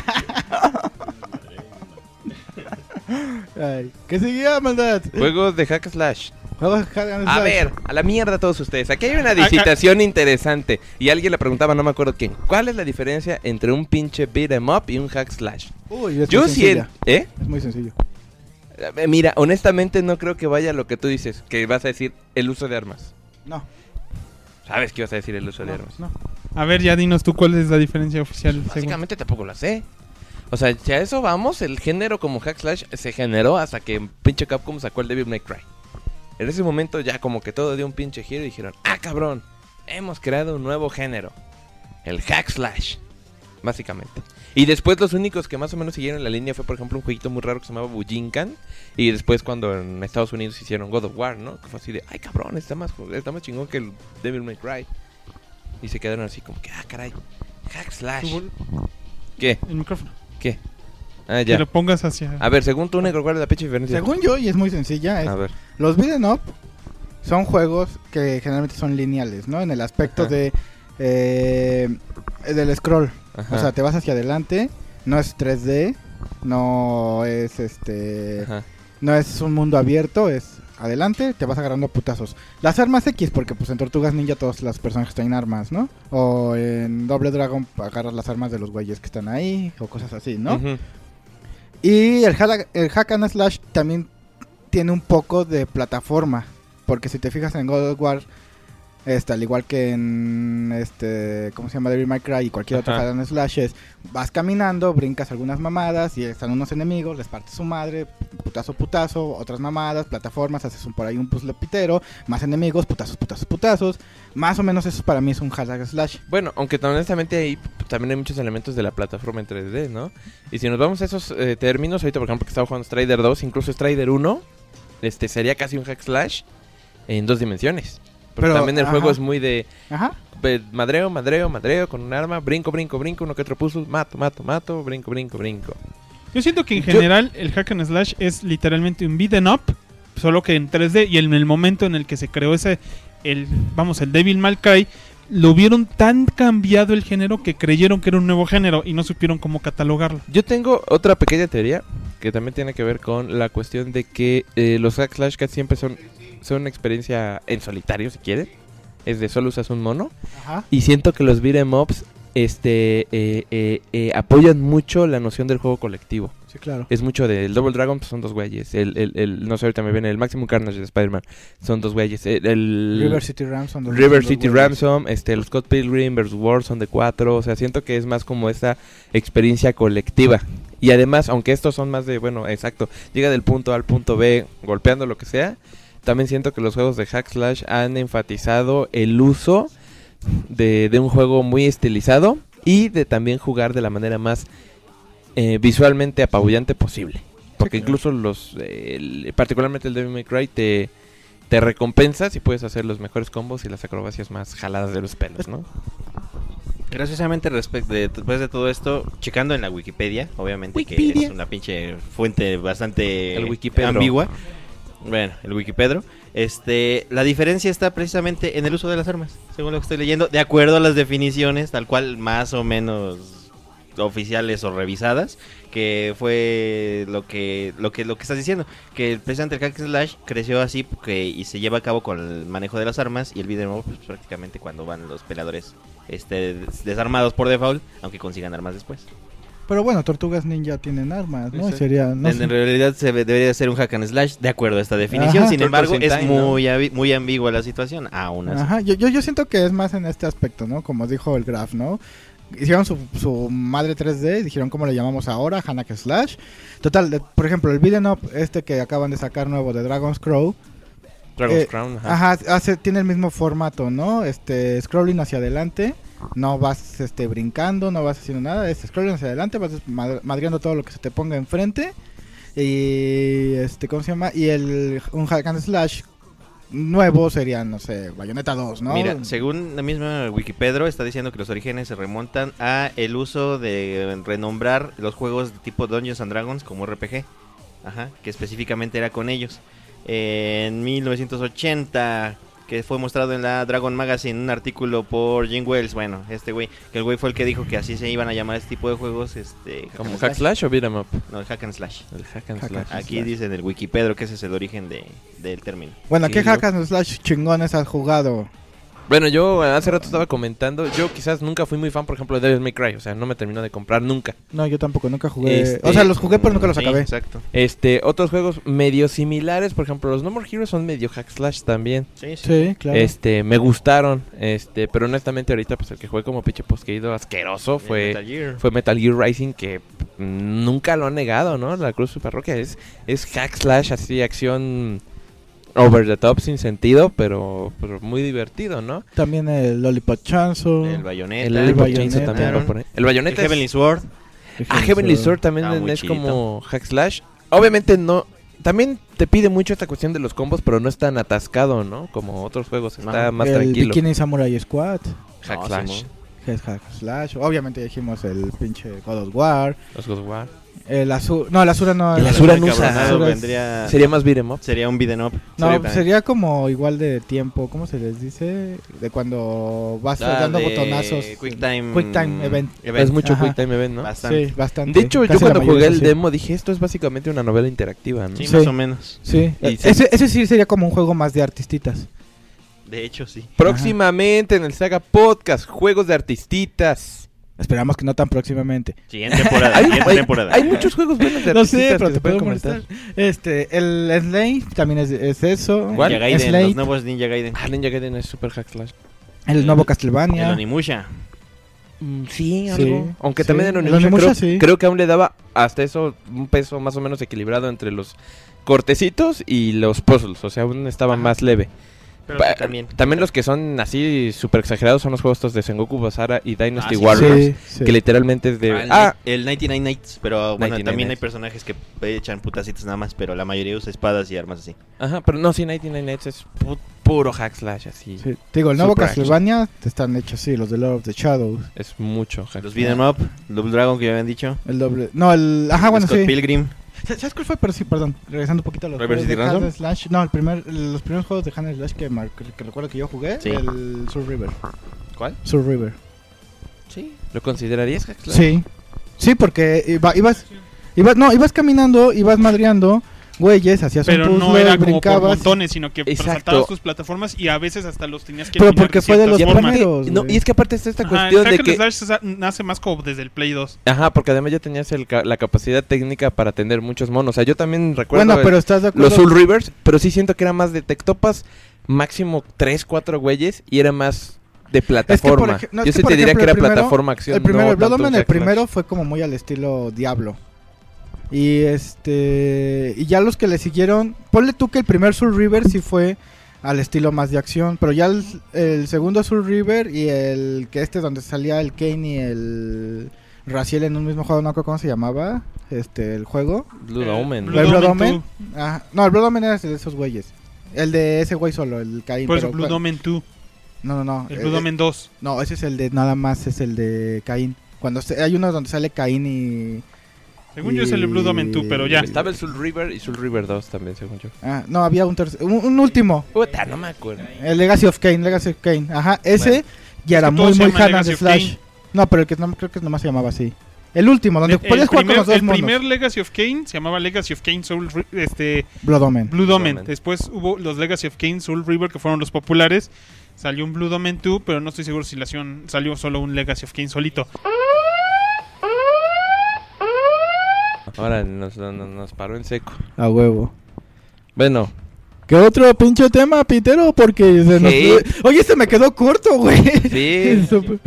Ay, ¿qué seguía, maldad? Juegos de hack slash. Juegos de hack and A slash. ver, a la mierda todos ustedes. Aquí hay una disitación interesante. Y alguien le preguntaba, no me acuerdo quién. ¿Cuál es la diferencia entre un pinche beat 'em up y un hack slash? Uy, es Yo muy sí... sencilla. ¿Eh? Es muy sencillo. Mira, honestamente no creo que vaya a lo que tú dices. Que vas a decir el uso de armas. No. ¿Sabes que ibas a decir el uso de armas? No. A ver, ya dinos tú cuál es la diferencia oficial. según. Básicamente tampoco lo sé. O sea, si a eso vamos, el género como hack slash se generó hasta que pinche Capcom sacó el Devil May Cry. En ese momento ya como que todo dio un pinche giro y dijeron, ¡ah, cabrón! Hemos creado un nuevo género. El hack slash. Básicamente. Y después los únicos que más o menos siguieron la línea fue, por ejemplo, un jueguito muy raro que se llamaba Bujinkan. Y después cuando en Estados Unidos hicieron God of War, ¿no? Que fue así de, ¡ay, cabrón! Está más chingón que el Devil May Cry. Y se quedaron así como que, ¡ah, caray! Hack slash. ¿Qué? El micrófono. ¿Qué? Ah, Que ya. lo pongas hacia... A ver, según tú, Negro, ¿cuál es la pinche diferencia? Según yo, y es muy sencilla, es A ver. los beat'em up son juegos que generalmente son lineales, ¿no? En el aspecto Ajá. del scroll. Ajá. O sea, te vas hacia adelante, no es 3D, no es Ajá. no es un mundo abierto, es adelante, te vas agarrando a putazos. Las armas X, porque pues en Tortugas Ninja todos los personajes traen armas, ¿no? O en Double Dragon agarras las armas de los güeyes que están ahí, o cosas así, ¿no? Ujú. Y el Hack and Slash también tiene un poco de plataforma, porque si te fijas en God of War, al igual que en ¿cómo se llama? Devil May Cry y cualquier otro Ajá. Hack and Slash, vas caminando, brincas algunas mamadas y están unos enemigos, les partes su madre, putazo, otras mamadas, plataformas, haces por ahí un puzzle pitero, más enemigos, putazos. Más o menos eso para mí es un Hack and Slash. Bueno, aunque honestamente ahí también hay muchos elementos de la plataforma en 3D, ¿no? Y si nos vamos a esos términos, ahorita por ejemplo que estaba jugando Strider 2, incluso Strider 1, sería casi un hack slash en 2 dimensiones. Porque Pero, también el ajá. juego es muy de Ajá. madreo con un arma, brinco, uno que otro puzzle, mato, brinco. Yo siento que en general el Hack and Slash es literalmente un beat 'em up, solo que en 3D, y en el momento en el que se creó el Devil May Cry, lo vieron tan cambiado el género que creyeron que era un nuevo género y no supieron cómo catalogarlo. Yo tengo otra pequeña teoría que también tiene que ver con la cuestión de que los hack slash casi siempre son una experiencia en solitario, si quieren. Es de solo usas un mono. Ajá. Y siento que los beat'em ups apoyan mucho la noción del juego colectivo. Sí, claro. Es mucho del Double Dragon, pues son 2 güeyes. No sé, ahorita me viene el Maximum Carnage de Spider-Man. Son 2 güeyes. River City Ransom. River City Ransom, los Scott Pilgrim vs. War son de 4. O sea, siento que es más como esa experiencia colectiva. Y además, aunque estos son más de, bueno, exacto, llega del punto A al punto B golpeando lo que sea. También siento que los juegos de hack slash han enfatizado el uso de un juego muy estilizado y de también jugar de la manera más visualmente apabullante posible. Porque Sí, claro. incluso particularmente el Devil May Cry te recompensa si puedes hacer los mejores combos y las acrobacias más jaladas de los pelos, ¿no? Graciosamente, después de todo esto, checando en la Wikipedia, obviamente Wikipedia. que es una pinche fuente bastante El Wikipedro. ambigua. Bueno, el Wikipedro. La diferencia está precisamente en el uso de las armas, según lo que estoy leyendo, de acuerdo a las definiciones, tal cual más o menos oficiales o revisadas, que fue lo que estás diciendo, que precisamente el hack and slash creció así y se lleva a cabo con el manejo de las armas, y el beat'em up, pues, prácticamente cuando van los peleadores desarmados por default, aunque consigan armas después. Pero bueno, Tortugas Ninja tienen armas, ¿no? Exacto. Sería, no sé. En realidad debería ser un hack and slash de acuerdo a esta definición. Ajá. Sin embargo, Turtles in es Time, ¿no? muy ambigua la situación. Aún así. Ajá, yo siento que es más en este aspecto, ¿no? Como dijo el Graf, ¿no? Hicieron su madre 3D, dijeron cómo le llamamos ahora, Hack Slash. Total, por ejemplo, el beat'em up que acaban de sacar nuevo de Dragon's Crow. Dragon's Crown, ajá. Ajá, tiene el mismo formato, ¿no? Scrolling hacia adelante, no vas brincando, no vas haciendo nada, scrolling hacia adelante, vas madreando todo lo que se te ponga enfrente. Y ¿cómo se llama? Y un hack and slash nuevo sería, no sé, Bayonetta 2, ¿no? Mira, según la misma Wikipedia está diciendo que los orígenes se remontan a el uso de renombrar los juegos de tipo Dungeons and Dragons como RPG. Ajá, que específicamente era con ellos. En 1980, que fue mostrado en la Dragon Magazine, un artículo por Jim Wells, bueno, que el güey fue el que dijo que así se iban a llamar este tipo de juegos, ¿Como hack slash o beat'em up? No, hack and slash. El hack and Hack and slash. Aquí dice en el Wikipedia que ese es el origen del término. Bueno, Sí, ¿qué hack and slash chingones has jugado? Bueno, yo hace rato estaba comentando, yo quizás nunca fui muy fan, por ejemplo, de Devil May Cry, o sea, no me terminó de comprar nunca. No, yo tampoco, nunca jugué. Este- O sea, los jugué, pero nunca los Sí, acabé. Exacto. Otros juegos medio similares, por ejemplo, los No More Heroes son medio hack slash también. Sí. Sí, claro. Me gustaron, pero honestamente ahorita pues el que jugué como pinche posqueído asqueroso Metal fue Gear. Metal Gear Rising, que nunca lo han negado, ¿no? La Cruz de Parroquia es hack slash, así acción over the top sin sentido, pero muy divertido, ¿no? También el Lollipop Chainsaw. El Bayonetta. El Lollipop Bayonetta. Chainsaw también va por ahí. El Bayonetta El Heavenly Sword. Heavenly Sword también muy es chidito. como hack slash. Obviamente no. También te pide mucho esta cuestión de los combos, pero no es tan atascado, ¿no? Como otros juegos, está Ajá. más el tranquilo. Bikini Samurai Squad. Hack No, slash. Simón. Que es hack slash. Obviamente dijimos el pinche God of War. Los God of War. El azul, no, el Asura no. El el Asura azul no usa. Asura es- vendría... Sería más beat'em up. Sería un beat'em up. No, sería como igual de tiempo, ¿cómo se les dice? De cuando vas dando de botonazos. Quick Time Event. Es mucho Ajá. Quick Time Event, ¿no? Bastante. Sí, bastante. De hecho, yo Casi la cuando jugué mayoría el es así. demo dije, esto es básicamente una novela interactiva, ¿no? Sí, Sí. más o menos. Sí, Y sí. ese sí sería como un juego más de artistitas. De hecho, sí. Próximamente en el Saga Podcast, juegos de artistitas. Esperamos que no tan próximamente. Siguiente temporada. Hay muchos juegos buenos de No artistitas sé, pero que te se pueden puedo comentar. molestar. El Slay también es eso. ¿Cuál? Ninja Gaiden, Slate, los nuevos Ninja Gaiden. Ah, Ninja Gaiden es super hack slash. el nuevo El Castlevania. Onimusha. Sí, Sí, algo. Aunque sí. también en El Onimusha Onimusha, sí. creo que aún le daba hasta eso un peso más o menos equilibrado entre los cortecitos y los puzzles. O sea, aún estaba Ajá. más leve. Pero Pa- también. También los que son así súper exagerados son los juegos estos de Sengoku Basara y Dynasty sí. Warriors. Sí, sí. Que literalmente es de... El 99 Nights, pero bueno, 99 también hay Nights. personajes que echan putacitos nada más, pero la mayoría usa espadas y armas así. Ajá, pero no, sí, 99 Nights es puro hack slash así. Sí. Te digo, el nuevo Super Castlevania están hechos así, los de Lord of the Shadows. Es mucho hack Los slash. beat'em up, Double Dragon que ya habían dicho. El doble. No, el. Ajá, bueno, Scott sí. Pilgrim. ¿Sabes cuál fue? Pero sí, perdón. Regresando un poquito a los ¿River juegos City de Ransom? Hack and Slash. No, los primeros juegos de Hack and Slash que recuerdo que yo jugué. Sí. El Soul River. ¿Cuál? Soul River. Sí. ¿Lo considerarías hack slash? Sí. Sí, porque ibas caminando, ibas madreando, güeyes, hacías Pero un no puzzle, era como por brincabas. montones, sino que Exacto. saltabas tus plataformas y a veces hasta los tenías que Pero eliminar porque de fue de ciertas los formas. primeros. No, güey. y es que aparte está esta Ajá, cuestión el de Hack que... and Slash nace más como desde el Play 2. Ajá, porque además ya tenías la capacidad técnica para atender muchos monos. O sea, yo también recuerdo Bueno, pero estás de acuerdo. los Soul Rivers, pero sí siento que era más de tech topas, máximo 3, 4 güeyes y era más de plataforma. no, es yo que, sí por te diría ejemplo, que era el primero- plataforma acción. El primero, no el Blood tanto Omen, el hack slash. primero fue como muy al estilo Diablo. Y y ya los que le siguieron, ponle tú que el primer Soul River sí fue al estilo más de acción, pero ya el segundo Soul River y el que donde salía el Kane y el Raziel en un mismo juego, no recuerdo cómo se llamaba, el juego. Blood Omen. Blood ¿El Blood Omen Omen? Ajá. No, el Blood Omen era de esos güeyes. El de ese güey solo, el Cain. Por eso pero- Blood Omen 2, No. el Blood Omen 2. No, ese es el de nada más, es el de Caín. Hay uno donde sale Caín y... Según yo es el Blood Omen 2, pero ya. Estaba el Soul River y Soul River 2 también, según yo. Ah, no, había un último. Puta, no me acuerdo. El Legacy of Kain. Ajá, ese ya era Es que todos muy, se muy llaman Hack and Legacy of Slash. Kain. No, pero el que no, creo que nomás se llamaba así. El último, donde El podías jugar con los dos el monos. primer Legacy of Kain se llamaba Legacy of Kain Soul Blood Omen. Blood Omen. Omen. Después hubo los Legacy of Kain Soul River, que fueron los populares. Salió un Blood Omen 2, pero no estoy seguro si salió solo un Legacy of Kain solito. Ahora nos paró en seco. A huevo. Bueno, ¿Qué otro pinche tema, Pitero? Porque se nos... Sí. Oye, se me quedó corto, güey. sí.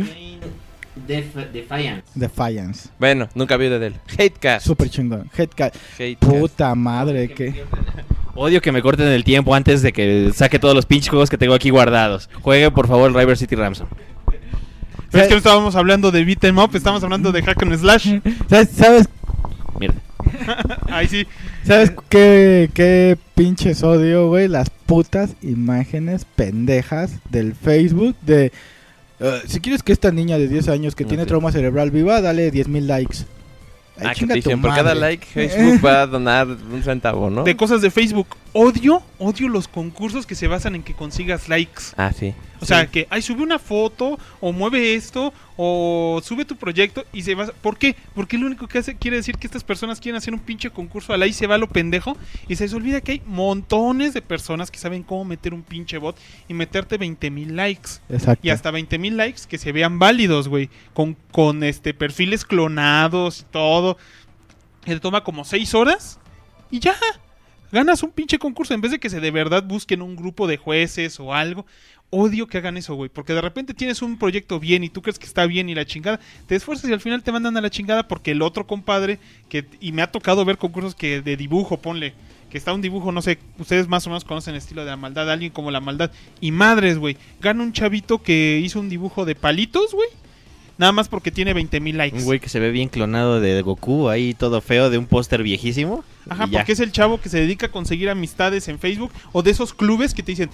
Defiance. Bueno, nunca vi de él. Hatecast. Super chingón. Headcat. Hatecast. Puta madre, que... Odio que me corten el tiempo antes de que saque todos los pinches juegos que tengo aquí guardados. Juegue por favor River City Ransom. Pero es que no estábamos hablando de beat'em up, estamos hablando de Hack and Slash. ¿Sabes Mierda. Ahí sí. ¿Sabes qué pinches odio, güey? Las putas imágenes pendejas del Facebook de... si quieres que esta niña de 10 años que No tiene sé. trauma cerebral viva, dale 10,000 likes. Ay, Ah, que chinga te tu dicen, por cada madre. like Facebook va a donar un centavo, ¿no? De cosas de Facebook. Odio los concursos que se basan en que consigas likes. Ah, sí. O sea, que, ay, sube una foto, o mueve esto, o sube tu proyecto, y se va... ¿Por qué? Porque lo único que hace quiere decir que estas personas quieren hacer un pinche concurso a la y se va a lo pendejo, y se les olvida que hay montones de personas que saben cómo meter un pinche bot y meterte 20,000 likes. Exacto. Y hasta 20,000 likes que se vean válidos, güey. Con perfiles clonados y todo. Y te toma como 6 horas, y ya. Ganas un pinche concurso en vez de que se de verdad busquen un grupo de jueces o algo. Odio que hagan eso, güey, porque de repente tienes un proyecto bien y tú crees que está bien y la chingada, te esfuerzas y al final te mandan a la chingada porque el otro compadre, y me ha tocado ver concursos que de dibujo, ponle, que está un dibujo, no sé, ustedes más o menos conocen el estilo de La Maldad, alguien como La Maldad, y madres, güey, gana un chavito que hizo un dibujo de palitos, güey, nada más porque tiene 20,000 likes. Un güey que se ve bien clonado de Goku, ahí todo feo, de un póster viejísimo. Ajá, y ya. porque es el chavo que se dedica a conseguir amistades en Facebook o de esos clubes que te dicen,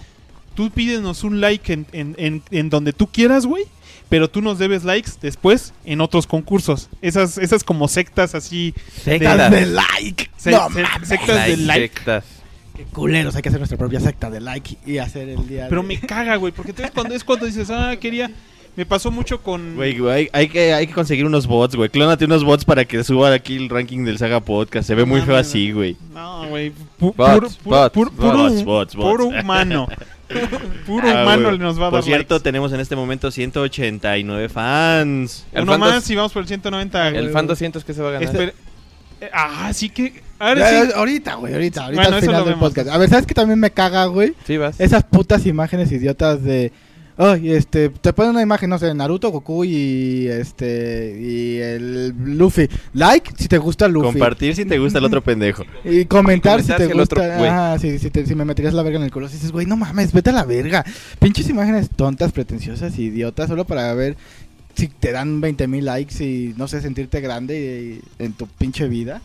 tú pídenos un like en donde tú quieras, güey, pero tú nos debes likes después en otros concursos. Esas como sectas así. Sectas de like. Sectas de like. Sectas. Qué culeros, hay que hacer nuestra propia secta de like y hacer el día. Pero me caga, güey, porque entonces cuando dices, quería... Me pasó mucho con... Güey, hay que conseguir unos bots, güey. Clónate unos bots para que suba aquí el ranking del Saga Podcast. Se ve muy feo así, güey. No, güey. Bots. Puro humano. Puro humano güey. nos va a dar Por cierto, likes. tenemos en este momento 189 fans. El Uno fan más dos- y vamos por el 190. El fan 200 que se va a ganar. Espera. Sí que... Ahora sí. Ahorita Bueno, al eso final lo del vemos. podcast. A ver, ¿sabes qué también me caga, güey? Sí, vas. Esas putas imágenes idiotas de... Ay, te ponen una imagen, no sé, de Naruto, Goku y el Luffy. Like si te gusta Luffy. Compartir si te gusta el otro pendejo. Y comentar si Comentar te si el otro, gusta. güey. Ajá, si me meterías la verga en el culo. Si dices, güey, no mames, vete a la verga. Pinches imágenes tontas, pretenciosas, idiotas, solo para ver si te dan 20,000 likes y no sé, sentirte grande en tu pinche vida.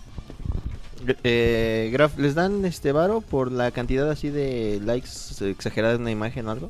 Graf, ¿les dan varo por la cantidad así de likes exagerada en una imagen o algo?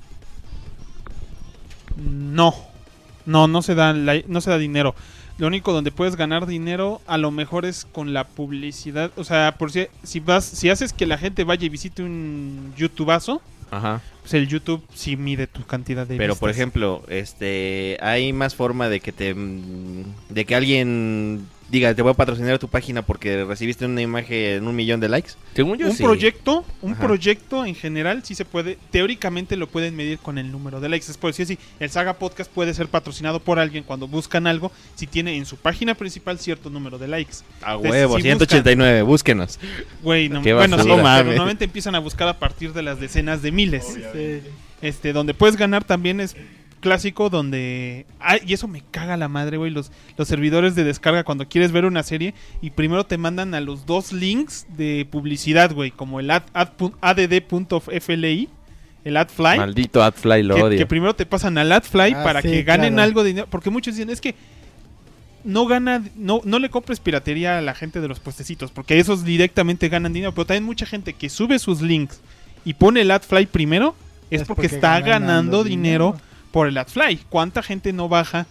No se da no se da dinero. Lo único donde puedes ganar dinero a lo mejor es con la publicidad. O sea, por si haces que la gente vaya y visite un YouTubeazo, Ajá. pues el YouTube sí mide tu cantidad de Pero por vistas. ejemplo, hay más forma de que de que alguien diga, te voy a patrocinar tu página porque recibiste una imagen 1,000,000 de likes. Según yo, Un sí. Ajá. proyecto en general sí se puede, teóricamente lo pueden medir con el número de likes. Es por decir, sí, el Saga Podcast puede ser patrocinado por alguien cuando buscan algo si tiene en su página principal cierto número de likes. A Entonces, huevo, si 189, búsquenos. Güey, no, Qué bueno, sí, basura. pero mames. normalmente empiezan a buscar a partir de las decenas de miles. Donde puedes ganar también es clásico donde... y eso me caga la madre, güey, los servidores de descarga cuando quieres ver una serie y primero te mandan a los dos links de publicidad, güey, como el add.fli, el AdFly. Maldito AdFly, lo odio. Que primero te pasan al AdFly para sí, que ganen claro. algo de dinero, porque muchos dicen, es que no le compres piratería a la gente de los puestecitos, porque esos directamente ganan dinero, pero también mucha gente que sube sus links y pone el AdFly primero, es porque está ganando dinero por el AdFly. ¿Cuánta gente no baja?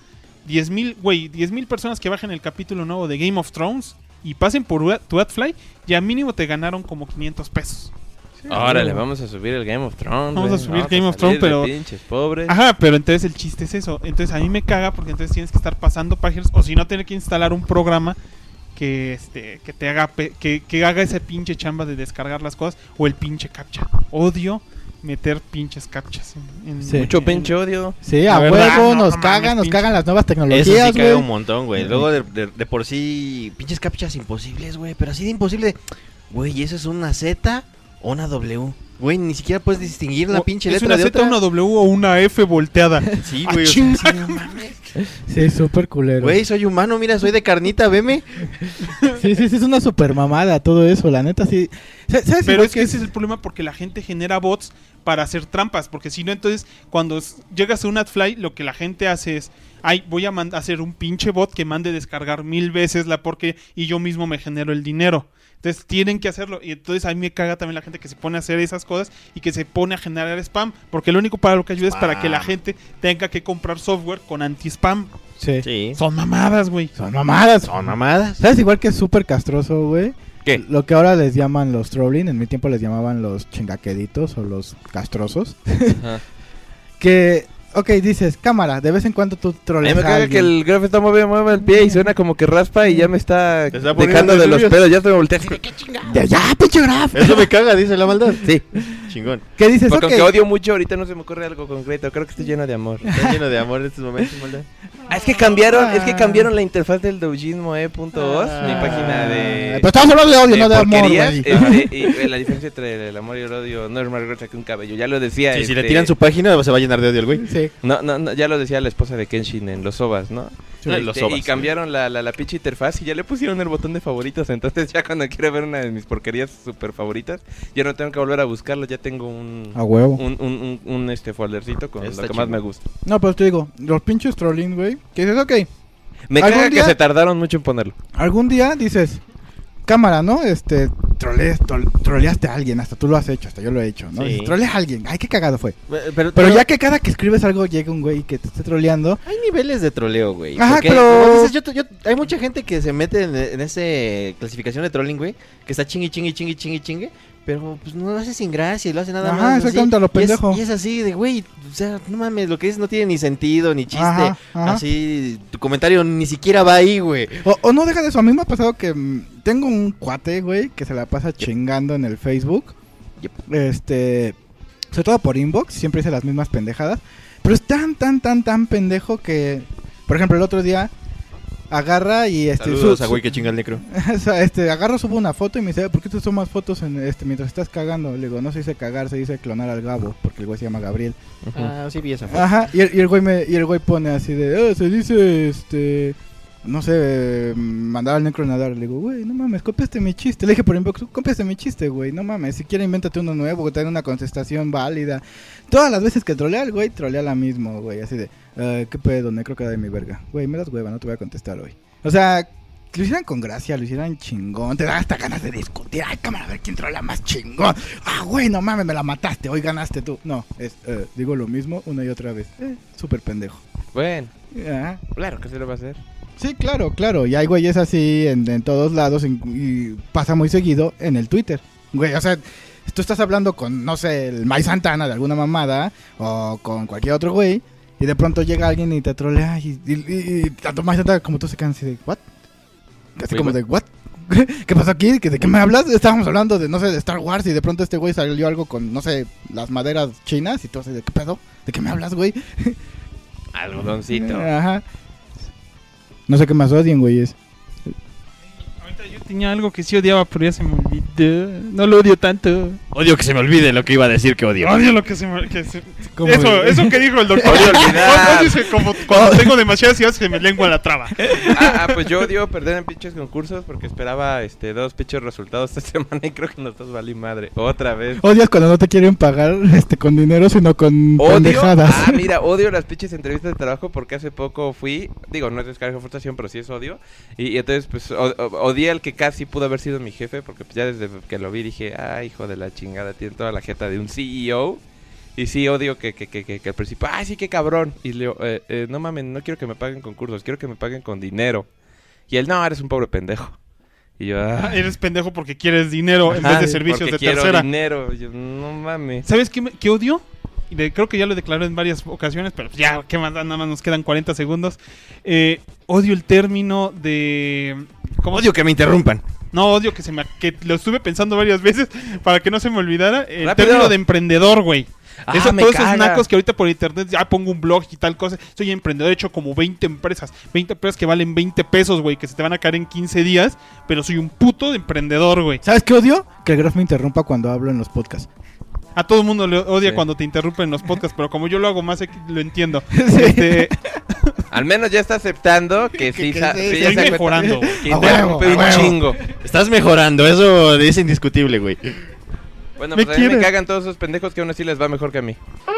10,000 personas que bajen el capítulo nuevo de Game of Thrones y pasen por tu AdFly, ya mínimo te ganaron como 500 pesos. Órale, vamos a subir el Game of Thrones. Vamos a güey. subir Game of salir Thrones, pero- de pinches pobres. Ajá, pero entonces el chiste es eso. Entonces a mí me caga porque entonces tienes que estar pasando páginas o si no tener que instalar un programa que te haga que haga ese pinche chamba de descargar las cosas o el pinche captcha. Odio meter pinches captchas en Sí. Mucho pinche odio. Sí, La a verdad, huevo, no nos mames, cagan pinche. las nuevas Eso sí tecnologías, caga güey. un montón, güey. Luego de por sí, pinches captchas imposibles, güey. Pero así de imposible. Güey, ¿y eso es una Z o una W? Güey, ni siquiera puedes distinguir la pinche ¿Es letra una de Z, otra. una W o una F volteada? Sí, Ah, güey. O sea, chinga. sí, no mames. Sí, súper culero. Güey, soy humano, mira, soy de carnita, veme. Sí, es una super mamada todo eso, la neta, sí. ¿Sabes Pero igual es que ese es el problema porque la gente genera bots para hacer trampas, porque si no entonces cuando llegas a un AdFly lo que la gente hace es, voy a hacer un pinche bot que mande descargar 1000 veces la porque y yo mismo me genero el dinero. Entonces tienen que hacerlo y entonces a mí me caga también la gente que se pone a hacer esas cosas y que se pone a generar spam, porque lo único para lo que ayuda es para que la gente tenga que comprar software con anti-spam. Sí. Sí. Son mamadas, güey. Son mamadas. Son mamadas. ¿Sabes igual que es súper castroso, güey? ¿Qué? Lo que ahora les llaman los trolling, en mi tiempo les llamaban los chingaqueditos o los castrosos. Ajá. Que, ok, dices, cámara, de vez en cuando tú A mí troleas me a caga que alguien. el graf está mueve el pie y suena como que raspa y ya me está Te está poniendo dejando de los nervioso. pelos. Ya te volteé. así de, Ya, pinche graf. Eso me caga, dice la maldad. Sí, Chingón. ¿Qué dices? porque Ok. aunque odio mucho, ahorita no se me ocurre algo concreto. Creo que estoy lleno de amor. Está lleno de amor en estos momentos, maldad. Es que cambiaron la interfaz del doujinmoe.os, mi página de Pero estamos hablando de odio, no de amor, porquerías, güey. y la diferencia entre el amor y el odio no es más gruesa que un cabello. Ya lo decía. Sí, si le tiran su página, se va a llenar de odio el güey. Sí. No, ya lo decía la esposa de Kenshin en los ovas, ¿no? Los ovas. Y cambiaron la pinche interfaz y ya le pusieron el botón de favoritos. Entonces ya cuando quiero ver una de mis porquerías super favoritas, ya no tengo que volver a buscarlo. Ya tengo A huevo. un foldercito con Está lo que más chingón. me gusta. No, pero te digo, los pinches trolling, güey. Que dices, ok, Me ¿Algún caga que día? se tardaron mucho en ponerlo. algún día dices, cámara, ¿no? troleaste a alguien, hasta tú lo has hecho, hasta yo lo he hecho, ¿no? Sí. Dices, troleas a alguien, ay, qué cagado fue. Pero Ya que cada que escribes algo llega un güey que te esté troleando. hay niveles de troleo, güey. Ajá, Porque, pero- como dices, hay mucha gente que se mete en ese clasificación de trolling, güey, que está chingue, pero pues no lo hace sin gracia y lo hace nada Ajá, más. así. exactamente, a lo pendejo. Y es así de, güey, o sea, no mames, lo que dices no tiene ni sentido, ni chiste. Ajá. Así, tu comentario ni siquiera va ahí, güey. O no deja de eso, a mí me ha pasado que tengo un cuate, güey, que se la pasa chingando en el Facebook. Sobre todo por inbox, siempre dice las mismas pendejadas. Pero es tan pendejo que, por ejemplo, el otro día agarra y Saludos a güey que chinga el necro. o sea, agarro, subo una foto y me dice, ¿por qué tú tomas fotos mientras estás cagando? Le digo, no se dice cagar, se dice clonar al Gabo, porque el güey se llama Gabriel. Ah, sí vi esa foto. Ajá, y el güey pone así de, se dice, no sé, mandar al necro a nadar. Le digo, güey, no mames, copiaste mi chiste. Le dije por inbox, copiaste mi chiste, güey, no mames, si quieres invéntate uno nuevo, que tenga una contestación válida. Todas las veces que trolea al güey, trolea la misma, güey, así de, ¿qué pedo, necro queda de mi verga? Güey, me das hueva, no te voy a contestar hoy. O sea, lo hicieran con gracia, lo hicieran chingón, te da hasta ganas de discutir. Ay, cámara, a ver quién trolea más chingón. Ah, güey, no mames, me la mataste, hoy ganaste tú. No, digo lo mismo una y otra vez. Súper pendejo. Bueno, Ajá. claro que se lo va a hacer. Sí, claro. Y hay güeyes así en todos lados y pasa muy seguido en el Twitter. Güey, o sea, tú estás hablando con, no sé, el Mike Santana de alguna mamada o con cualquier otro güey y de pronto llega alguien y te trolea y tanto Mike Santana como tú se quedan así de, ¿what? Así Güey, como what? de, ¿what? ¿Qué pasó aquí? ¿De qué me hablas? Estábamos hablando de, no sé, de Star Wars y de pronto este güey salió algo con, no sé, las maderas chinas y tú así de, ¿qué pedo? ¿De qué me hablas, güey? Algodoncito. Ajá. No sé qué más odien, güeyes. Ahorita yo tenía algo que sí odiaba, pero ya se me olvidó. No lo odio tanto. Odio que se me olvide lo que iba a decir que odio. Odio lo que se me... ¿Cómo Eso que dijo el doctor. Odio olvidar. Odio que como cuando tengo demasiadas ideas se me lengua la traba. Pues yo odio perder en pinches concursos porque esperaba 2 pinches resultados esta semana y creo que nos dos valí madre. Otra vez. Odias cuando no te quieren pagar con dinero, sino con Odio, pendejadas. mira, odio las pinches entrevistas de trabajo porque hace poco fui, digo, no es descarga de frustración, pero sí es odio. Y entonces, pues, odié al que casi pudo haber sido mi jefe, porque pues, ya desde que lo vi dije, ay, hijo de la chingada, tiene toda la jeta de un CEO. Y sí, odio que al principio, ay, sí, qué cabrón. Y le digo, no mames, no quiero que me paguen concursos, quiero que me paguen con dinero. Y él, no, eres un pobre pendejo. Y yo, Eres pendejo porque quieres dinero en vez de servicios porque de quiero tercera. dinero. Y yo, no mames. ¿Sabes qué odio? Y creo que ya lo declaré en varias ocasiones, pero ya, ¿qué más da? Nada más nos quedan 40 segundos. Odio el término de... ¿cómo? Odio que me interrumpan. No, odio que lo estuve pensando varias veces para que no se me olvidara. El ¡Rápido! término de emprendedor, güey. Me Todos esos caga. nacos que ahorita por internet ya pongo un blog y tal cosa. Soy emprendedor, he hecho como 20 empresas que valen 20 pesos, güey, que se te van a caer en 15 días, pero soy un puto emprendedor, güey. ¿Sabes qué odio? Que el Graf me interrumpa cuando hablo en los podcasts. A todo el mundo le odia Sí. cuando te interrumpen los podcasts, pero como yo lo hago más, lo entiendo. Al menos ya está aceptando que sí, que sí, sí, ya estoy se da mejorando. cuenta que A interrumpe huevo, un a huevo. chingo. Estás mejorando, eso es indiscutible, güey. Bueno, Me pues a mí me quiere. cagan todos esos pendejos que aún así les va mejor que a mí.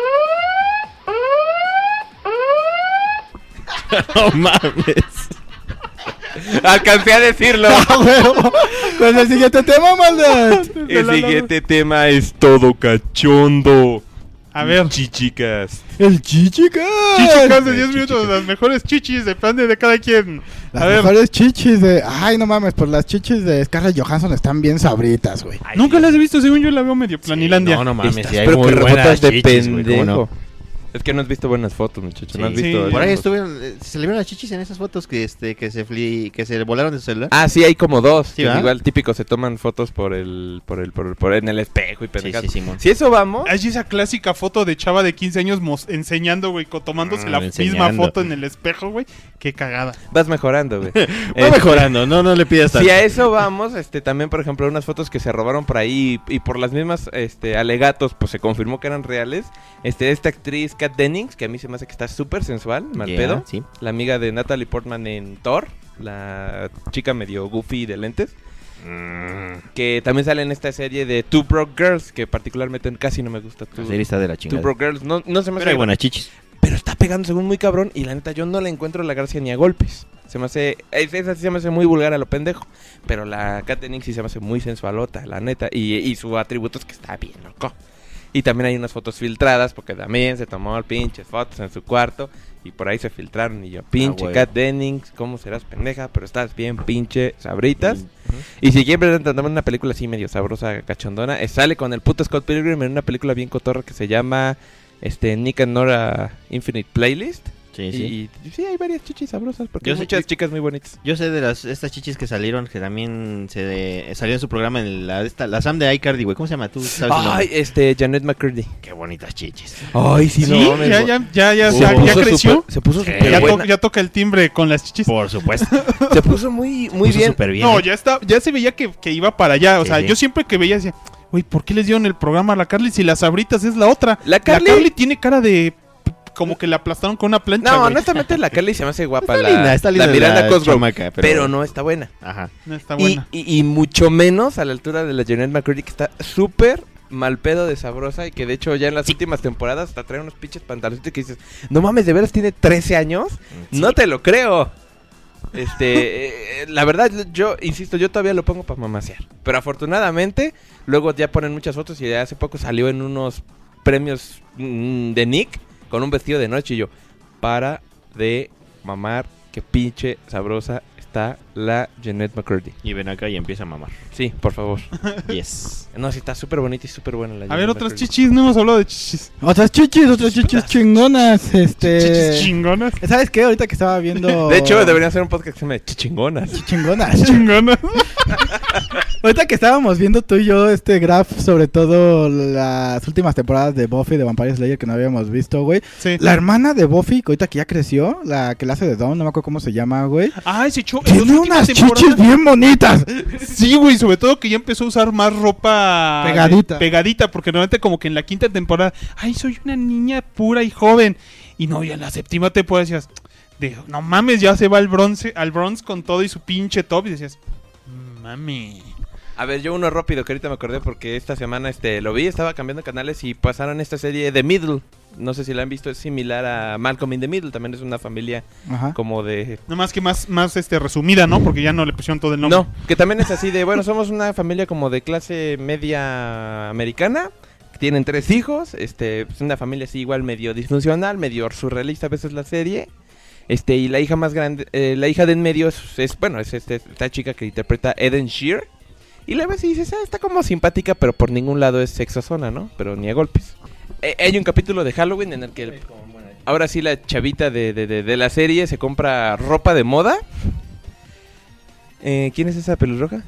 No mames. Alcancé a decirlo. ¡Ah, huevo! Con el siguiente tema, maldad. El siguiente tema es todo cachondo. A ver. Chichicas. El chichicas. Chichicas de 10 minutos, las mejores chichis, depende de cada quien. Las A ver, mejores chichis de... Ay, no mames, pues las chichis de Scarlett Johansson están bien sabritas, güey. nunca las he visto, según yo la veo medio planilandia. No, no mames, Estás sí hay pero muy que buenas refotas de chichis, güey, ¿cómo pendejo. no? Es que no has visto buenas fotos, muchacho. No has Sí. visto. Por ahí las fotos. estuvieron, se le vieron las chichis en esas fotos que se volaron de su celular. Ah, sí, hay como dos. Sí, que ¿verdad? igual típico se toman fotos por en el espejo y sí, pendejadas. sí, Simón. Si eso vamos, Hay esa clásica foto de chava de 15 años enseñando, güey, tomándose la misma enseñando. foto en el espejo, güey. Qué cagada. vas mejorando, güey. Va mejorando, no le pidas tanto. Si a eso vamos, también, por ejemplo, unas fotos que se robaron por ahí y por las mismas alegatos, pues se confirmó que eran reales. Esta actriz Kat Dennings, que a mí se me hace que está súper sensual, mal Yeah, pedo. sí. La amiga de Natalie Portman en Thor, la chica medio goofy de lentes. Que también sale en esta serie de Two Broke Girls, que particularmente casi no me gusta. La serie está de la Two chingada. Broke Girls, no se me Pero hace hay buenas chichis. pero está pegando según muy cabrón y la neta yo no le encuentro la gracia ni a golpes. Se me hace... Esa sí se me hace muy vulgar a lo pendejo. Pero la Kat Dennings sí se me hace muy sensualota, la neta. Y su atributo es que está bien loco. Y también hay unas fotos filtradas, porque también se tomó pinches fotos en su cuarto. Y por ahí se filtraron. Y yo, pinche Kat Dennings, ¿cómo serás pendeja? Pero estás bien pinche sabritas. Y si quieren presentar una película así medio sabrosa, cachondona, sale con el puto Scott Pilgrim en una película bien cotorra que se llama Nick and Nora Infinite Playlist. Sí, sí. Y sí, hay varias chichis sabrosas, porque Yo hay sé- muchas chicas muy bonitas. Yo sé de estas chichis que salieron, que también salió en su programa en la Sam de iCardi, güey. ¿Cómo se llama? ¿Tú sabes su nombre? Ay, Janet McCurdy. Qué bonitas chichis. Ay, sí, Sí, no mames, ya puso creció. se puso Sí. súper Ya, buena. ya toca el timbre con las chichis. Por supuesto. Se puso muy bien. Súper bien. No, ya se veía que iba para allá. O Sí, sea, sí. yo siempre que veía decía, güey, ¿por qué les dieron el programa a la Carly si las sabritas es la otra? La Carly- Carly tiene cara de como que la aplastaron con una plancha. No, güey. honestamente la Carly se me hace guapa. Está linda la Miranda Cosgrove. chamaca, Pero no está buena. Ajá. No está buena. Y mucho menos a la altura de la Janet McCurdy, que está súper mal pedo de sabrosa y que de hecho ya en las últimas temporadas hasta trae unos pinches pantaloncitos que dices, no mames, ¿de veras tiene 13 años? Sí. No te lo creo. La verdad, yo insisto, yo todavía lo pongo para mamasear. Pero afortunadamente, luego ya ponen muchas fotos y hace poco salió en unos premios de Nick con un vestido de noche y yo, para de mamar, que pinche sabrosa está la Janet McCurdy. Y ven acá y empieza a mamar. Sí, por favor. Yes. No, sí está súper bonita y súper buena la A Janet ver, otras McCurdy. chichis, no hemos hablado de chichis. Otras chichis chingonas. Chichis chingonas. ¿Sabes qué? Ahorita que estaba viendo. De hecho, deberían hacer un podcast que se llame Chichingonas. Chingonas. Chingonas. Ahorita que estábamos viendo tú y yo este graph, sobre todo las últimas temporadas de Buffy de Vampire Slayer que no habíamos visto, güey. Sí. La hermana de Buffy, que ahorita que ya creció, la que la hace de Dawn, no me acuerdo cómo se llama, güey. Ay, se echó. en Tiene las últimas unas temporadas- chichis bien bonitas. Sí, güey, sobre todo que ya empezó a usar más ropa Pegadita. pegadita, porque normalmente como que en la quinta temporada, ay, soy una niña pura y joven. Y no, ya en la séptima temporada decías, no mames, ya se va al bronce con todo y su pinche top y decías, mami. A ver, yo uno rápido que ahorita me acordé porque esta semana lo vi, estaba cambiando canales y pasaron esta serie The Middle. No sé si la han visto, es similar a Malcolm in the Middle, también es una familia Ajá. como de... Nada más que más resumida, ¿no? Porque ya no le pusieron todo el nombre. No, que también es así de, bueno, somos una familia como de clase media americana, que tienen 3 hijos, es una familia así igual medio disfuncional, medio surrealista a veces la serie. Y la hija más grande, la hija de en medio es esta chica que interpreta Eden Shear. Y la ves y dices, está como simpática, pero por ningún lado es sexosona, ¿no? Pero ni a golpes. Hay un capítulo de Halloween en el que ahora sí la chavita de la serie se compra ropa de moda. ¿Quién es esa pelirroja?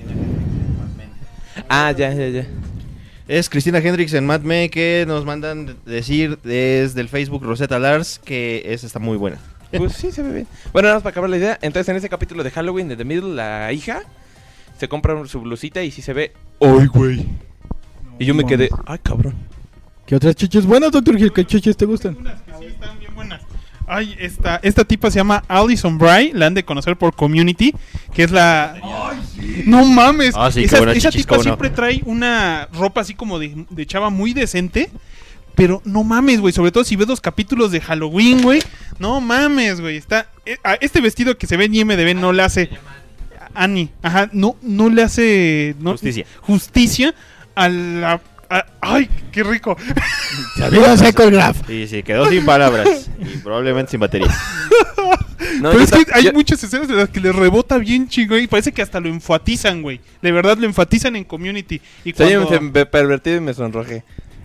Ah, ya. Es Cristina Hendricks en Mad Men que nos mandan decir desde el Facebook Rosetta Lars que esa está muy buena. Pues sí, se ve bien. Bueno, nada más para acabar la idea. Entonces, en ese capítulo de Halloween de The Middle, la hija se compra su blusita y sí se ve. ¡Ay, güey! Y yo me quedé. ¡Ay, cabrón! ¿Qué otras chichis buenas, Dr. Gil? ¿Qué chichis te gustan? Unas que sí están bien buenas. Ay, esta tipa se llama Alison Bry, la han de conocer por Community, que es la... No mames, Ah, sí, qué esa buena esa chichis, tipa cómo no. siempre trae una ropa así como de chava muy decente, pero no mames, güey, sobre todo si ves los capítulos de Halloween, güey, no mames, güey, este vestido que se ve en IMDb no le hace... Annie, ajá, no le hace... Justicia a la... ¡Ay, qué rico! Sabido seco el graph. Sí, quedó sin palabras y probablemente sin batería. No, Pero yo es que ta- hay yo- muchas escenas en las que le rebota bien chingón y parece que hasta lo enfatizan, güey. De verdad lo enfatizan en Community. Y Soy cuando... un pervertido y me sonrojé.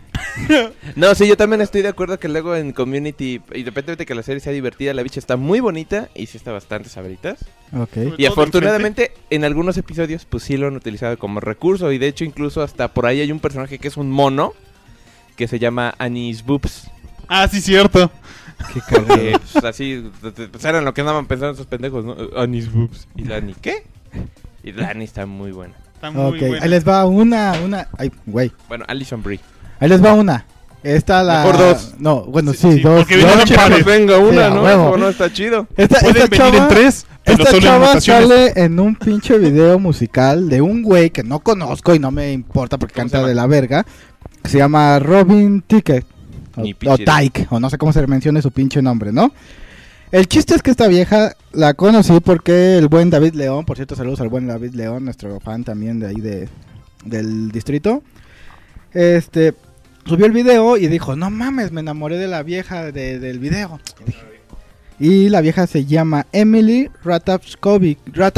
No, sí, yo también estoy de acuerdo que luego en Community, independientemente de que la serie sea divertida, la bicha está muy bonita y sí está bastante sabritas. Ok. Sobre Y todo afortunadamente en algunos episodios pues sí lo han utilizado como recurso y de hecho incluso hasta por ahí hay un personaje que es un mono que se llama Annie's Boobs. Ah, sí, cierto. Qué cagado. Que pues así, pues era en lo que andaban pensando esos pendejos, ¿no? Annie's Boobs. Y la Annie, ¿qué? Y la Annie está muy buena. Está muy Ok, buena. ahí les va una. Ay, güey. Bueno, Alison Brie. Ahí les va una. Esta la. Mejor dos. No, bueno, Sí, sí, sí, dos. porque vienen dos. en pares. Venga, Sí, una, a ¿no? huevo. Eso no está chido. Esta Pueden venir chava, en 3, pero esta solo en chava votaciones. sale en un pinche video musical de un güey que no conozco y no me importa porque ¿Cómo se canta llama? de la verga. Que se llama Robin Ticket. Ni O pinche Tyke, o no sé cómo se mencione su pinche nombre, ¿no? El chiste es que esta vieja la conocí porque el buen David León, por cierto, saludos al buen David León, nuestro fan también de ahí del distrito. Subió el video y dijo, no mames, me enamoré de la vieja del video. Y la vieja se llama Emily Ratajkowski.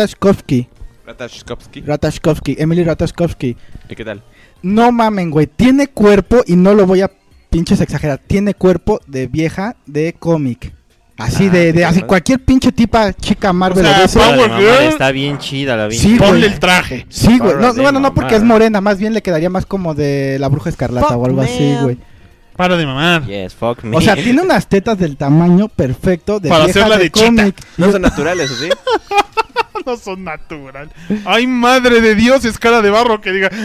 Emily Ratajkowski. ¿Y qué tal? No mamen, güey, tiene cuerpo, y no lo voy a pinches exagerar, tiene cuerpo de vieja de cómic. Así así cualquier pinche chica Marvel. O sea, de ese. Power Mamá, Girl. está bien chida la vida. Sí, Ponle güey. el traje. Sí, güey. Ahora de No, porque mamada. es morena, más bien le quedaría más como de la Bruja Escarlata Fuck, o algo así, man. güey. Para de mamar. Yes, fuck me. O sea, tiene unas tetas del tamaño perfecto de Para vieja hacerla de de chita. cómic. No son naturales, ¿o sí? No son natural. Ay, madre de Dios, es cara de barro que diga.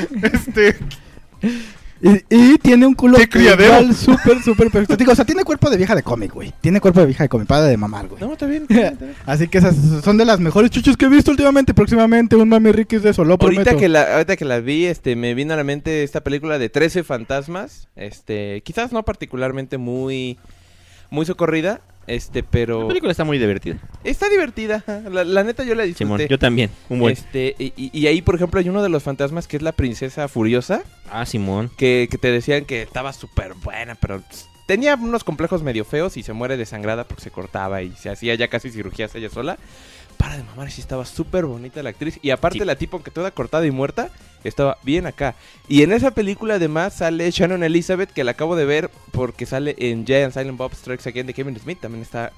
Y tiene un culo ¡Qué criadero! igual súper perfecto. Digo, o sea, tiene cuerpo de vieja de cómic, güey. Tiene cuerpo de vieja de cómic, para de mamar, güey. No, está bien. Así que esas son de las mejores chuchas que he visto últimamente. Próximamente un Mami Ricky's de eso, lo prometo. Ahorita que la vi, me vino a la mente esta película de 13 fantasmas. Quizás no particularmente muy socorrida, pero La película está muy divertida. está divertida. La neta yo la Simón, disfruté. yo también. Un buen. Y ahí, por ejemplo, hay uno de los fantasmas que es la princesa furiosa, Ah, Simón. que te decían que estaba súper buena, pero tenía unos complejos medio feos y se muere desangrada porque se cortaba y se hacía ya casi cirugías ella sola. Para de mamar, sí estaba súper bonita la actriz. Y aparte Sí. la tipo, aunque toda cortada y muerta, estaba bien acá. Y en esa película además sale Shannon Elizabeth, que la acabo de ver porque sale en Jay and Silent Bob Strikes Again de Kevin Smith. También está...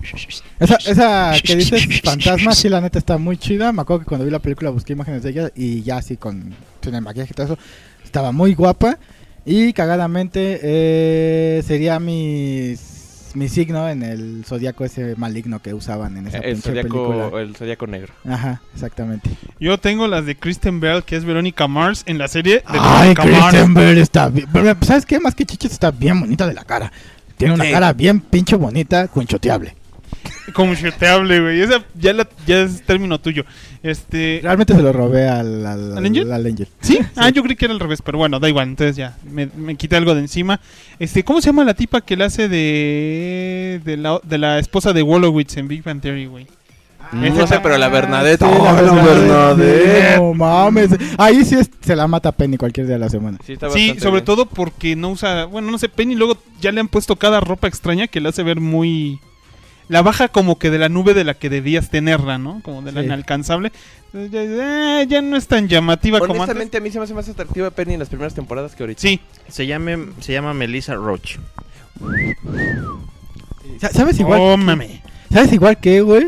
Esa que dices fantasma, sí, la neta está muy chida. Me acuerdo que cuando vi la película busqué imágenes de ella y ya así con el maquillaje y todo eso, estaba muy guapa. Y cagadamente sería mi signo en el zodiaco ese maligno que usaban en esa pinche película. El Zodiaco Negro. Ajá, exactamente. Yo tengo las de Kristen Bell, que es Verónica Mars, en la serie de Ay, Verónica Mars. Kristen Bell está bien. Pero, ¿sabes qué? Más que chichis, está bien bonita de la cara. Tiene una Sí. cara bien pinche bonita, conchoteable. Como chuteable, güey. Esa ya es término tuyo. Realmente se lo robé al Angel? Angel. ¿Sí? Ah, yo creí que era al revés, pero bueno, da igual. Entonces ya, me quité algo de encima. ¿Cómo se llama la tipa que la hace de la esposa de Wolowitz en Big Bang Theory, güey? No sé, pero la Bernadette. Sí, la ¡Oh, la Bernadette! No mames. Ahí sí se la mata Penny cualquier día de la semana. Sí, está Sí, bastante sobre bien. todo porque no usa... Bueno, no sé, Penny luego ya le han puesto cada ropa extraña que la hace ver muy... La baja como que de la nube de la que debías tenerla, ¿no? Como de la Sí. inalcanzable. Entonces ya no es tan llamativa como antes. Honestamente, a mí se me hace más atractiva Penny en las primeras temporadas que ahorita. Sí, Se llama Melissa Roach. ¿Sabes igual? oh, mame. ¿Sabes igual que, güey?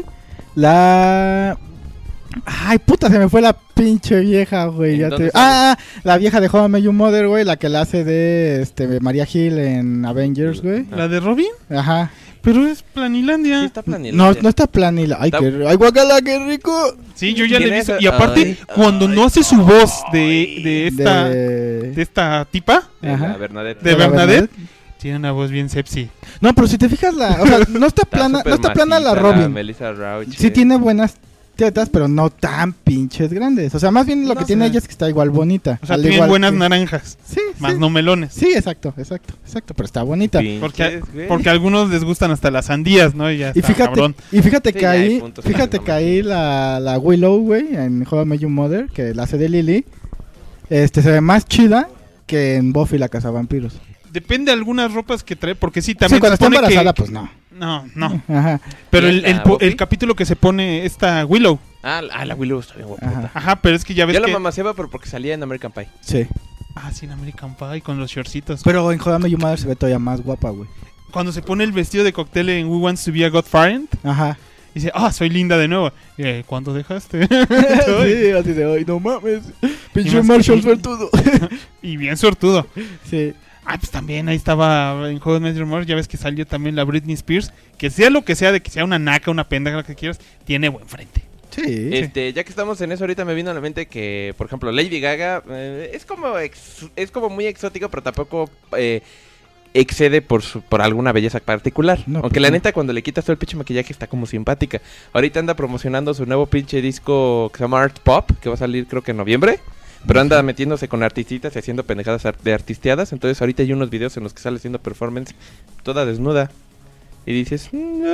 Ay, puta, se me fue la pinche vieja, güey. ¿En Ya dónde te... sale? La vieja de How I Met Your Mother, güey. La que la hace de Maria Hill en Avengers, güey. ¿La de Robin? Ajá. Pero es Planilandia. Sí, está No, Planilandia. no está planila. Ay, ay, guacala, qué rico. Sí, yo ya le he ¿Quién visto. es? Y aparte, Ay, cuando no hace su voz de De- esta tipa, De Ajá. la Bernadette. de la Bernadette, tiene una voz bien sepsi. No, pero si te fijas, o sea, no está plana, súper no está plana la maciza Robin. Melissa Rauch. Sí tiene buenas tetas, pero no tan pinches grandes. O sea, más bien lo No que tiene sé. ella es que está igual bonita. O sea, Al tiene igual buenas que- naranjas, Sí, más sí. no melones. Sí, exacto, pero está bonita. Porque a algunos les gustan hasta las sandías, ¿no? Y ya Y está, fíjate, cabrón. y fíjate Sí, que ya hay ahí, puntos fíjate para que no ahí la Willow, güey, en How I Met Your Mother, que la hace de Lily, se ve más chida que en Buffy la Cazavampiros. Depende de algunas ropas que trae, porque sí, Sí, también cuando se está supone embarazada, que... pues no. No. Ajá, Pero ¿Y la el Buffy? capítulo que se pone esta Willow. La Willow está bien guapa. ajá, Ajá, pero es que ya ves Yo la que... mamaseaba, pero porque salía en American Pie. sí. Ah, sí, en American Pie, con los shortcitos. Pero en How I Met Your Mother se ve todavía más guapa, güey. Cuando se pone el vestido de cóctel en We Want to Be a Godparent, Ajá. dice, soy linda de nuevo. ¿Cuándo dejaste? Sí, así de hoy, no mames. Pinche más- Marshall suertudo. Y bien sortudo. Sí. Pues también ahí estaba en How I Met Your Mother. Ya ves que salió también la Britney Spears. Que sea lo que sea, de que sea una naca, una pendeja, lo que quieras, tiene buen frente. Sí. Ya que estamos en eso, ahorita me vino a la mente que, por ejemplo, Lady Gaga es como muy exótica, pero tampoco excede por alguna belleza particular. No, Aunque pues la no. neta, cuando le quitas todo el pinche maquillaje, está como simpática. Ahorita anda promocionando su nuevo pinche disco que se llama Art Pop, que va a salir creo que en noviembre. Pero anda metiéndose con artistitas y haciendo pendejadas de artisteadas. Entonces ahorita hay unos videos en los que sale haciendo performance toda desnuda. Y dices...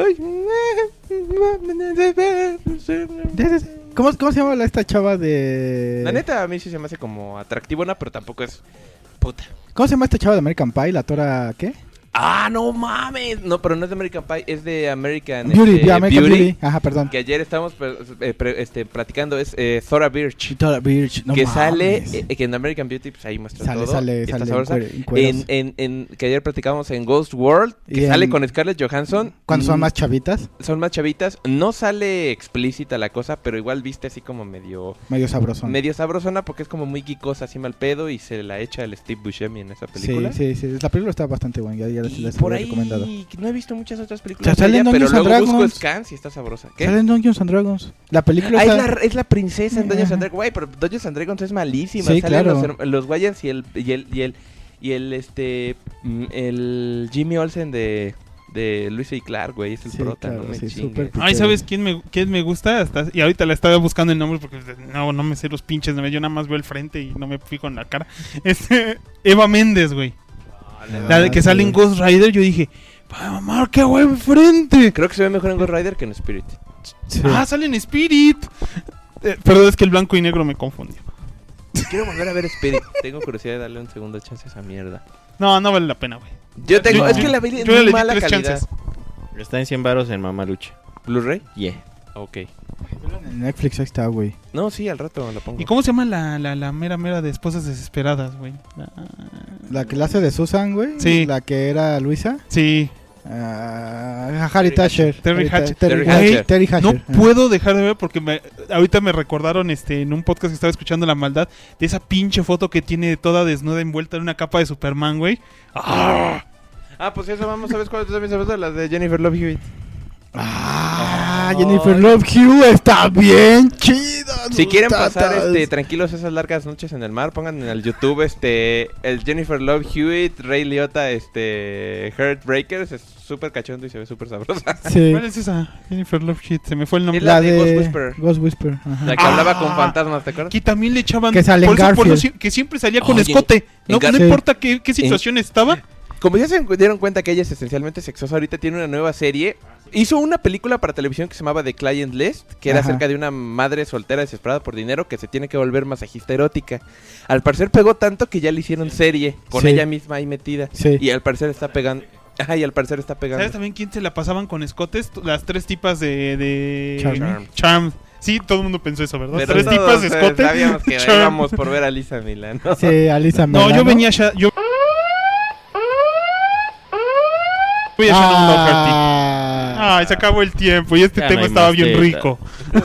¿Cómo se llama esta chava de...? La neta, a mí sí se me hace como atractivona, pero tampoco es puta. ¿Cómo se llama esta chava de American Pie? ¿La Tora qué? ¡Ah, no mames! No, pero no es de American Pie, es de American Beauty, American Beauty. Ajá, perdón. Que ayer estábamos platicando, es Thora Birch. Thora Birch, no que mames. sale, que en American Beauty, pues ahí muestra todo. Sale está en sabrosa. cueros. Que ayer platicamos en Ghost World, que sale con Scarlett Johansson. ¿Cuándo son más chavitas? Son más chavitas. No sale explícita la cosa, pero igual viste así como medio sabrosona. Medio sabrosona porque es como muy geekosa, así mal pedo, y se la echa el Steve Buscemi en esa película. Sí. La película está bastante buena, ya les por he ahí recomendado. No he visto muchas otras películas, sale en pero Dungeons and luego busco Dragons. scans y está sabrosa. ¿Qué? Sale en Dungeons and Dragons. La película está... es la princesa en Dungeons and Dragons. Güey, pero Dungeons and Dragons es malísima. Sí, Salen claro. los Wayans y el Jimmy Olsen de Luis y Clark, güey, es el prota, claro, no me sí, chingues. súper Ay, ¿sabes quién me gusta? Y ahorita la estaba buscando el nombre porque no me sé los pinches. Yo nada más veo el frente y no me fijo en la cara. Eva Méndez, güey. La de que sale en Ghost Rider, yo dije, mamá, qué buen frente. Creo que se ve mejor en Ghost Rider que en Spirit. Sí. Ah, sale en Spirit. Perdón, es que el blanco y negro me confundió. Quiero volver a ver Spirit. Tengo curiosidad de darle un segundo chance a esa mierda. No vale la pena, güey. Yo tengo, No. es que la vi en Yo le muy di mala 3 calidad. chances. Está en 100 varos en Mamaluche. ¿Blu-ray? Yeah. Ok. En Netflix ahí está, güey. No, sí, al rato lo pongo. ¿Y cómo se llama la mera de Esposas Desesperadas, güey? La que la hace de Susan, güey. Sí. La que era Luisa. Sí. Harry Thatcher. Terry Hatcher. Terry Hatcher. Hatcher. Terry No Hatcher. puedo dejar de ver porque ahorita me recordaron en un podcast que estaba escuchando La Maldad de esa pinche foto que tiene toda desnuda envuelta en una capa de Superman, güey. ¡Ah! Pues eso, vamos, ¿sabes cuál también se llama? Las de Jennifer Love Hewitt. Jennifer Love Hewitt está bien chido. Si quieren pasar tranquilos esas largas noches en el mar, pongan en el YouTube el Jennifer Love Hewitt, Ray Liotta, Heartbreakers, es súper cachondo y se ve súper sabrosa. Sí. ¿Cuál es esa? Jennifer Love Hewitt, se me fue el nombre. Es la de Ghost Whisperer. Ghost Whisperer. Ajá. La que hablaba con fantasmas, ¿te acuerdas? Aquí también le echaban Que sale en Garfield. que siempre salía con Oye, escote. No Garfield. importa qué situación estaba. Como ya se dieron cuenta que ella es esencialmente sexosa, ahorita tiene una nueva serie. Hizo una película para televisión que se llamaba The Client List, que era Ajá. acerca de una madre soltera desesperada por dinero que se tiene que volver masajista erótica. Al parecer pegó tanto que ya le hicieron serie con Sí. ella misma ahí metida. Sí. Y al parecer está pegando. Ajá, y al parecer está pegando. ¿Sabes también quién se la pasaban con escotes? Las 3 tipas de... Charm. Sí, todo el mundo pensó eso, ¿verdad? Pero 3 todos, tipas de escote. sabíamos que Charm. íbamos por ver a Lisa Milano. Sí, Alisa No, Milano. yo venía ya... Yo voy a Shannon Doherty. Ay, se acabó el tiempo y este Ya tema no hay estaba más bien teta. rico.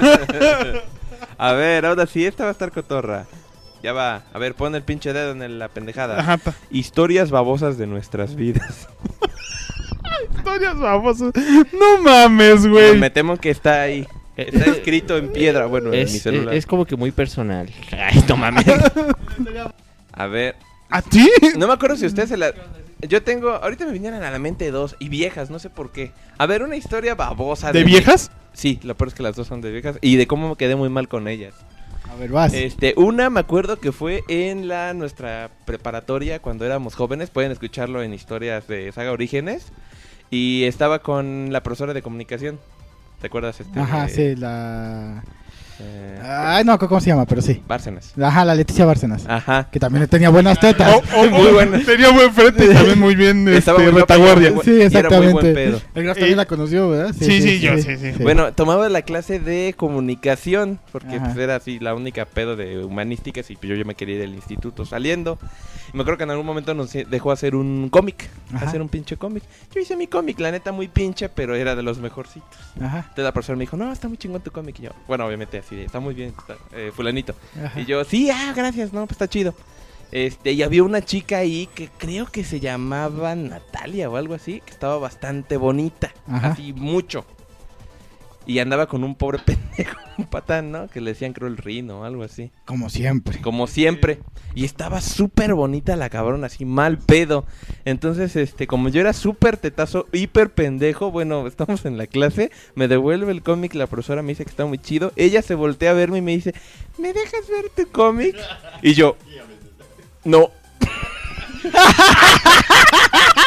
A ver, ahora sí, esta va a estar cotorra. Ya va. A ver, pon el pinche dedo en la pendejada. Ajá, Historias babosas de nuestras vidas. historias famosas. No mames, güey. Me temo que está ahí. Está escrito en piedra, bueno, en mi celular. Es como que muy personal. Ay, no mames. A ver, ¿A ti? no me acuerdo si usted se la... Yo tengo... Ahorita me vinieron a la mente 2 y viejas, no sé por qué. A ver, una historia babosa. ¿De viejas? Sí, lo peor es que las dos son de viejas. Y de cómo me quedé muy mal con ellas. A ver, vas. Una me acuerdo que fue en nuestra preparatoria cuando éramos jóvenes. Pueden escucharlo en historias de Saga Orígenes. Y estaba con la profesora de comunicación. ¿Te acuerdas? Ajá, sí, la... Ay, no, ¿cómo se llama? Pero sí. Bárcenas. Ajá, la Leticia Bárcenas. Ajá. Que también tenía buenas tetas. Muy buena. Tenía buen frente y también muy bien Estaba muy guapa, retaguardia. muy Sí, y era muy buen exactamente. pedo. El Graf también la conoció, ¿verdad? Sí, yo, sí. Bueno, tomaba la clase de comunicación, porque Ajá. pues, era así la única pedo de humanísticas y pues, yo ya me quería ir del instituto saliendo. Y me acuerdo que en algún momento nos dejó hacer un cómic, Ajá. hacer un pinche cómic. Yo hice mi cómic, la neta muy pinche, pero era de los mejorcitos. Ajá. Entonces la profesora me dijo, no, está muy chingón tu cómic. Y yo, bueno, obviamente así, está muy bien, está, fulanito. Ajá. Y yo, sí, gracias, no, pues está chido. Y había una chica ahí que creo que se llamaba Natalia o algo así, que estaba bastante bonita, Ajá. así mucho. Y andaba con un pobre pendejo, un patán, ¿no? Que le decían creo el Rino o algo así. Como siempre. Como siempre. Y estaba súper bonita la cabrón, así mal pedo. Entonces, como yo era súper tetazo, hiper pendejo, bueno, estamos en la clase, me devuelve el cómic, la profesora me dice que está muy chido. Ella se voltea a verme y me dice, ¿me dejas ver tu cómic? Y yo, no.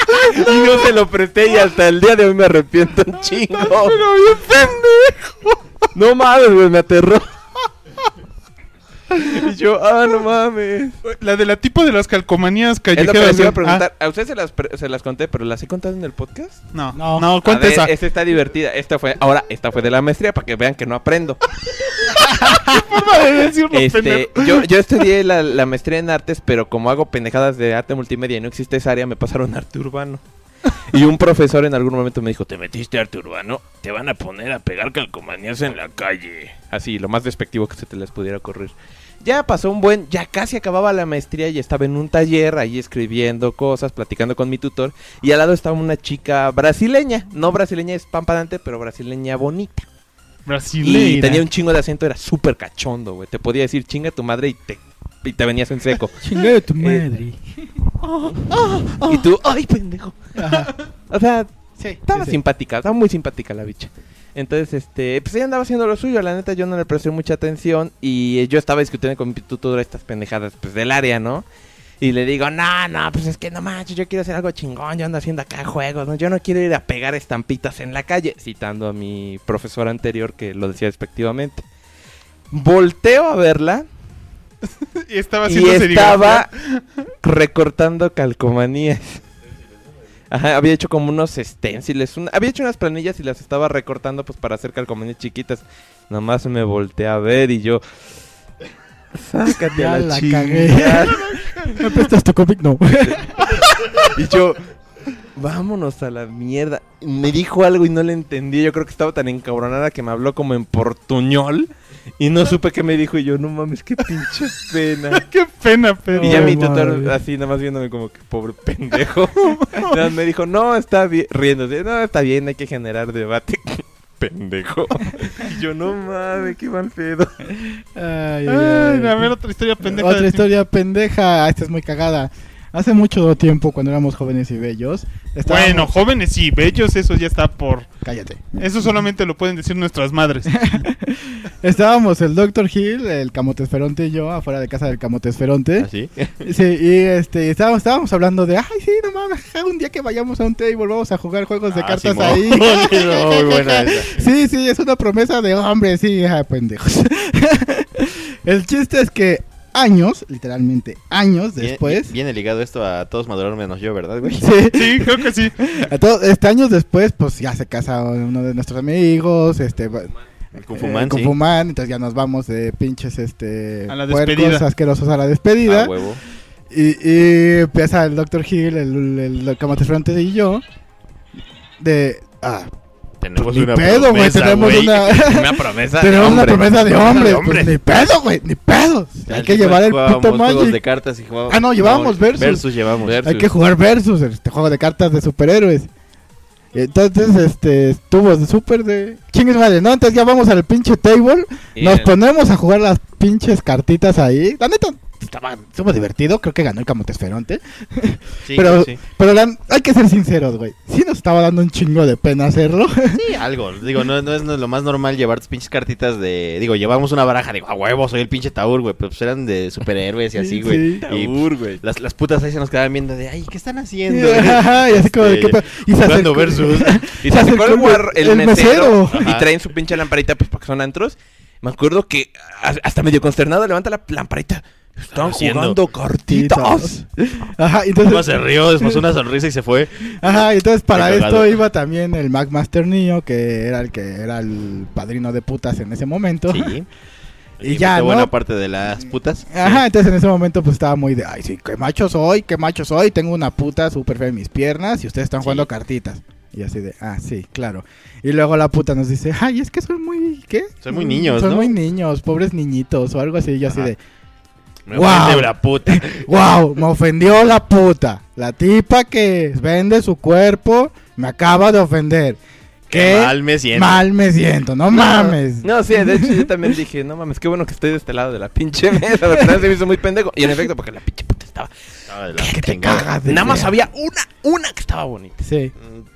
Y yo se lo presté y hasta el día de hoy me arrepiento un chingo. Pero bien pendejo. No mames, güey, me aterró. Y yo, no mames. La de la tipo de las calcomanías Es lo que callejeras. les iba a preguntar. ¿A ustedes se las conté, pero las he contado en el podcast? No, A cuenta ver, esa. esta está divertida. Esta fue de la maestría para que vean que no aprendo. Forma de decirlo, pendejo. Yo estudié la maestría en artes, pero como hago pendejadas de arte multimedia y no existe esa área, me pasaron arte urbano. Y un profesor en algún momento me dijo, ¿te metiste a arte urbano? Te van a poner a pegar calcomanías en la calle. Así, lo más despectivo que se te les pudiera ocurrir. Ya pasó ya casi acababa la maestría y estaba en un taller ahí escribiendo cosas, platicando con mi tutor. Y al lado estaba una chica brasileña. No brasileña espampanante, pero brasileña bonita. Brasileña. Y tenía un chingo de acento, era súper cachondo, güey. Te podía decir chinga tu madre y te venías en seco. Chinga de tu madre. Y tú, ¡ay, pendejo! Ajá. O sea, Sí, estaba simpática, estaba muy simpática la bicha. Entonces, pues ella andaba haciendo lo suyo, la neta yo no le presté mucha atención y yo estaba discutiendo con mi tutor estas pendejadas pues del área, ¿no? Y le digo, no, pues es que no manches, yo quiero hacer algo chingón, yo ando haciendo acá juegos, ¿no? Yo no quiero ir a pegar estampitas en la calle, citando a mi profesor anterior que lo decía despectivamente. Volteo a verla Y estaba y haciendo estaba recortando calcomanías. Ajá, había hecho como unos stenciles, había hecho unas planillas y las estaba recortando pues para hacer calcomanías chiquitas. Nomás me volteé a ver y yo... Sácate Ya a la la cagué. chingada. ¿Me prestas tu cómic? No. Y yo... Vámonos a la mierda. Me dijo algo y no le entendí. Yo creo que estaba tan encabronada que me habló como en portuñol. Y no supe qué me dijo. Y yo, no mames, qué pinche pena. Qué pena, pero. Y ya mi Ay, tutor madre. así, nada más viéndome como que pobre pendejo. Nada más me dijo, no, está bien, riéndose. No, está bien, hay que generar debate. Pendejo. Y yo, no mames, qué mal pedo. Ay, A ver, otra historia pendeja. Otra de ti. historia pendeja. Esta es muy cagada. Hace mucho tiempo, cuando éramos jóvenes y bellos. Bueno, jóvenes y bellos, eso ya está por. Cállate. Eso solamente lo pueden decir nuestras madres. Estábamos el Dr. Hill, el Camotesferonte y yo, afuera de casa del Camotesferonte. ¿Así? Sí, y estábamos hablando de, ay, sí, no mames, un día que vayamos a un table volvamos a jugar juegos de cartas Simón. ahí. Muy buena esa. Sí, es una promesa de hombre, sí, pendejos. El chiste es que literalmente años después. Viene ligado esto a todos maduraron menos yo, ¿verdad, güey? Sí, Sí, creo que sí. años después, pues ya se casa uno de nuestros amigos, El Kung Fu Man, Kung sí. Fu Man, entonces ya nos vamos de pinches, A la puercos despedida. asquerosos a la despedida. Ah, huevo. Y empieza el Dr. Hill, el Camotesferonte y yo, Tenemos ni una pedo, güey, promesa, tenemos güey. Una promesa tenemos una hombre. promesa de hombre, hombre. pues ni pedo, güey, ni pedo. Hay que llevar el Jugábamos puto juegos de Magic. cartas y jugábamos. No, llevábamos Versus. Versus llevamos. Versus. Hay que jugar Versus, este juego de cartas de superhéroes. Entonces, estuvo súper de chingues madre, ¿no? Entonces ya vamos al pinche table, Y nos el- ponemos a jugar las pinches cartitas ahí. La neta, estuvo divertido, creo que ganó el Camotesferonte. Sí, pero sí. hay que ser sinceros, güey. Sí nos estaba dando un chingo de pena hacerlo. Sí, algo. Digo, no es lo más normal llevar tus pinches cartitas de... Digo, llevamos una baraja, digo, a huevo, soy el pinche Taur, güey. Pero pues eran de superhéroes y así, güey. Sí. Y güey. las putas ahí se nos quedaban viendo de, ay, ¿qué están haciendo? Ajá, y así como de qué pedo. Y se jugando acercó- Versus. Y Se se acercó acercó el el mesero. mesero. Y Ajá. traen su pinche lamparita, pues porque son antros. Me acuerdo que hasta medio consternado levanta la lamparita. Estaban haciendo? jugando cartitas. Ajá, Luego entonces, se rió, después una sonrisa y se fue. ajá, entonces para Qué esto cagado. iba también el Magmaster Neo, que era el padrino de putas en ese momento. Sí. Y ya, fue ¿no? buena parte de las putas. Ajá, entonces en ese momento pues estaba muy de, ay, sí, qué macho soy, tengo una puta súper fea en mis piernas y ustedes están Sí. jugando cartitas. Y así de, sí, claro. Y luego la puta nos dice, ay, es que soy muy, ¿qué? Son muy niños, Son ¿no? muy niños, pobres niñitos o algo así. Y yo así Ajá. de, Me Wow. ofende la puta. wow, me ofendió la puta. La tipa que vende su cuerpo me acaba de ofender. Qué mal me siento. Mal me siento, no mames. No, sí, de hecho yo también dije, no mames, qué bueno que estoy de este lado de la pinche mesa. Porque se me hizo muy pendejo. Y en efecto, porque la pinche puta estaba... Ah, de la Que te chingada. cagas de Nada más fea. había una que estaba bonita. Sí.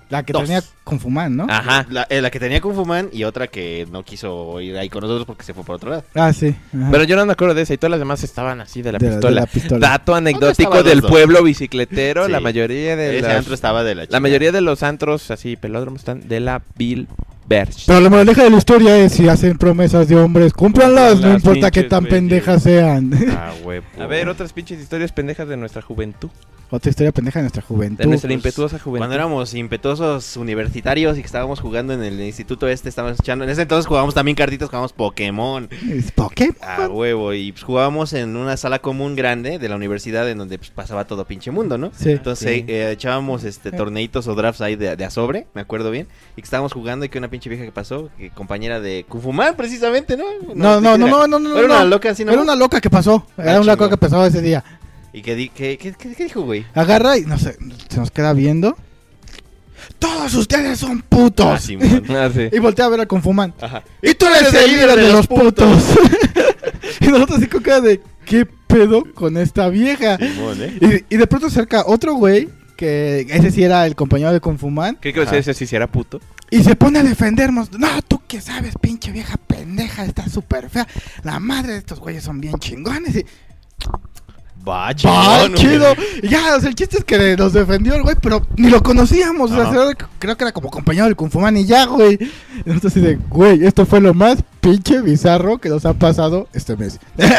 La que Dos. tenía Kung Fu Man, ¿no? Ajá. La que tenía Kung Fu Man y otra que no quiso ir ahí con nosotros porque se fue por otro lado. Ah, sí. Ajá. Pero yo no me acuerdo de esa y todas las demás estaban así de la De pistola. la pistola. Dato anecdótico estaban del los dos? pueblo bicicletero, Sí. la mayoría de Ese las- antro estaba de la la chingada. mayoría de los antros así pelódromos están de la Bill Berch. Pero la moraleja de la historia es: si hacen promesas de hombres, cúmplanlas, no Cúmplanlas, importa qué pinches tan güeyes. pendejas sean. Ah, huevo. A ver, otras pinches historias pendejas de nuestra juventud, Otra historia pendeja de nuestra juventud. de nuestra pues, impetuosa juventud. Cuando éramos impetuosos universitarios y que estábamos jugando en el instituto estábamos echando. En ese entonces jugábamos también cartitas, jugábamos Pokémon. Es Pokémon. A huevo. Y pues, jugábamos en una sala común grande de la universidad en donde pues, pasaba todo pinche mundo, ¿no? Sí. Entonces Sí. echábamos torneitos o drafts ahí de a sobre, me acuerdo bien. Y que estábamos jugando y que una pinche vieja que pasó, que compañera de Kung Fu Man, precisamente, ¿no? No, ¿de quién era? no. Era una loca así, ¿no? Era una loca que pasó. Era una loca chingón. que pasó ese día. ¿Y qué dijo, güey? Agarra y no sé, se nos queda viendo. Todos ustedes son putos. Ah, Simón. Ah, sí. Y voltea a ver al Kung Fu Man. Ajá. Y tú eres el líder de los putos. Y nosotros así con cara de ¿qué pedo con esta vieja? Simón, ¿eh? Y de pronto acerca otro güey, que ese sí era el compañero de Kung Fu Man, ¿Qué crees que ese sí era puto? y se pone a defendernos. No, tú qué sabes, pinche vieja pendeja, está súper fea. La madre de estos güeyes son bien chingones. Y, Va, ¡va, chingón, güey. chido! Y ya, o sea, el chiste es que nos defendió el güey, pero ni lo conocíamos. O sea, Ajá. creo que era como compañero del Kung Fu Man y ya, güey. Y nosotros así de, güey, esto fue lo más pinche bizarro que nos ha pasado este mes.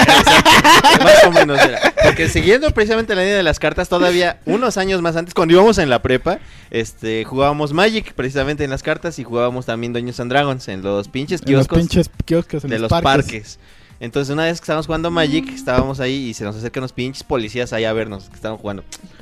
Más o menos era. Porque siguiendo precisamente la línea de las cartas, todavía unos años más antes, cuando íbamos en la prepa, jugábamos Magic precisamente en las cartas y jugábamos también Dungeons and Dragons en los pinches En los kioscos pinches kioscos, en de los parques. Entonces una vez que estábamos jugando Magic, estábamos ahí y se nos acercan los pinches policías ahí a vernos que estaban jugando.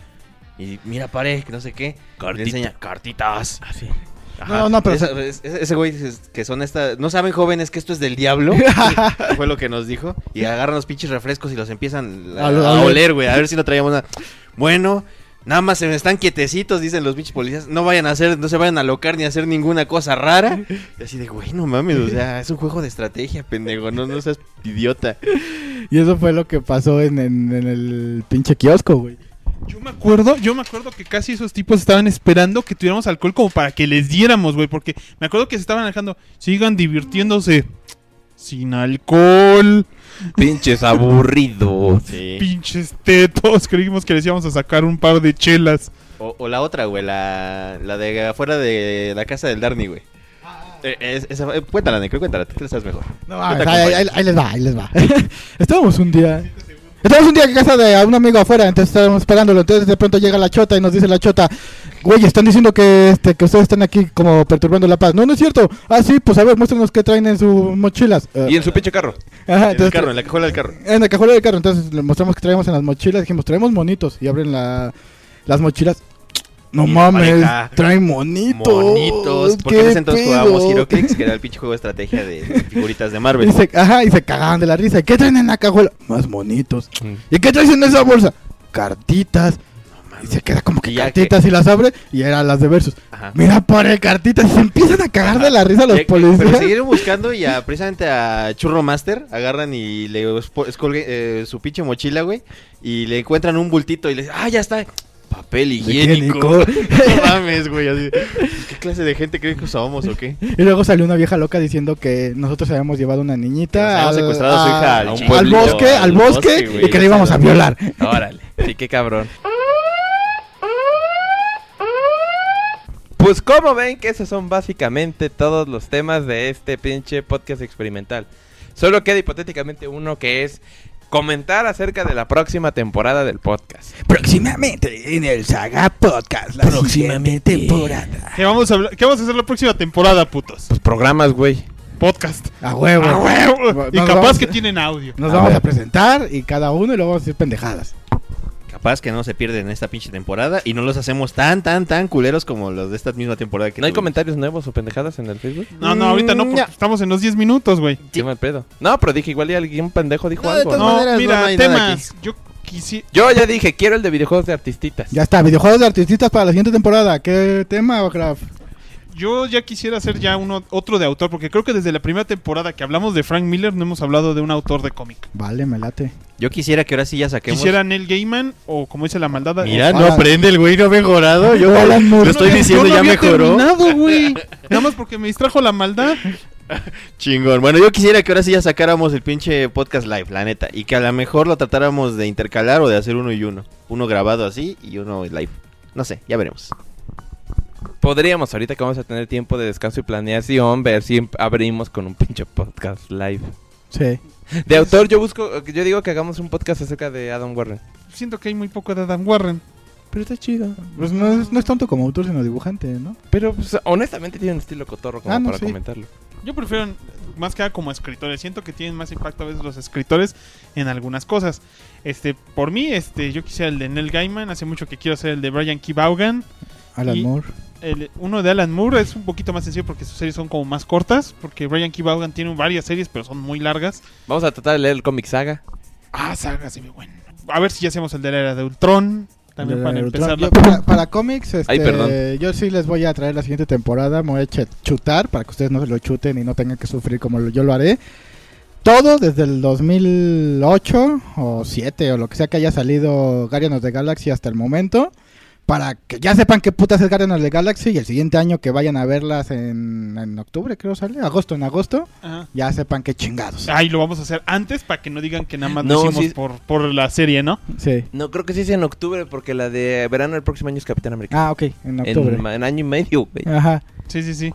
Y mira, pare, que no sé qué. Y le enseña cartitas. Así. No, pero- Ese güey que son estas... No saben, jóvenes, que esto es del diablo. Fue lo que nos dijo. Y agarran los pinches refrescos y los empiezan a oler, güey. A ver si no traíamos nada. Bueno, nada más se me están quietecitos, dicen los pinches policías. No se vayan a alocar ni a hacer ninguna cosa rara. Y así de, güey, no mames. O sea, es un juego de estrategia, pendejo. No seas idiota. Y eso fue lo que pasó en el pinche kiosco, güey. Yo me acuerdo que casi esos tipos estaban esperando que tuviéramos alcohol como para que les diéramos, güey, porque me acuerdo que se estaban alejando, sigan divirtiéndose sin alcohol, Pinches aburridos. Sí. pinches tetos, creímos que les íbamos a sacar un par de chelas. O la otra, güey, la de afuera de la casa del Darny, güey. Cuéntala, Necro, cuéntala, tú te la sabes mejor. No, Yo te mames, acompaño. ahí les va. Estábamos un día en casa de un amigo afuera, entonces estábamos esperándolo. Entonces de pronto llega la chota y nos dice la chota, güey, están diciendo que ustedes están aquí como perturbando la paz. No, no es cierto. Ah, sí, pues a ver, muéstranos qué traen en sus mochilas. Y en su pinche carro. Ajá, En el entonces, carro, en la cajuela del carro. en la cajuela del carro. Entonces le mostramos que traemos en las mochilas. Dijimos, traemos monitos. Y abren las mochilas. No Y mames, pareja. traen monitos. Monitos. Porque en ese entonces pedo? jugábamos HeroClix, que era el pinche juego de estrategia de figuritas de Marvel. Y se cagaban de la risa. ¿Qué traen en la cajuela? Más monitos. ¿Y qué traes en esa bolsa? Cartitas. Y se queda como que Y ya cartitas y las abre y eran las de Versus. Ajá. Mira, pone cartitas y se empiezan a cagar de la risa los Pero policías. siguieron buscando y precisamente a Churro Master agarran y le escolgan su pinche mochila, güey. Y le encuentran un bultito y le dicen, ya está. Papel higiénico. No mames, güey. Así, ¿qué clase de gente creen que somos o qué? Y luego salió una vieja loca diciendo que nosotros habíamos llevado una niñita Que nos habíamos secuestrado a su hija al un chingo. pueblito, al bosque güey, y que le íbamos a violar. Órale. Sí, qué cabrón. Pues como ven que esos son básicamente todos los temas de este pinche podcast experimental. Solo queda hipotéticamente uno que es comentar acerca de la próxima temporada del podcast. Próximamente en el Saga Podcast, la siguiente temporada. ¿Qué vamos a hacer la próxima temporada, putos? Pues programas, güey. Podcast. A huevo. ¡A huevo! Y Nos capaz vamos- que tienen audio. Nos A vamos ver. a presentar y cada uno y luego vamos a decir pendejadas. Capaz que no se pierden esta pinche temporada y no los hacemos tan culeros como los de esta misma temporada que ¿No hay tuvimos. comentarios nuevos o pendejadas en el Facebook? No, ahorita no, porque Ya. estamos en los 10 minutos, güey. Qué mal pedo. No, pero dije igual y alguien pendejo dijo No, de algo. todas ¿no? No, maneras, mira, no hay nada temas. Yo quisiera... Yo ya dije, quiero el de videojuegos de artistitas. Ya está, videojuegos de artistas para la siguiente temporada. ¿Qué tema, Graf? Yo ya quisiera hacer ya otro de autor, porque creo que desde la primera temporada que hablamos de Frank Miller no hemos hablado de un autor de cómic. Vale, me late. Yo quisiera que ahora sí ya saquemos. Quisiera Neil Gaiman o como dice la maldad. Mira, o- no aprende el güey, no ha mejorado. Yo Alan Moore. lo estoy Yo diciendo, no ya había mejoró. terminado, güey. Nada más porque me distrajo la maldad. Chingón. Bueno, yo quisiera que ahora sí ya sacáramos el pinche podcast live, la neta. Y que a lo mejor lo tratáramos de intercalar o de hacer uno y uno. Uno grabado así y uno live. No sé, ya veremos. Podríamos, ahorita que vamos a tener tiempo de descanso y planeación, ver si abrimos con un pinche podcast live. Sí. De autor, yo digo que hagamos un podcast acerca de Adam Warren. Siento que hay muy poco de Adam Warren. Pero está chido. Pues no es tanto como autor, sino dibujante, ¿no? Pero pues, honestamente tiene un estilo cotorro como no, para sí. comentarlo. Yo prefiero más que nada como escritores. Siento que tienen más impacto a veces los escritores en algunas cosas. Por mí, yo quisiera el de Neil Gaiman. Hace mucho que quiero hacer el de Brian K. Vaughan. Alan Y- Moore. Uno de Alan Moore es un poquito más sencillo porque sus series son como más cortas. Porque Brian K. Vaughan tiene varias series, pero son muy largas. Vamos a tratar de leer el cómic Saga. Saga se ve bueno. A ver si ya hacemos el de la era de Ultron. También para empezar Yo, la... para cómics, Ay, perdón. yo sí les voy a traer la siguiente temporada. Me voy a chutar para que ustedes no se lo chuten y no tengan que sufrir como yo lo haré. Todo desde el 2008 o 7 o lo que sea que haya salido Guardians of the Galaxy hasta el momento. Para que ya sepan qué putas es Guardians of the Galaxy y el siguiente año que vayan a verlas en octubre, creo sale. En agosto. Ajá. Ya sepan qué chingados. Lo vamos a hacer antes para que no digan que nada más No, lo hicimos sí. por la serie, ¿no? Sí. No, creo que sí es en octubre porque la de verano del próximo año es Capitán América. Ok, en octubre. En año y medio, güey. Ajá. Sí.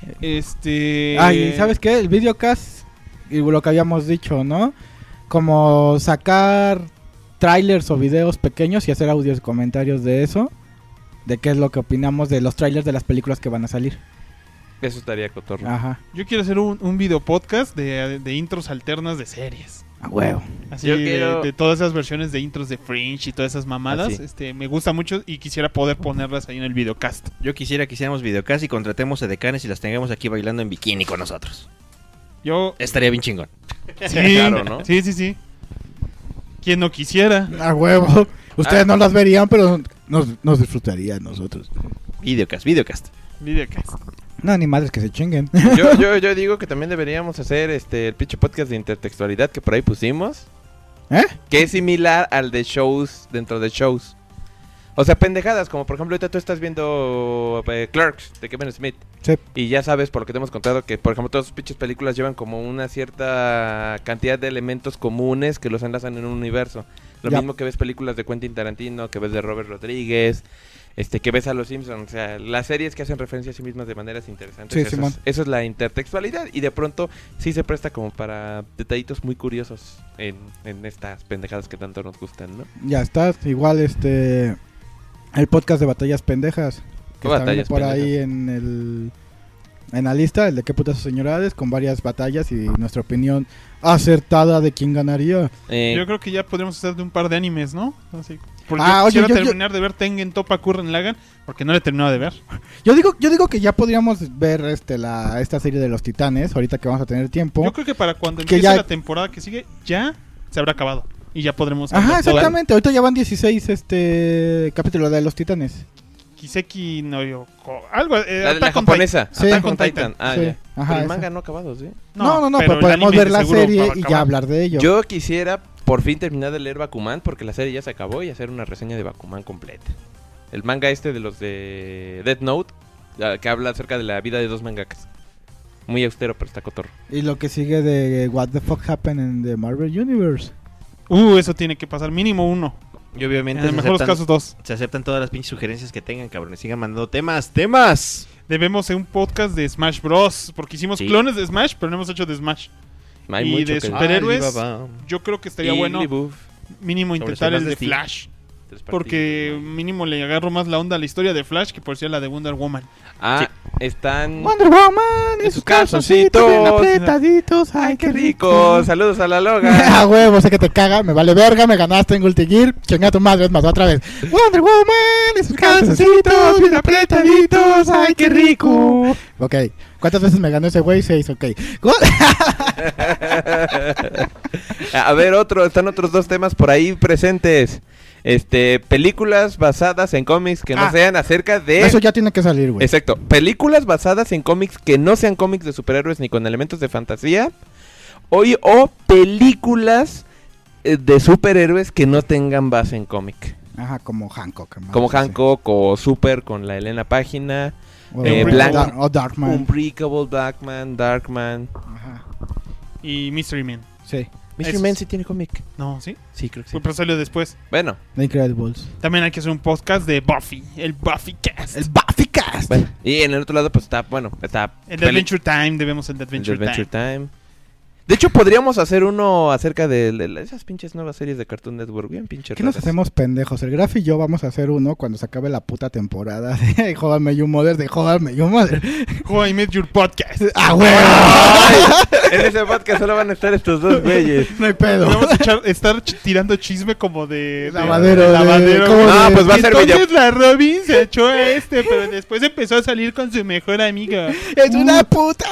¿Y sabes qué? El videocast, y lo que habíamos dicho, ¿no? Como sacar trailers o videos pequeños y hacer audios y comentarios de eso. De qué es lo que opinamos de los trailers de las películas que van a salir. Eso estaría cotorro. Ajá. Yo quiero hacer un video podcast de intros alternas de series. A huevo. Así Yo quiero- de todas esas versiones de intros de Fringe y todas esas mamadas. Así. Me gusta mucho y quisiera poder ponerlas ahí en el videocast. Yo quisiera que hiciéramos videocast y contratemos edecanes y las tengamos aquí bailando en bikini con nosotros. Yo... Estaría bien chingón. Sí, Claro, ¿no? Sí. ¿Quién no quisiera? A huevo. Ustedes no las verían, pero nos disfrutarían nosotros. Videocast. Videocast. No, ni madres que se chinguen. Yo digo que también deberíamos hacer el pinche podcast de intertextualidad que por ahí pusimos. ¿Eh? Que es similar al de shows dentro de shows. O sea, pendejadas, como por ejemplo ahorita tú estás viendo Clerks de Kevin Smith. Sí. Y ya sabes, por lo que te hemos contado, que por ejemplo todas sus pinches películas llevan como una cierta cantidad de elementos comunes que los enlazan en un universo. Lo Ya. mismo que ves películas de Quentin Tarantino, que ves de Robert Rodríguez, que ves a los Simpsons. O sea, las series que hacen referencia a sí mismas de maneras interesantes. Sí, Eso Simón. eso es la intertextualidad. Y de pronto sí se presta como para detallitos muy curiosos en estas pendejadas que tanto nos gustan, ¿no? Ya está. Igual el podcast de Batallas Pendejas. Que está Batallas por ahí Pendejas. en la lista, el de qué putas señorades, con varias batallas y nuestra opinión acertada de quién ganaría. Yo creo que ya podríamos hacer de un par de animes, ¿no? Así. Porque Ah, yo oye, quisiera yo- terminar de ver Tengen Toppa Gurren Lagann porque no le he terminado de ver. Yo digo que ya podríamos ver esta serie de los Titanes, ahorita que vamos a tener tiempo. Yo creo que para cuando Que empiece ya- la temporada que sigue ya se habrá acabado y ya podremos Ajá, hablar todo. exactamente. Ahorita ya van 16 capítulos de los Titanes. Kiseki no Yoko, algo la de la Attack on japonesa, Sí. Attack on Titan. Titan. Ah, Sí, ya. ajá, Pero el esa. manga no ha acabado, ¿sí? Titan. No, pero el podemos anime ver de la seguro serie va a y ya acabar. hablar de ello. Yo quisiera por fin terminar de leer Bakuman porque la serie ya se acabó y hacer una reseña de Bakuman completa. El manga de los de Death Note, que habla acerca de la vida de dos mangakas. Muy austero, pero está cotorro. Y lo que sigue de What the Fuck Happened in the Marvel Universe. Eso tiene que pasar mínimo uno. Y obviamente En el mejor de los casos dos. se aceptan todas las pinches sugerencias que tengan, cabrones. Sigan mandando temas. Debemos hacer un podcast de Smash Bros. Porque hicimos Sí. clones de Smash, pero no hemos hecho de Smash. Hay Y mucho de que superhéroes, Alibaba. Yo creo que estaría Y bueno Libuff, mínimo Sobre intentar el Celeste de Steel. Flash. 3 Porque partidos, ¿no? mínimo le agarro más la onda a la historia de Flash que por ser la de Wonder Woman. Ah, están... Wonder Woman y sus sus calzoncitos bien calzoncitos. apretaditos. ¡Ay, qué rico! Saludos a la A Loga. huevo, sé que te caga, me vale verga, me ganaste en Guilty Gear. Chinga tu madre, es más, otra vez. Wonder Woman y sus calzoncitos bien apretaditos. ¡Ay, qué rico! Ok, ¿cuántas veces me ganó ese güey? 6, ok. A ver, están otros dos temas por ahí presentes. Películas basadas en cómics que no sean acerca de... Eso ya tiene que salir, güey. Exacto. Películas basadas en cómics que no sean cómics de superhéroes ni con elementos de fantasía. O películas de superhéroes que no tengan base en cómic. Ajá, como Hancock. hermano, Como sí. Hancock o Super con la Elena Página. O, o Darkman. Unbreakable, Darkman. Ajá, Y Mystery Man. sí. Mystery Esos. Man sí tiene cómic. No, ¿sí? Sí, creo que sí. Pero salió después. Bueno, The Incredibles. También hay que hacer un podcast de Buffy. El Buffy Cast. El Buffycast. bueno. Y en el otro lado pues está El de Adventure Time. Debemos el de Adventure, Adventure Time. Time. De hecho, podríamos hacer uno acerca de esas pinches nuevas series de Cartoon Network. Bien pinches ¿Qué nos raras. hacemos pendejos? El Graf y yo vamos a hacer uno cuando se acabe la puta temporada de How I Met Your Mother, de How I Met Your Mother. How I Met Your Podcast. ¡Ah, güey! En ese podcast solo van a estar estos dos güeyes. No hay pedo. Vamos a estar tirando chisme como de Lavadero, de de- lavadero. ¿cómo No, de- pues va a ser Entonces la Robin se echó a pero después empezó a salir con su mejor amiga. ¡Es una puta!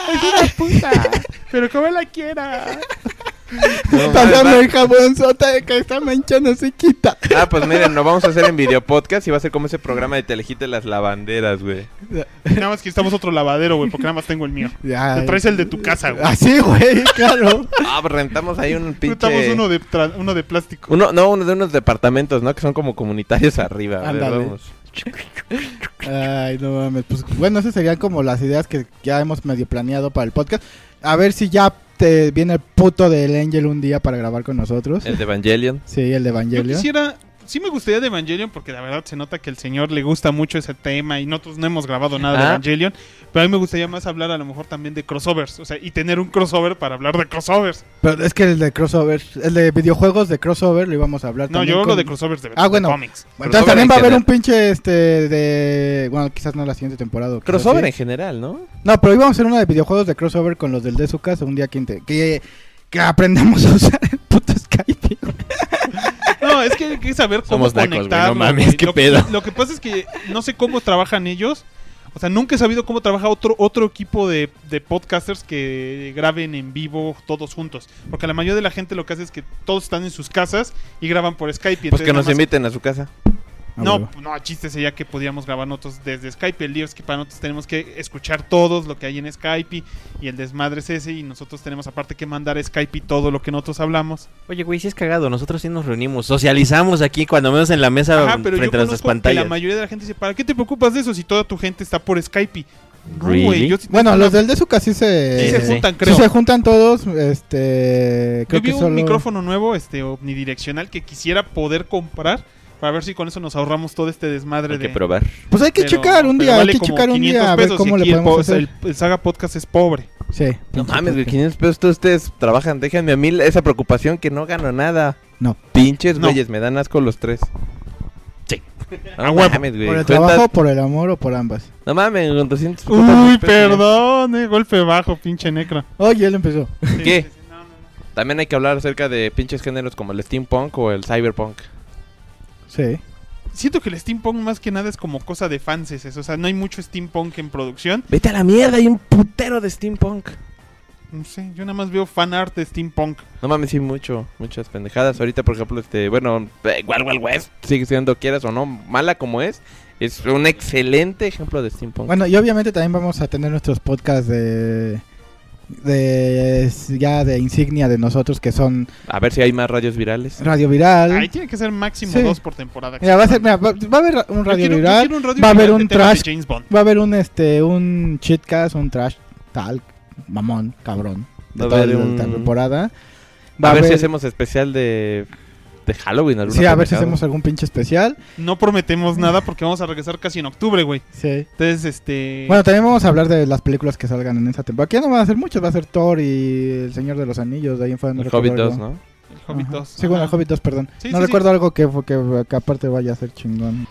Pero como la quiera. No, Pásame va- el jabonzota de que esta mancha no se quita. pues miren, lo vamos a hacer en video podcast y va a ser como ese programa de Telehit de las lavanderas, güey. Nada más que estamos otro lavadero, güey, porque nada más tengo el mío. Ya, Te traes el de tu casa, güey. Así, güey, claro. Pues rentamos ahí un Rentamos pinche... uno de plástico. Uno de unos departamentos, ¿no? Que son como comunitarios arriba. A ver, Ándale. vamos. Ay, no mames. Pues bueno, esas serían como las ideas que ya hemos medio planeado para el podcast. A ver si ya te viene el puto del Angel un día para grabar con nosotros. El de Evangelion. Sí, el de Yo Evangelion. quisiera... Sí me gustaría de Evangelion porque la verdad se nota que el señor le gusta mucho ese tema y nosotros no hemos grabado nada de Ah. Evangelion, pero a mí me gustaría más hablar a lo mejor también de crossovers, o sea, y tener un crossover para hablar de crossovers. Pero es que el de crossover, el de videojuegos de crossover lo íbamos a hablar No, también yo hablo con- de crossovers de, Ah, bueno. de cómics. Entonces Crossover también en va a haber general. un pinche de... Bueno, quizás no la siguiente temporada. o quizás Crossover sí. en general, ¿no? No, pero íbamos a hacer una de videojuegos de crossover con los del Desucas un día que aprendamos a usar el puto Skype. No, es que hay que saber cómo Somos nacos, güey, conectarlo. no mames, güey. qué Lo- pedo. Lo que pasa es que no sé cómo trabajan ellos. O sea, nunca he sabido cómo trabaja otro equipo de podcasters que graben en vivo todos juntos. Porque la mayoría de la gente lo que hace es que todos están en sus casas y graban por Skype. y Pues entonces que nos nada más- inviten a su casa. No, chiste sería que podíamos grabar nosotros desde Skype. El lío es que para nosotros tenemos que escuchar todos lo que hay en Skype y el desmadre es ese. Y nosotros tenemos aparte que mandar a Skype y todo lo que nosotros hablamos. Oye, güey, sí es cagado. Nosotros sí nos reunimos, socializamos aquí cuando menos en la mesa Ajá, pero yo frente a nuestras conozco que pantallas. la mayoría de la gente dice, ¿para qué te preocupas de eso si toda tu gente está por Skype? No, Really? güey, yo sí Bueno, tengo los una- del Desucas sí se... sí se sí. juntan, sí creo. se juntan todos, creo Yo vi que un solo... micrófono nuevo, omnidireccional, que quisiera poder comprar para ver si con eso nos ahorramos todo este desmadre Hay de... que probar. Pues hay que pero- checar un pero día, vale hay que como checar un 500 día a ver pesos, cómo y le aquí podemos hacer. el Saga Podcast es pobre. Sí. No pinche mames, güey, podcast. 500 pesos todos ustedes trabajan. Déjenme a mí esa preocupación que no gano nada. No. Pinches No. güeyes, me dan asco los tres. Sí. No A huevo. mames, güey. ¿Por el cuentas- trabajo, por el amor o por ambas? No mames, con 200 putas Uy, pesos, perdón, golpe bajo, pinche necro. Oye, él empezó. Sí, ¿Qué? sí, sí, no, no, no. ya. También hay que hablar acerca de pinches géneros como el steampunk o el cyberpunk. Sí. Siento que el steampunk más que nada es como cosa de fanses, o sea, no hay mucho steampunk en producción. Vete a la mierda, hay un putero de steampunk. No sé, yo nada más veo fan art de steampunk. No mames, sí, muchas pendejadas. Ahorita, por ejemplo, Wild Wild West sigue siendo, quieras o no, mala como es un excelente ejemplo de steampunk. Bueno, y obviamente también vamos a tener nuestros podcasts de insignia de nosotros, que son A ver si hay más radios virales. Radio Viral. Ahí tiene que ser máximo Sí. 2 por temporada. Mira, va a haber un Yo Radio quiero- yo Viral, quiero un radio va a haber viral de un temas trash, de James Bond. va a haber un cheatcast, un trash tal, mamón, cabrón, de Va a toda haber la un- temporada. A ver si hacemos especial de Halloween. alguna Sí, a ver si pendejada. hacemos algún pinche especial. No prometemos nada porque vamos a regresar casi en octubre, güey. Sí. Entonces, Bueno, también vamos a hablar de las películas que salgan en esa temporada. Aquí ya no van a ser muchas, va a ser Thor y El Señor de los Anillos, de ahí en fuera no El recuerdo Hobbit 2, algo. ¿no? el Hobbit Ajá. 2. Sí, bueno, el Ajá. Hobbit 2, perdón. Sí, no sí, recuerdo algo que aparte vaya a ser chingón.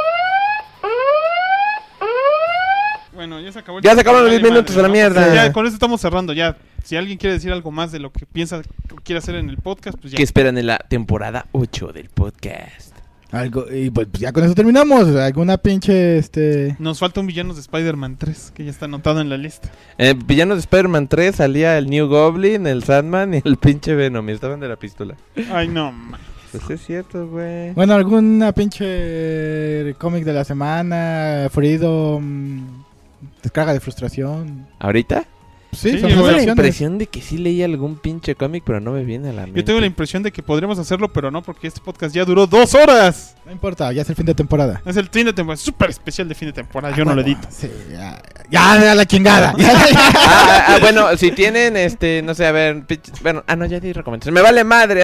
Bueno, ya se acabó. Ya se acabaron los Vale 10 minutos madre, a la mierda. Sí, ya con eso estamos cerrando. Ya, si alguien quiere decir algo más de lo que piensa o quiere hacer en el podcast, pues ya. ¿Qué esperan en la temporada 8 del podcast? Algo, y pues ya con eso terminamos. Alguna pinche Nos falta un villano de Spider-Man 3, que ya está anotado en la lista. Villanos de Spider-Man 3 salía el New Goblin, el Sandman y el pinche Venom. Y estaban de la pistola. Ay, no, man. Pues es cierto, güey. Bueno, alguna pinche cómic de la semana, Freedom, descarga de frustración. ¿Ahorita? Sí, Sí, son igual. Tengo la opciones. impresión de que sí leí algún pinche cómic, pero no me viene a la mente. Yo tengo la impresión de que podríamos hacerlo, pero no, porque este podcast ya duró 2 horas. No importa, ya es el fin de temporada. Es el fin de temporada, súper especial de fin de temporada. Yo no lo edito. Sí, ya la chingada. Bueno, si tienen, no sé, a ver, bueno, no, ya di recomendación. Me vale madre.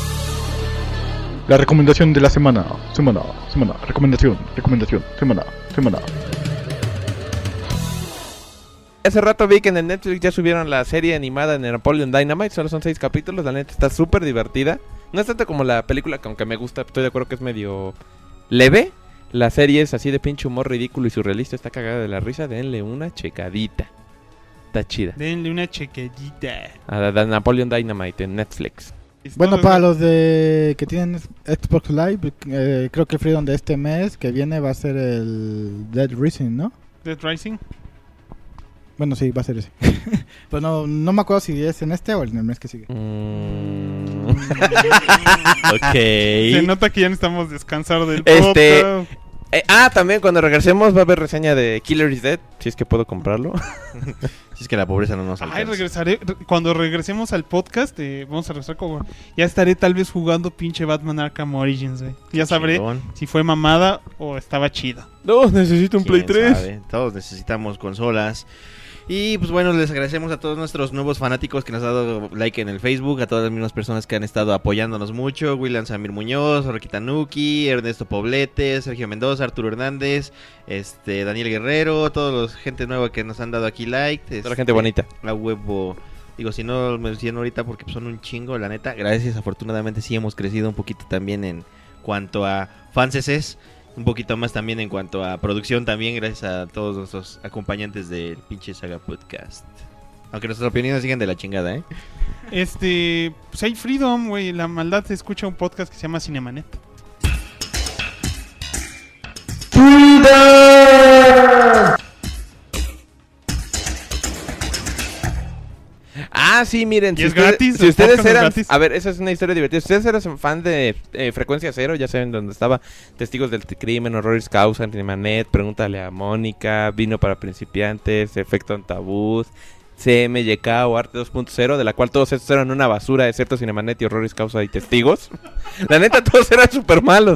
La recomendación de la semana. Recomendación, semana. Hace rato vi que en el Netflix ya subieron la serie animada de Napoleon Dynamite. Solo son 6 capítulos, la neta está súper divertida. No es tanto como la película, que aunque me gusta, estoy de acuerdo que es medio leve. La serie es así de pinche humor ridículo y surrealista, está cagada de la risa. Denle una checadita. Está chida. Denle una chequedita. A la Napoleon Dynamite en Netflix. Bueno, para los de que tienen Xbox Live, creo que el Freedom de este mes que viene va a ser el Dead Rising, ¿no? Dead Rising. Bueno, sí, va a ser ese. Pues no me acuerdo si es en este o en el mes que sigue. Se Ok. nota que ya necesitamos descansar del Este- podcast. También cuando regresemos va a haber reseña de Killer is Dead, si es que puedo comprarlo. Si es que la pobreza no nos Ay, alcanza. cuando regresemos al podcast, vamos a regresar como... Ya estaré tal vez jugando pinche Batman Arkham Origins, güey. Ya sabré Chingón. si fue mamada o estaba chido. No, necesito un Play ¿Quién 3. sabe? Todos necesitamos consolas. Y pues bueno, les agradecemos a todos nuestros nuevos fanáticos que nos han dado like en el Facebook, a todas las mismas personas que han estado apoyándonos mucho, William Samir Muñoz, Roquita Nuki, Ernesto Poblete, Sergio Mendoza, Arturo Hernández, Daniel Guerrero, toda la gente nueva que nos han dado aquí like. Toda la gente bonita. A huevo. Digo, si no me decían ahorita porque son un chingo, la neta. Gracias, afortunadamente sí hemos crecido un poquito también en cuanto a fanses. Un poquito más también en cuanto a producción también, gracias a todos nuestros acompañantes del pinche Saga Podcast. Aunque nuestras opiniones siguen de la chingada, ¿eh? Pues hay Freedom, güey. La maldad se escucha un podcast que se llama Cinemanet. Sí, miren. ¿Y es gratis? Si ¿El ustedes podcast es eran... gratis? A ver, esa es una historia divertida. Si ustedes eran fan de Frecuencia Cero, ya saben dónde estaba Testigos del Crimen, Horroris Causa, Cinemanet, Pregúntale a Mónica, Vino para Principiantes, Efecto Antabús, CMYK o Arte 2.0, de la cual todos estos eran una basura, excepto Cinemanet y Horroris Causa y Testigos. La neta, todos eran súper malos.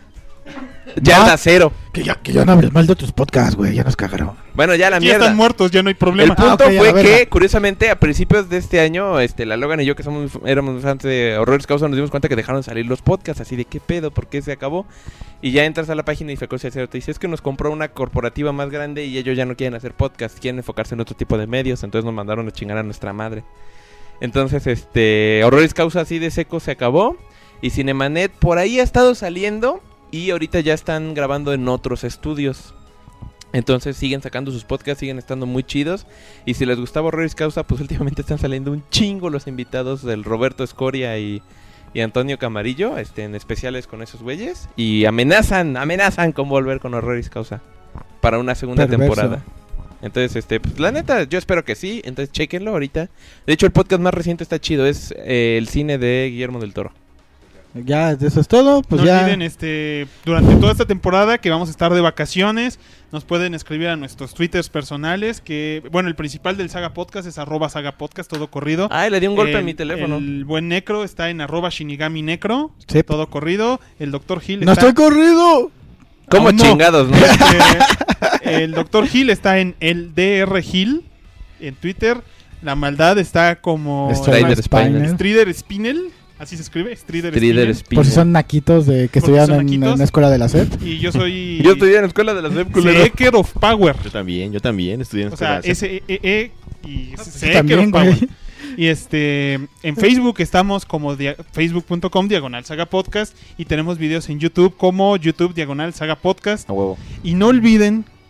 Ya la cero. Que ya no hables mal de otros podcasts, güey, ya nos cagaron. Bueno, ya la Ya mierda. están muertos, ya no hay El problema. punto ok, a fue la que, verga. curiosamente, a principios de este año, la Logan y yo, que éramos muy fans de Horroris Causa, nos dimos cuenta que dejaron salir los podcasts, así de qué pedo, por qué se acabó. Y ya entras a la página y Frecuencia Cero te dice, es que nos compró una corporativa más grande y ellos ya no quieren hacer podcasts, quieren enfocarse en otro tipo de medios, entonces nos mandaron a chingar a nuestra madre. Entonces, Horroris Causa así de seco se acabó, y Cinemanet por ahí ha estado saliendo, y ahorita ya están grabando en otros estudios. Entonces siguen sacando sus podcasts, siguen estando muy chidos. Y si les gustaba Horroris Causa, pues últimamente están saliendo un chingo los invitados del Roberto Escoria y Antonio Camarillo, en especiales con esos güeyes. Y amenazan con volver con Horroris Causa para una segunda Perverso. temporada. Entonces, pues la neta, yo espero que sí. Entonces, chéquenlo ahorita. De hecho, el podcast más reciente está chido. Es el cine de Guillermo del Toro. Ya, eso es todo, pues no ya. olviden, durante toda esta temporada que vamos a estar de vacaciones, nos pueden escribir a nuestros twitters personales, que, bueno, el principal del Saga Podcast es @SagaPodcast, todo corrido. Ay, le di un golpe a mi teléfono. El buen Necro está en @Shinigami Necro, Sí. todo corrido. El Dr. Hill ¡No está... estoy corrido! ¿Cómo Aún no. chingados, no? El Dr. Hill está en el DR Hill en Twitter. La maldad está como Strider Spinel. Strider Spinel, así se escribe, Strider Strider Spinel. Por si son naquitos de que Por si estudiaron son en naquitos. la escuela de la SED. Y yo soy Yo estudié en la escuela de la SEP, culero. Seeker of Power. Yo también estudié en O sea, escuela. SEE y Yo Seeker también, of Power. güey. Y en Facebook estamos como facebook.com/Saga Podcast y tenemos videos en YouTube como YouTube/Saga Podcast. A huevo. Y no olviden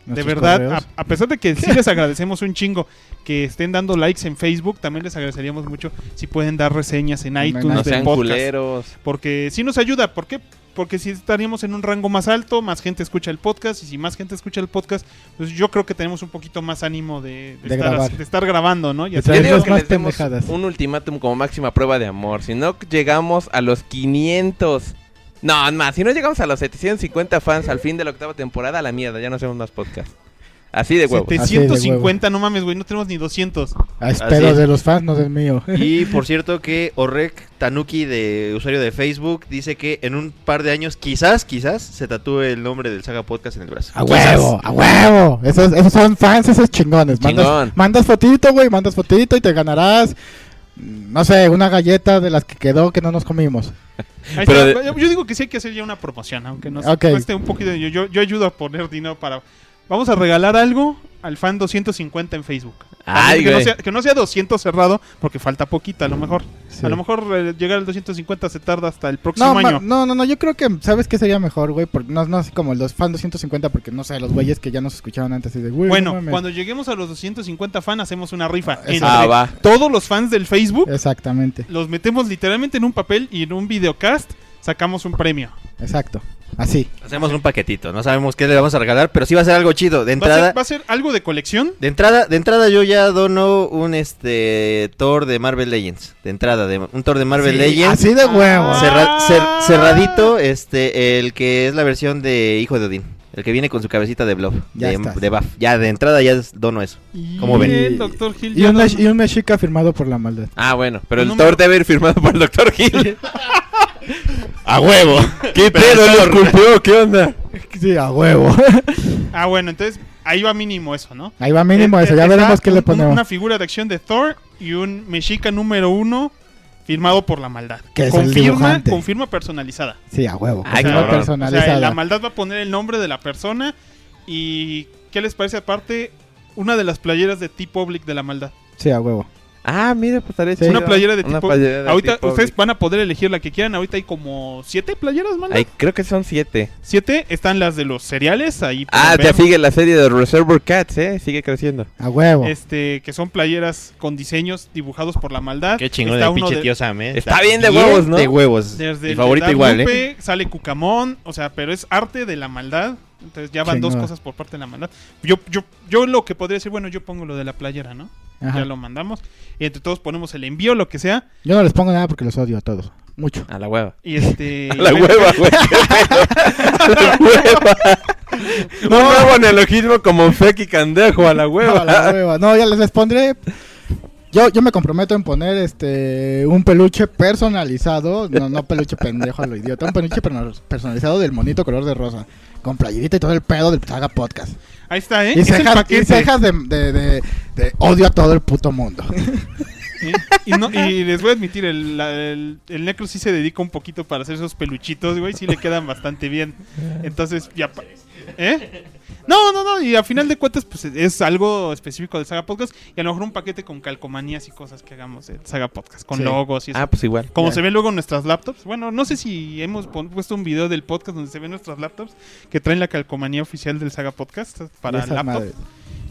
De Nuestros verdad, correos. a pesar de que sí les agradecemos un chingo que estén dando likes en Facebook, también les agradeceríamos mucho si pueden dar reseñas en iTunes No del sean podcast. culeros. Porque sí nos ayuda. ¿Por qué? Porque si estaríamos en un rango más alto, más gente escucha el podcast. Y si más gente escucha el podcast, pues yo creo que tenemos un poquito más ánimo de grabar. estar grabando, ¿no? Y De así- Yo digo Traemos que más les demos pendejadas. un ultimátum como máxima prueba de amor. Si no llegamos a los 500... No, más. Si no llegamos a los 750 fans al fin de la 8ª temporada, a la mierda. Ya no hacemos más podcast. Así de huevos. 750, no mames, güey, no tenemos ni 200. Espero es. de los fans, no del mío. Y por cierto que Orek Tanuki, de usuario de Facebook, dice que en un par de años quizás se tatúe el nombre del Saga Podcast en el brazo. ¡A huevo! ¡A huevo! Esos son fans, esos chingones. Chingón. Mandas fotito, güey, mandas fotito y te ganarás, no sé, una galleta de las que quedó que no nos comimos. Ahí Pero está. Yo digo que sí hay que hacer ya una promoción, aunque nos Ok. cueste un poquito. Yo ayudo a poner dinero para... Vamos a regalar algo al fan 250 en Facebook. Ay, que, no güey. sea, que no sea 200 cerrado, porque falta poquita a lo mejor. Sí. A lo mejor llegar al 250 se tarda hasta el próximo No, año. no, yo creo que, ¿sabes qué sería mejor, güey? Porque no así como los fans 250, porque no sé, los güeyes que ya nos escuchaban antes y de, güey, Bueno, no mames. cuando lleguemos a los 250 fans hacemos una rifa. Exacto. Entre Ah, va. todos los fans del Facebook, Exactamente, los metemos literalmente en un papel y en un videocast sacamos un premio. exacto, así. Hacemos un paquetito, no sabemos qué le vamos a regalar, pero sí va a ser algo chido. De entrada, Va a ser algo de colección. de entrada yo ya dono un Thor de Marvel Legends. De entrada, un Thor de Marvel Sí, Legends. Así de huevo. Ah. Cerradito, el que es la versión de Hijo de Odín. El que viene con su cabecita de Blob, Ya de estás. Buff. Ya de entrada ya dono eso. ¿Cómo ven? El Dr. Hill Y ya un, no- y un mexica firmado por la maldad. Ah, bueno. Pero el Número- Thor debe ir firmado por el Dr. Hill. ¡A huevo! ¿Qué pedo? ¿Lo esculpió? ¿Qué onda? Sí, a huevo. Ah, bueno, entonces ahí va mínimo eso, ¿no? Ahí va mínimo eso, ya Está veremos qué le ponemos. Una figura de acción de Thor y un mexica número 1 firmado por la maldad. Que es el dibujante. Con firma personalizada. Sí, a huevo. Ay, que sea cabrón. personalizada. O sea, la maldad va a poner el nombre de la persona. ¿Y qué les parece aparte? Una de las playeras de T-Public de la maldad. Sí, a huevo. Ah, mira, pues estaré Sí. chido. Una playera de Una tipo. playera de Ahorita tipo- ustedes van a poder elegir la que quieran. Ahorita hay como 7 playeras, maldad. Ay, creo que son 7. 7 están las de los cereales. Ahí Ah, pueden ya ver. sigue la serie de Reservoir Cats, sigue creciendo. A huevo. Que son playeras con diseños dibujados por la maldad. Qué chingón Está el uno pinche de- tío Sam, Está bien de huevos, ¿no? De huevos. Desde Mi el favorito de igual, Guadalupe sale Cucamón, o sea, pero es arte de la maldad. Entonces ya van dos Chingón. cosas por parte de la maldad. Yo lo que podría decir, bueno, yo pongo lo de la playera, ¿no? Ajá. Ya lo mandamos. Y entre todos ponemos el envío, lo que sea. Yo no les pongo nada porque los odio a todos. Mucho. A la hueva. Y A la hueva, güey. qué pedo. A la hueva. Un nuevo neologismo como Feki Candejo, a la hueva. No, la hueva. No, ya les pondré. Yo me comprometo en poner un peluche personalizado, no peluche pendejo a lo idiota, un peluche personalizado del monito color de rosa, con playerita y todo el pedo del Saga Podcast. Ahí está, ¿eh? Y Es el cejas, paquete. de odio a todo el puto mundo. Y les voy a admitir, el Necro sí se dedica un poquito para hacer esos peluchitos, güey. Sí le quedan bastante bien. Entonces, ya... ¿Eh? No, y a final de cuentas, pues es algo específico del Saga Podcast. Y a lo mejor un paquete con calcomanías y cosas que hagamos del Saga Podcast, con Sí. logos y eso. Ah, pues igual. Como Ya. se ve luego en nuestras laptops. Bueno, no sé si hemos puesto un video del podcast donde se ven nuestras laptops que traen la calcomanía oficial del Saga Podcast para Esas laptop. madres.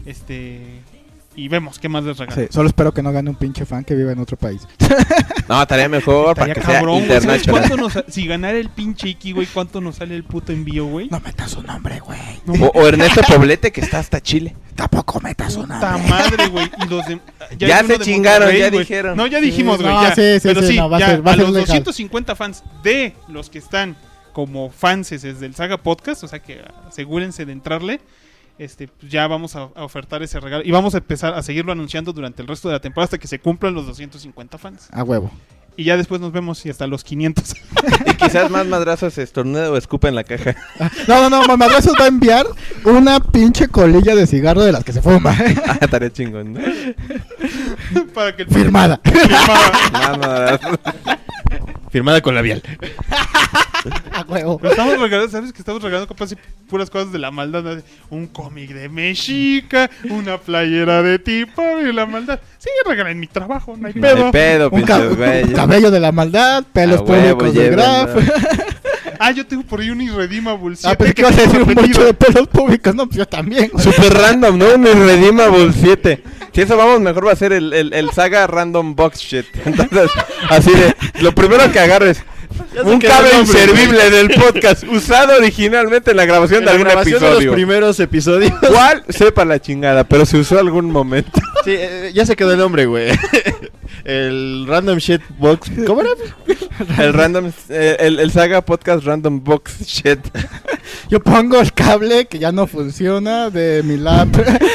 Y vemos qué más les regalamos. Sí, solo espero que no gane un pinche fan que viva en otro país. No, estaría mejor para Estaría que sea cabrón, güey. ¿Sabes internacional. si ganara el pinche Iki, güey, cuánto nos sale el puto envío, güey? No metas su nombre, güey. O Ernesto Poblete, que está hasta Chile. Tampoco metas su Puta nombre. madre, güey. Y los de, Ya hay uno se de chingaron, Monterrey, ya güey. dijeron. No, ya dijimos, Sí, güey. no, ya. sí, Pero sí, sí, no, va a ya, ser- va a a ser los legal. 250 fans de los que están como fanses del Saga Podcast, o sea que asegúrense de entrarle. Pues ya vamos a ofertar ese regalo y vamos a empezar a seguirlo anunciando durante el resto de la temporada hasta que se cumplan los 250 fans. A huevo. Y ya después nos vemos y hasta los 500. Y quizás más madrazos estornuda o escupa en la caja. No, Mamadrazos va a enviar una pinche colilla de cigarro de las que se fuma. Ah, estaría chingón, ¿no? Para que el Firmada. Más madrazos. Firmada con labial. A huevo. Pero estamos regalando, ¿sabes que estamos regalando capaz puras cosas de la maldad? ¿No? Un cómic de Mexica, una playera de tipo y la maldad. Sí, regalen mi trabajo, no hay No pedo. hay pedo, Un pinches güeyes. cabello de la maldad, pelos A huevo, públicos del Graf. llévenlo. Yo tengo por ahí un Irredeemable 7. Pensé que ibas a decir un mocho de pelos públicos. No, pues yo también. güey. Super random, ¿no? Un Irredeemable 7. Si eso vamos, mejor va a ser el Saga Random Box Shit. Entonces, así de, lo primero que agarres, un cable inservible del podcast, usado originalmente en la grabación de algún grabación episodio. de los primeros episodios. ¿Cuál? Sepa la chingada, pero se usó algún momento. Sí, ya se quedó el nombre, güey. El Random Shit Box. ¿Cómo era? El random, el Saga Podcast Random Box Shit. Yo pongo el cable que ya no funciona de mi lap.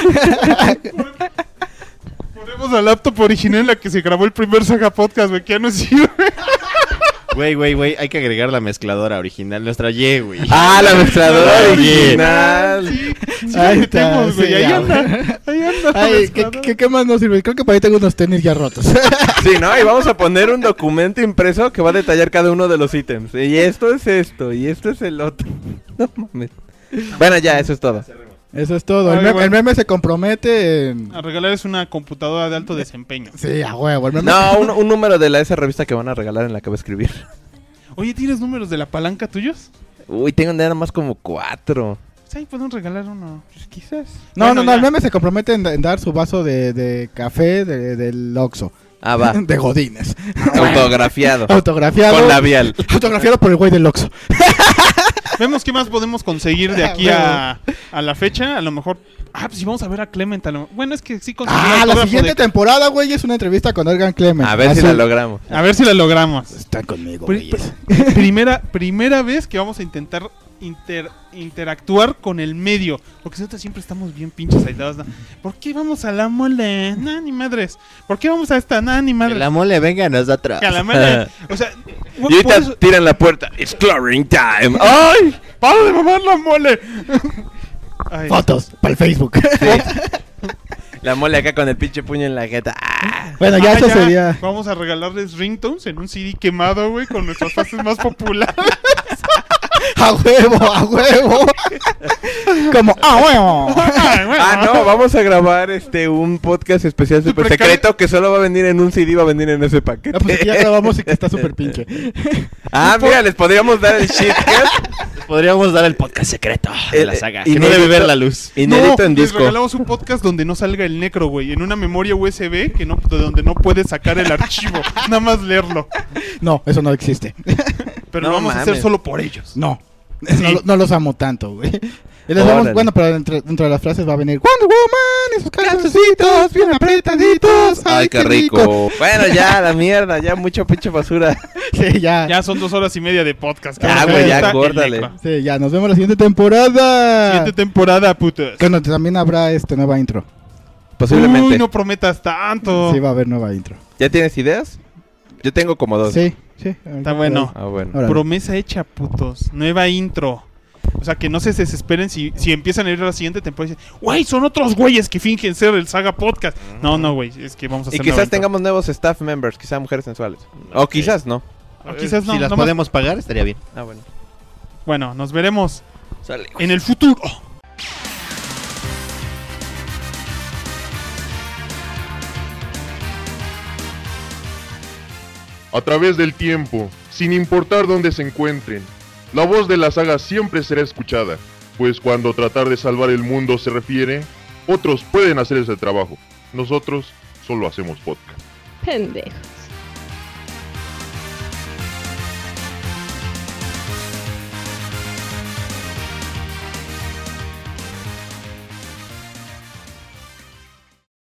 Ponemos la laptop original en la que se grabó el primer Saga Podcast, güey, que ya no sirve. Güey, hay que agregar la mezcladora original, nuestra Y, güey. La mezcladora original. Sí, la metemos, güey. sí, Ahí ya, anda. Ahí anda la Ay, mezcladora. ¿qué más nos sirve? Creo que para ahí tengo unos tenis ya rotos. Sí, ¿no? Y vamos a poner un documento impreso que va a detallar cada uno de los ítems. Y esto es esto, y esto es el otro. No mames. Bueno, ya, eso es todo. Eso es todo. Ay, El bueno. meme se compromete en... A regalarles una computadora de alto desempeño. Sí, a huevo. El meme... No, un número de esa revista que van a regalar en la que va a escribir. Oye, ¿tienes números de la palanca tuyos? Uy, tengo nada más como 4. Pues ahí podemos regalar uno. Pues quizás. No, Bueno, ya. el meme se compromete en dar su vaso de café del Oxxo. Ah, va. De Godines. Autografiado. Autografiado. Con labial. Autografiado por el güey del Oxxo. Vemos qué más podemos conseguir de aquí a la fecha. A lo mejor... pues si vamos a ver a Clement. Bueno, es que sí conseguimos La autógrafo siguiente temporada, güey, es una entrevista con Edgar Clement. A ver si Así. la logramos. A ver si la logramos. Están conmigo, Pri- güeyes. primera vez que vamos a intentar interactuar con el medio. Porque nosotros siempre estamos bien pinches aislados, ¿no? ¿Por qué vamos a la mole? Nah, ni madres. ¿Por qué vamos a esta? Nah, ni madres. La mole venga a nosotros. Que a la mole. O sea, Y por ahorita eso- tiran la puerta. It's clearing time. ¡Ay! ¡Para de mamar la mole! Ay. Fotos para el Facebook. La mole acá con el pinche puño en la jeta. ¡Ah! Bueno, ya eso sería... Vamos a regalarles ringtones en un CD quemado, güey, con nuestras fases más populares. ¡A huevo! Como, ¡a huevo! Ay, güey, No, vamos a grabar un podcast especial super Super secreto que solo va a venir en un CD, va a venir en ese paquete. No, pues aquí ya grabamos y que está súper pinche. Mira, les podríamos dar el shitcast Podríamos dar el podcast secreto de la saga. Que no inédito- debe ver la luz. inédito en les disco. regalamos un podcast donde no salga el necro, güey, en una memoria USB que no, de donde no puedes sacar el archivo, nada más leerlo. No, eso no existe. Pero No lo vamos a hacer mames. solo por ellos. No. Sí. No los amo tanto, güey. Y les vamos, Órale. bueno, pero dentro de las frases va a venir Wonder Woman y sus calzoncitos bien apretaditos. Ay, qué rico. Bueno, ya, la mierda, ya mucha pinche basura. Sí, ya. Ya son 2 horas y media de podcast. que Ya, vamos a güey, ver ya, ahorita el córdale. necro. Sí, ya, nos vemos la siguiente temporada. Siguiente temporada, putos. Bueno, también habrá nueva intro. Posiblemente. Uy, no prometas tanto. Sí, va a haber nueva intro. ¿Ya tienes ideas? Yo tengo como 2. Sí. Está bueno. Ah, bueno. Órale. Promesa hecha, putos. Nueva intro. O sea, que no se desesperen si empiezan a ir a la siguiente temporada y dicen, güey, son otros güeyes que fingen ser el Saga Podcast. No, güey, es que vamos a Y hacer quizás nueva intro. tengamos nuevos staff members, quizás mujeres sensuales. O quizás no. O quizás no. Si las nomás- podemos pagar, estaría bien. Ah, bueno. Bueno, nos veremos Sale. en el futuro. A través del tiempo, sin importar dónde se encuentren, la voz de la saga siempre será escuchada, pues cuando tratar de salvar el mundo se refiere, otros pueden hacer ese trabajo. Nosotros solo hacemos podcast. Pendejos.